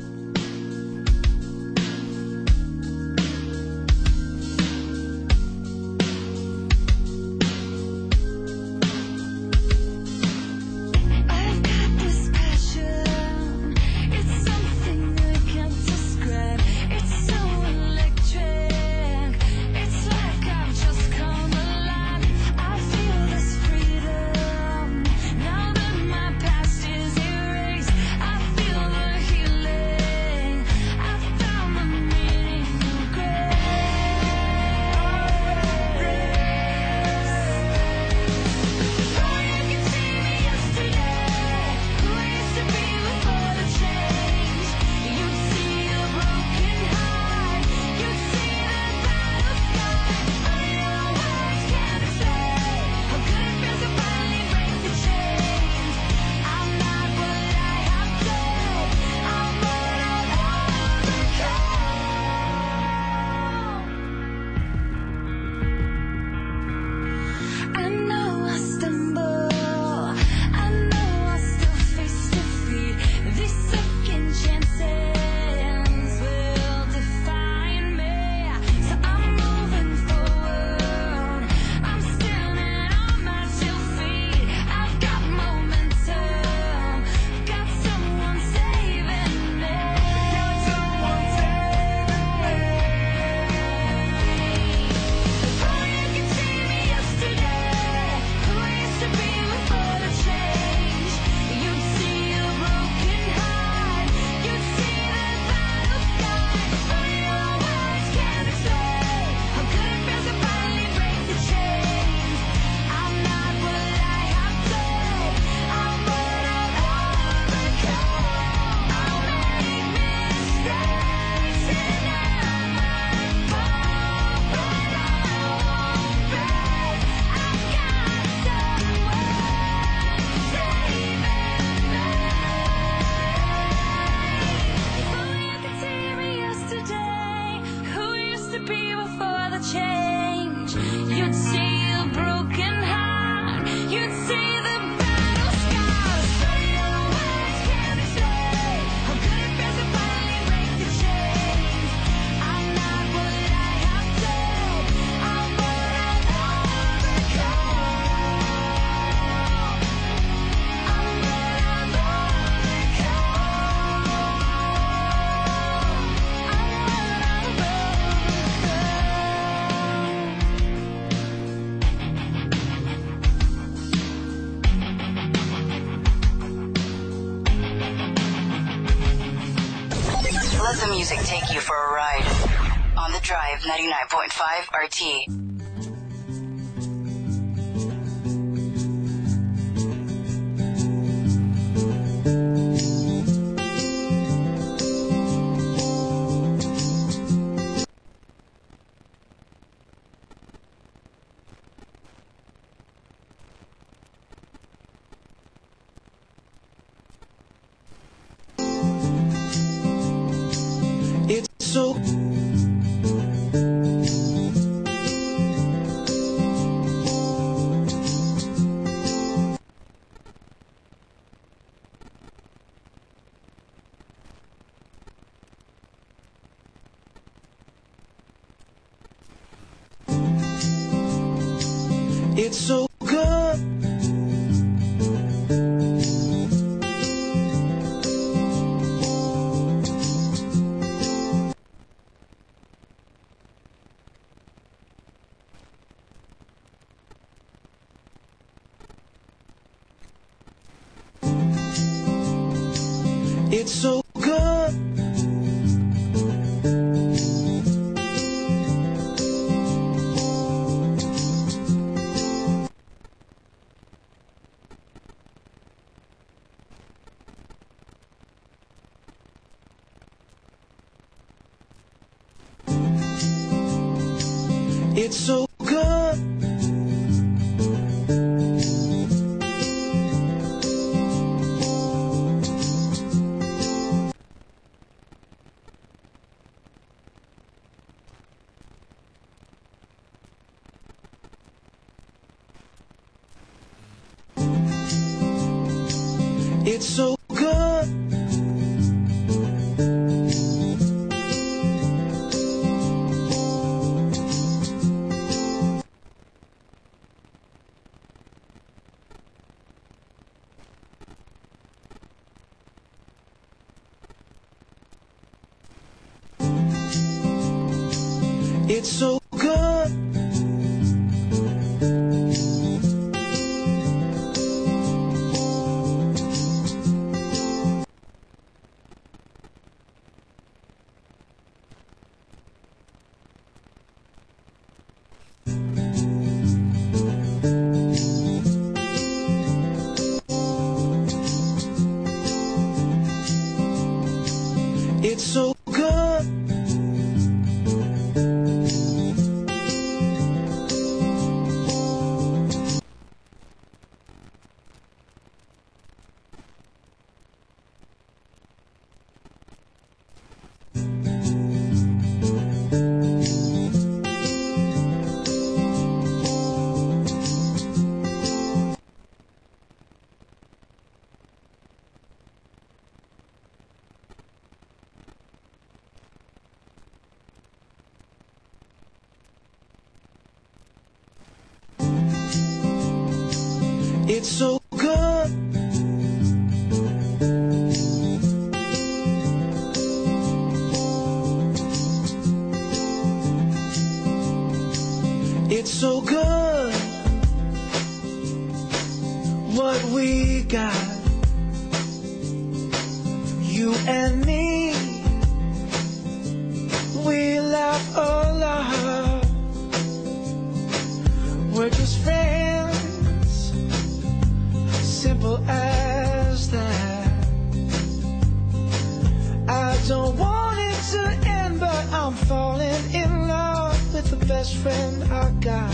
Let the music take you for a ride. On The Drive, 99.5 RT. It's so It's so good. It's so good. It's so good. It's so good. It's so good. It's so good. It's so good. It's so good. What we got, you and me, we laugh a lot. We're just friends, simple as that. I don't want it to end, but I'm falling in love with the best friend I got.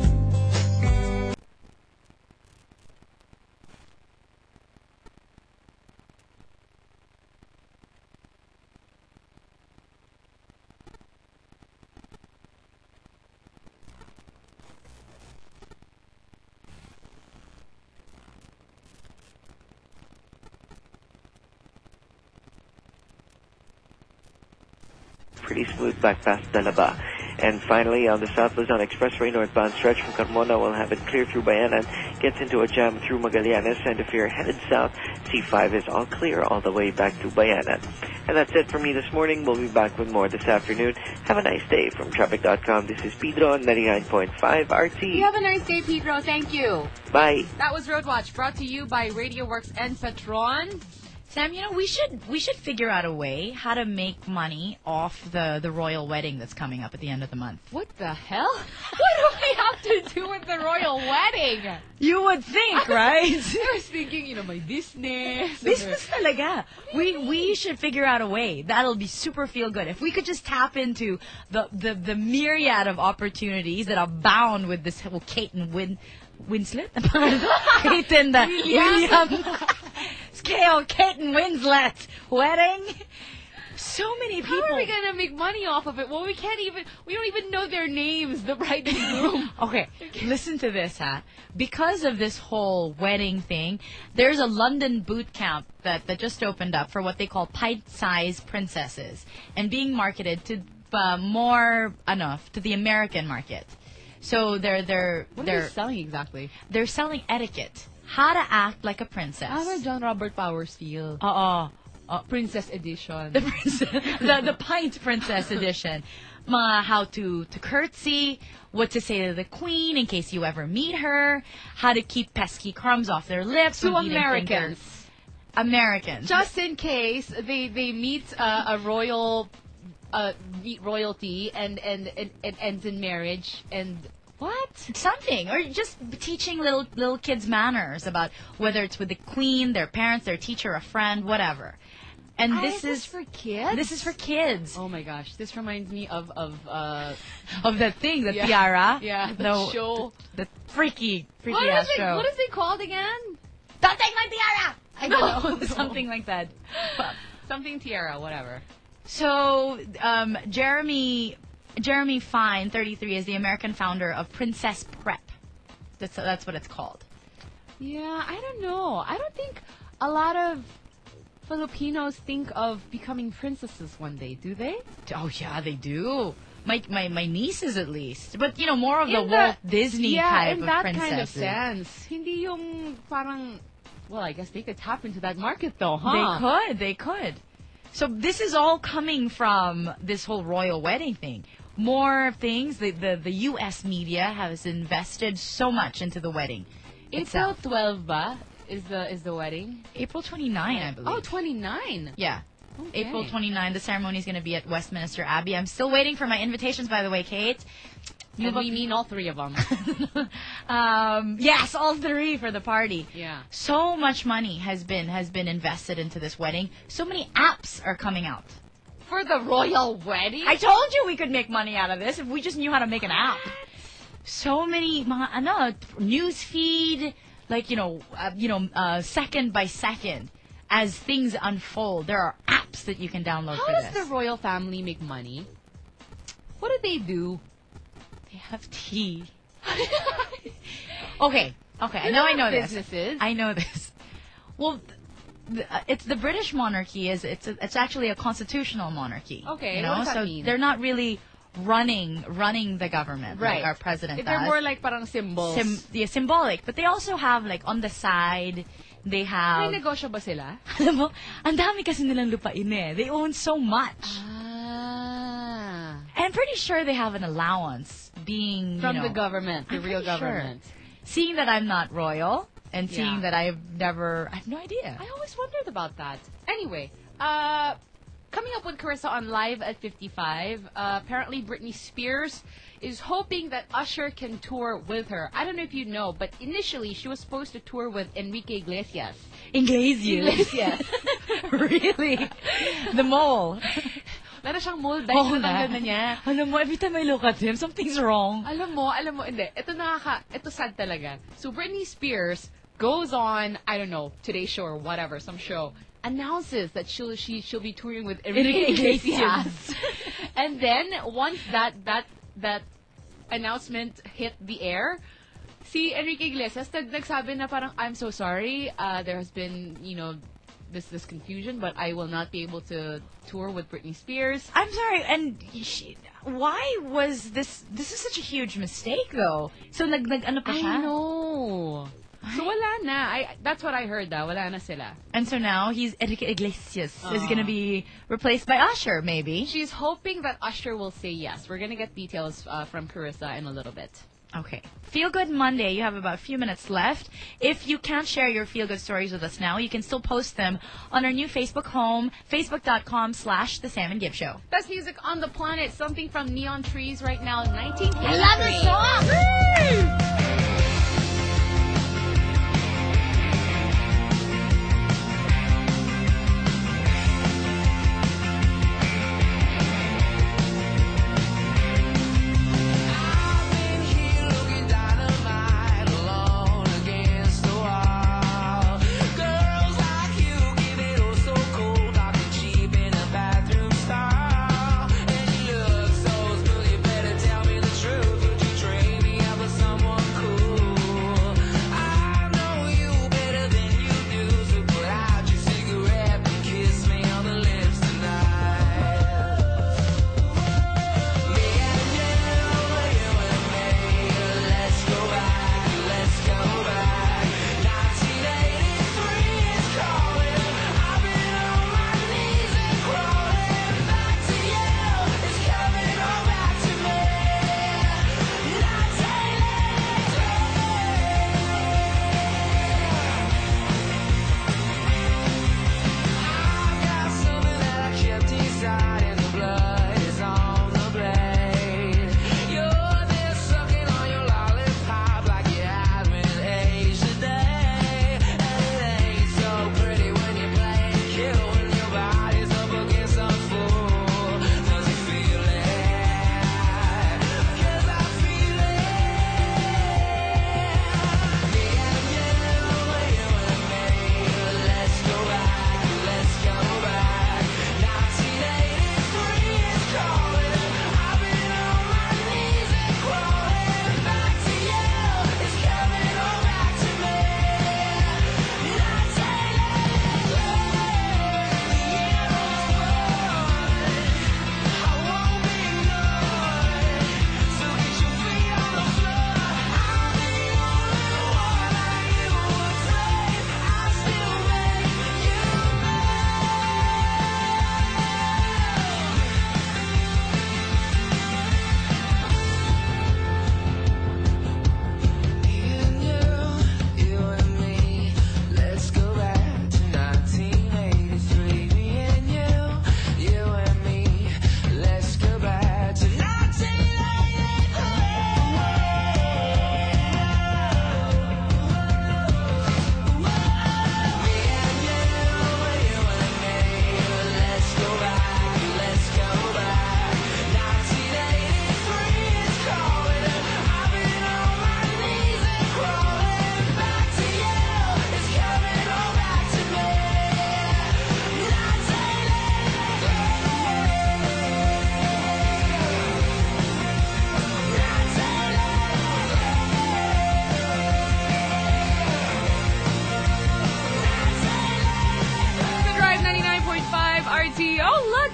Pretty smooth back past Dalaba. And finally, on the South Luzon Expressway northbound stretch from Carmona, we'll have it clear through Bayanan, gets into a jam through Magallanes, and if you're headed south, C5 is all clear all the way back to Bayanan. And that's it for me this morning. We'll be back with more this afternoon. Have a nice day from Traffic.com. This is Pedro on 99.5 RT. You have a nice day, Pedro. Thank you. Bye. That was Road Watch, brought to you by Radio Works and Petron. Sam, you know, we should figure out a way how to make money off the royal wedding that's coming up at the end of the month. What the hell? What do I have to do with the royal wedding? You would think, right? I was thinking, you know, my business. Business talaga. We should figure out a way. That'll be super feel good. If we could just tap into the myriad of opportunities that abound with this whole Kate and Winslet? Kate and William. Kate and Winslet wedding. So many people. How are we gonna make money off of it? Well, we don't even know their names, the bride and groom. Okay, listen to this, Because of this whole wedding thing, there's a London boot camp that just opened up for what they call pint-sized princesses, and being marketed to to the American market. So what are they selling exactly? They're selling etiquette. How to act like a princess. How John Robert Powers feel? Princess edition. The pint princess edition. How to curtsy, what to say to the queen in case you ever meet her, how to keep pesky crumbs off their lips. To Americans. Americans. Just in case they meet a meet royalty and ends in marriage and what? Something. Or just teaching little kids manners about whether it's with the queen, their parents, their teacher, a friend, whatever. And this is for kids? This is for kids. Oh my gosh. This reminds me of that thing, the tiara. Yeah, the show. The freaky ass show. What is it called again? Don't take my tiara! I don't know. Something like that. Something tiara, whatever. So, Jeremy Fine, 33, is the American founder of Princess Prep. That's what it's called. Yeah, I don't know. I don't think a lot of Filipinos think of becoming princesses one day, do they? Oh yeah, they do. My nieces at least. But more of the In Walt Disney type in of that princesses. kind of sense. Hindi yung parang, well, I guess they could tap into that market though, huh? They could. So this is all coming from this whole royal wedding thing. More things. The U.S. media has invested so much into the wedding. April 12 ba is the wedding? April 29, I believe. Oh, 29. Yeah. Okay. April 29. The ceremony is going to be at Westminster Abbey. I'm still waiting for my invitations, by the way, Kate. And we mean all three of them. Yes, all three for the party. Yeah. So much money has been invested into this wedding. So many apps are coming out. For the royal wedding? I told you we could make money out of this if we just knew how to make an app. So many news feed, like second by second as things unfold. There are apps that you can download How for does this. the royal family make money? What do they do? They have tea. Okay. I know this. Businesses. I know this. Well, it's the British monarchy. It's actually a constitutional monarchy. Okay, what does that so mean? they're not really running the government like our president They're does. more like parang symbols. Symbolic, but they also have like on the side. They have. May negosyo ba sila? Alam mo, ang dami kasi nilang lupain eh. They own so much. Ah. And I'm pretty sure they have an allowance being From the government, the I'm real pretty sure. government. Seeing that I'm not royal and seeing Yeah. that I have no idea. I always wondered about that. Anyway, coming up with Carissa on Live at 55, apparently Britney Spears is hoping that Usher can tour with her. I don't know if you know, but initially she was supposed to tour with Enrique Iglesias. Iglesias. Really? The mole. Meron siyang mole dahil natanggal na niya. Alam mo, every time I look at him, something's wrong. Alam mo, hindi. Ito sad talaga. So Britney Spears goes on, I don't know, Today Show or whatever, some show, announces that she'll be touring with Enrique Iglesias. And then once that announcement hit the air, si Enrique Iglesias nagsabi na parang, I'm so sorry, there has been, this confusion, but I will not be able to tour with Britney Spears. I'm sorry, and why was this is such a huge mistake though? So ano pa siya? I know. So wala na. That's what I heard wala na sila. And so now Enrique Iglesias is going to be replaced by Usher, maybe. She's hoping that Usher will say yes. We're going to get details from Carissa in a little bit. Okay. Feel Good Monday. You have about a few minutes left. If you can't share your feel good stories with us now, you can still post them on our new Facebook home, facebook.com/The Sam and Gibb Show. Best music on the planet. Something from Neon Trees right now. 1953. I love the song. Woo! Someone cool.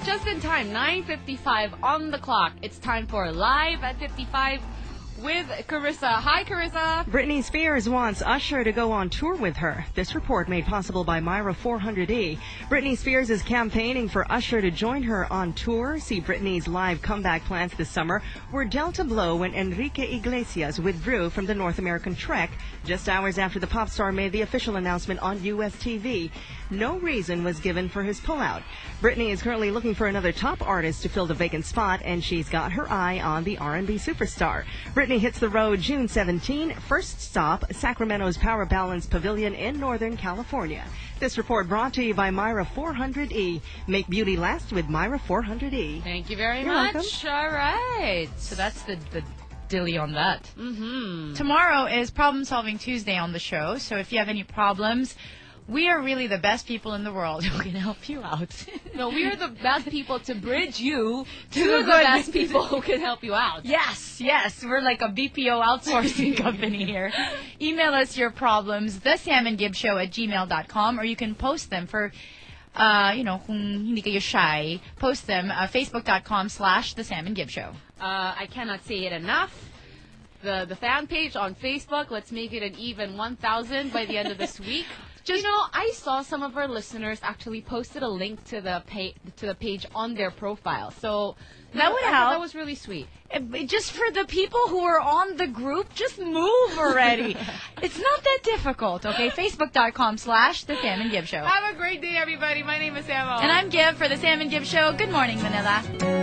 just in time. 9:55 on the clock. It's time for Live at 55 with Carissa. Hi, Carissa. Britney Spears wants Usher to go on tour with her. This report made possible by Myra 400E. Britney Spears is campaigning for Usher to join her on tour. See Britney's live comeback plans this summer were dealt a blow when Enrique Iglesias withdrew from the North American trek just hours after the pop star made the official announcement on U.S. TV. No reason was given for his pullout. Britney is currently looking for another top artist to fill the vacant spot, and she's got her eye on the R&B superstar. Britney hits the road June 17. First stop, Sacramento's Power Balance Pavilion in Northern California. This report brought to you by Myra 400E. Make beauty last with Myra 400E. Thank you very You're much. welcome. All right. So that's the dilly on that. Mm-hmm. Tomorrow is Problem Solving Tuesday on the show. So if you have any problems, we are really the best people in the world who can help you out. No, we are the best people to bridge you to To the good- best people who can help you out. Yes. We're like a BPO outsourcing company here. Email us your problems, thesamandgibshow@gmail.com, or you can post them for, kung hindi kayo shy, post them facebook.com/thesamandgibshow. I cannot say it enough. The fan page on Facebook, let's make it an even 1,000 by the end of this week. I saw some of our listeners actually posted a link to the page on their profile. So That would I thought help. That was really sweet. Just for the people who are on the group, just move already. It's not that difficult, okay? Facebook.com/The Sam and Gib Show. Have a great day, everybody. My name is Emma. And I'm Gib for The Sam and Gib Show. Good morning, Manila.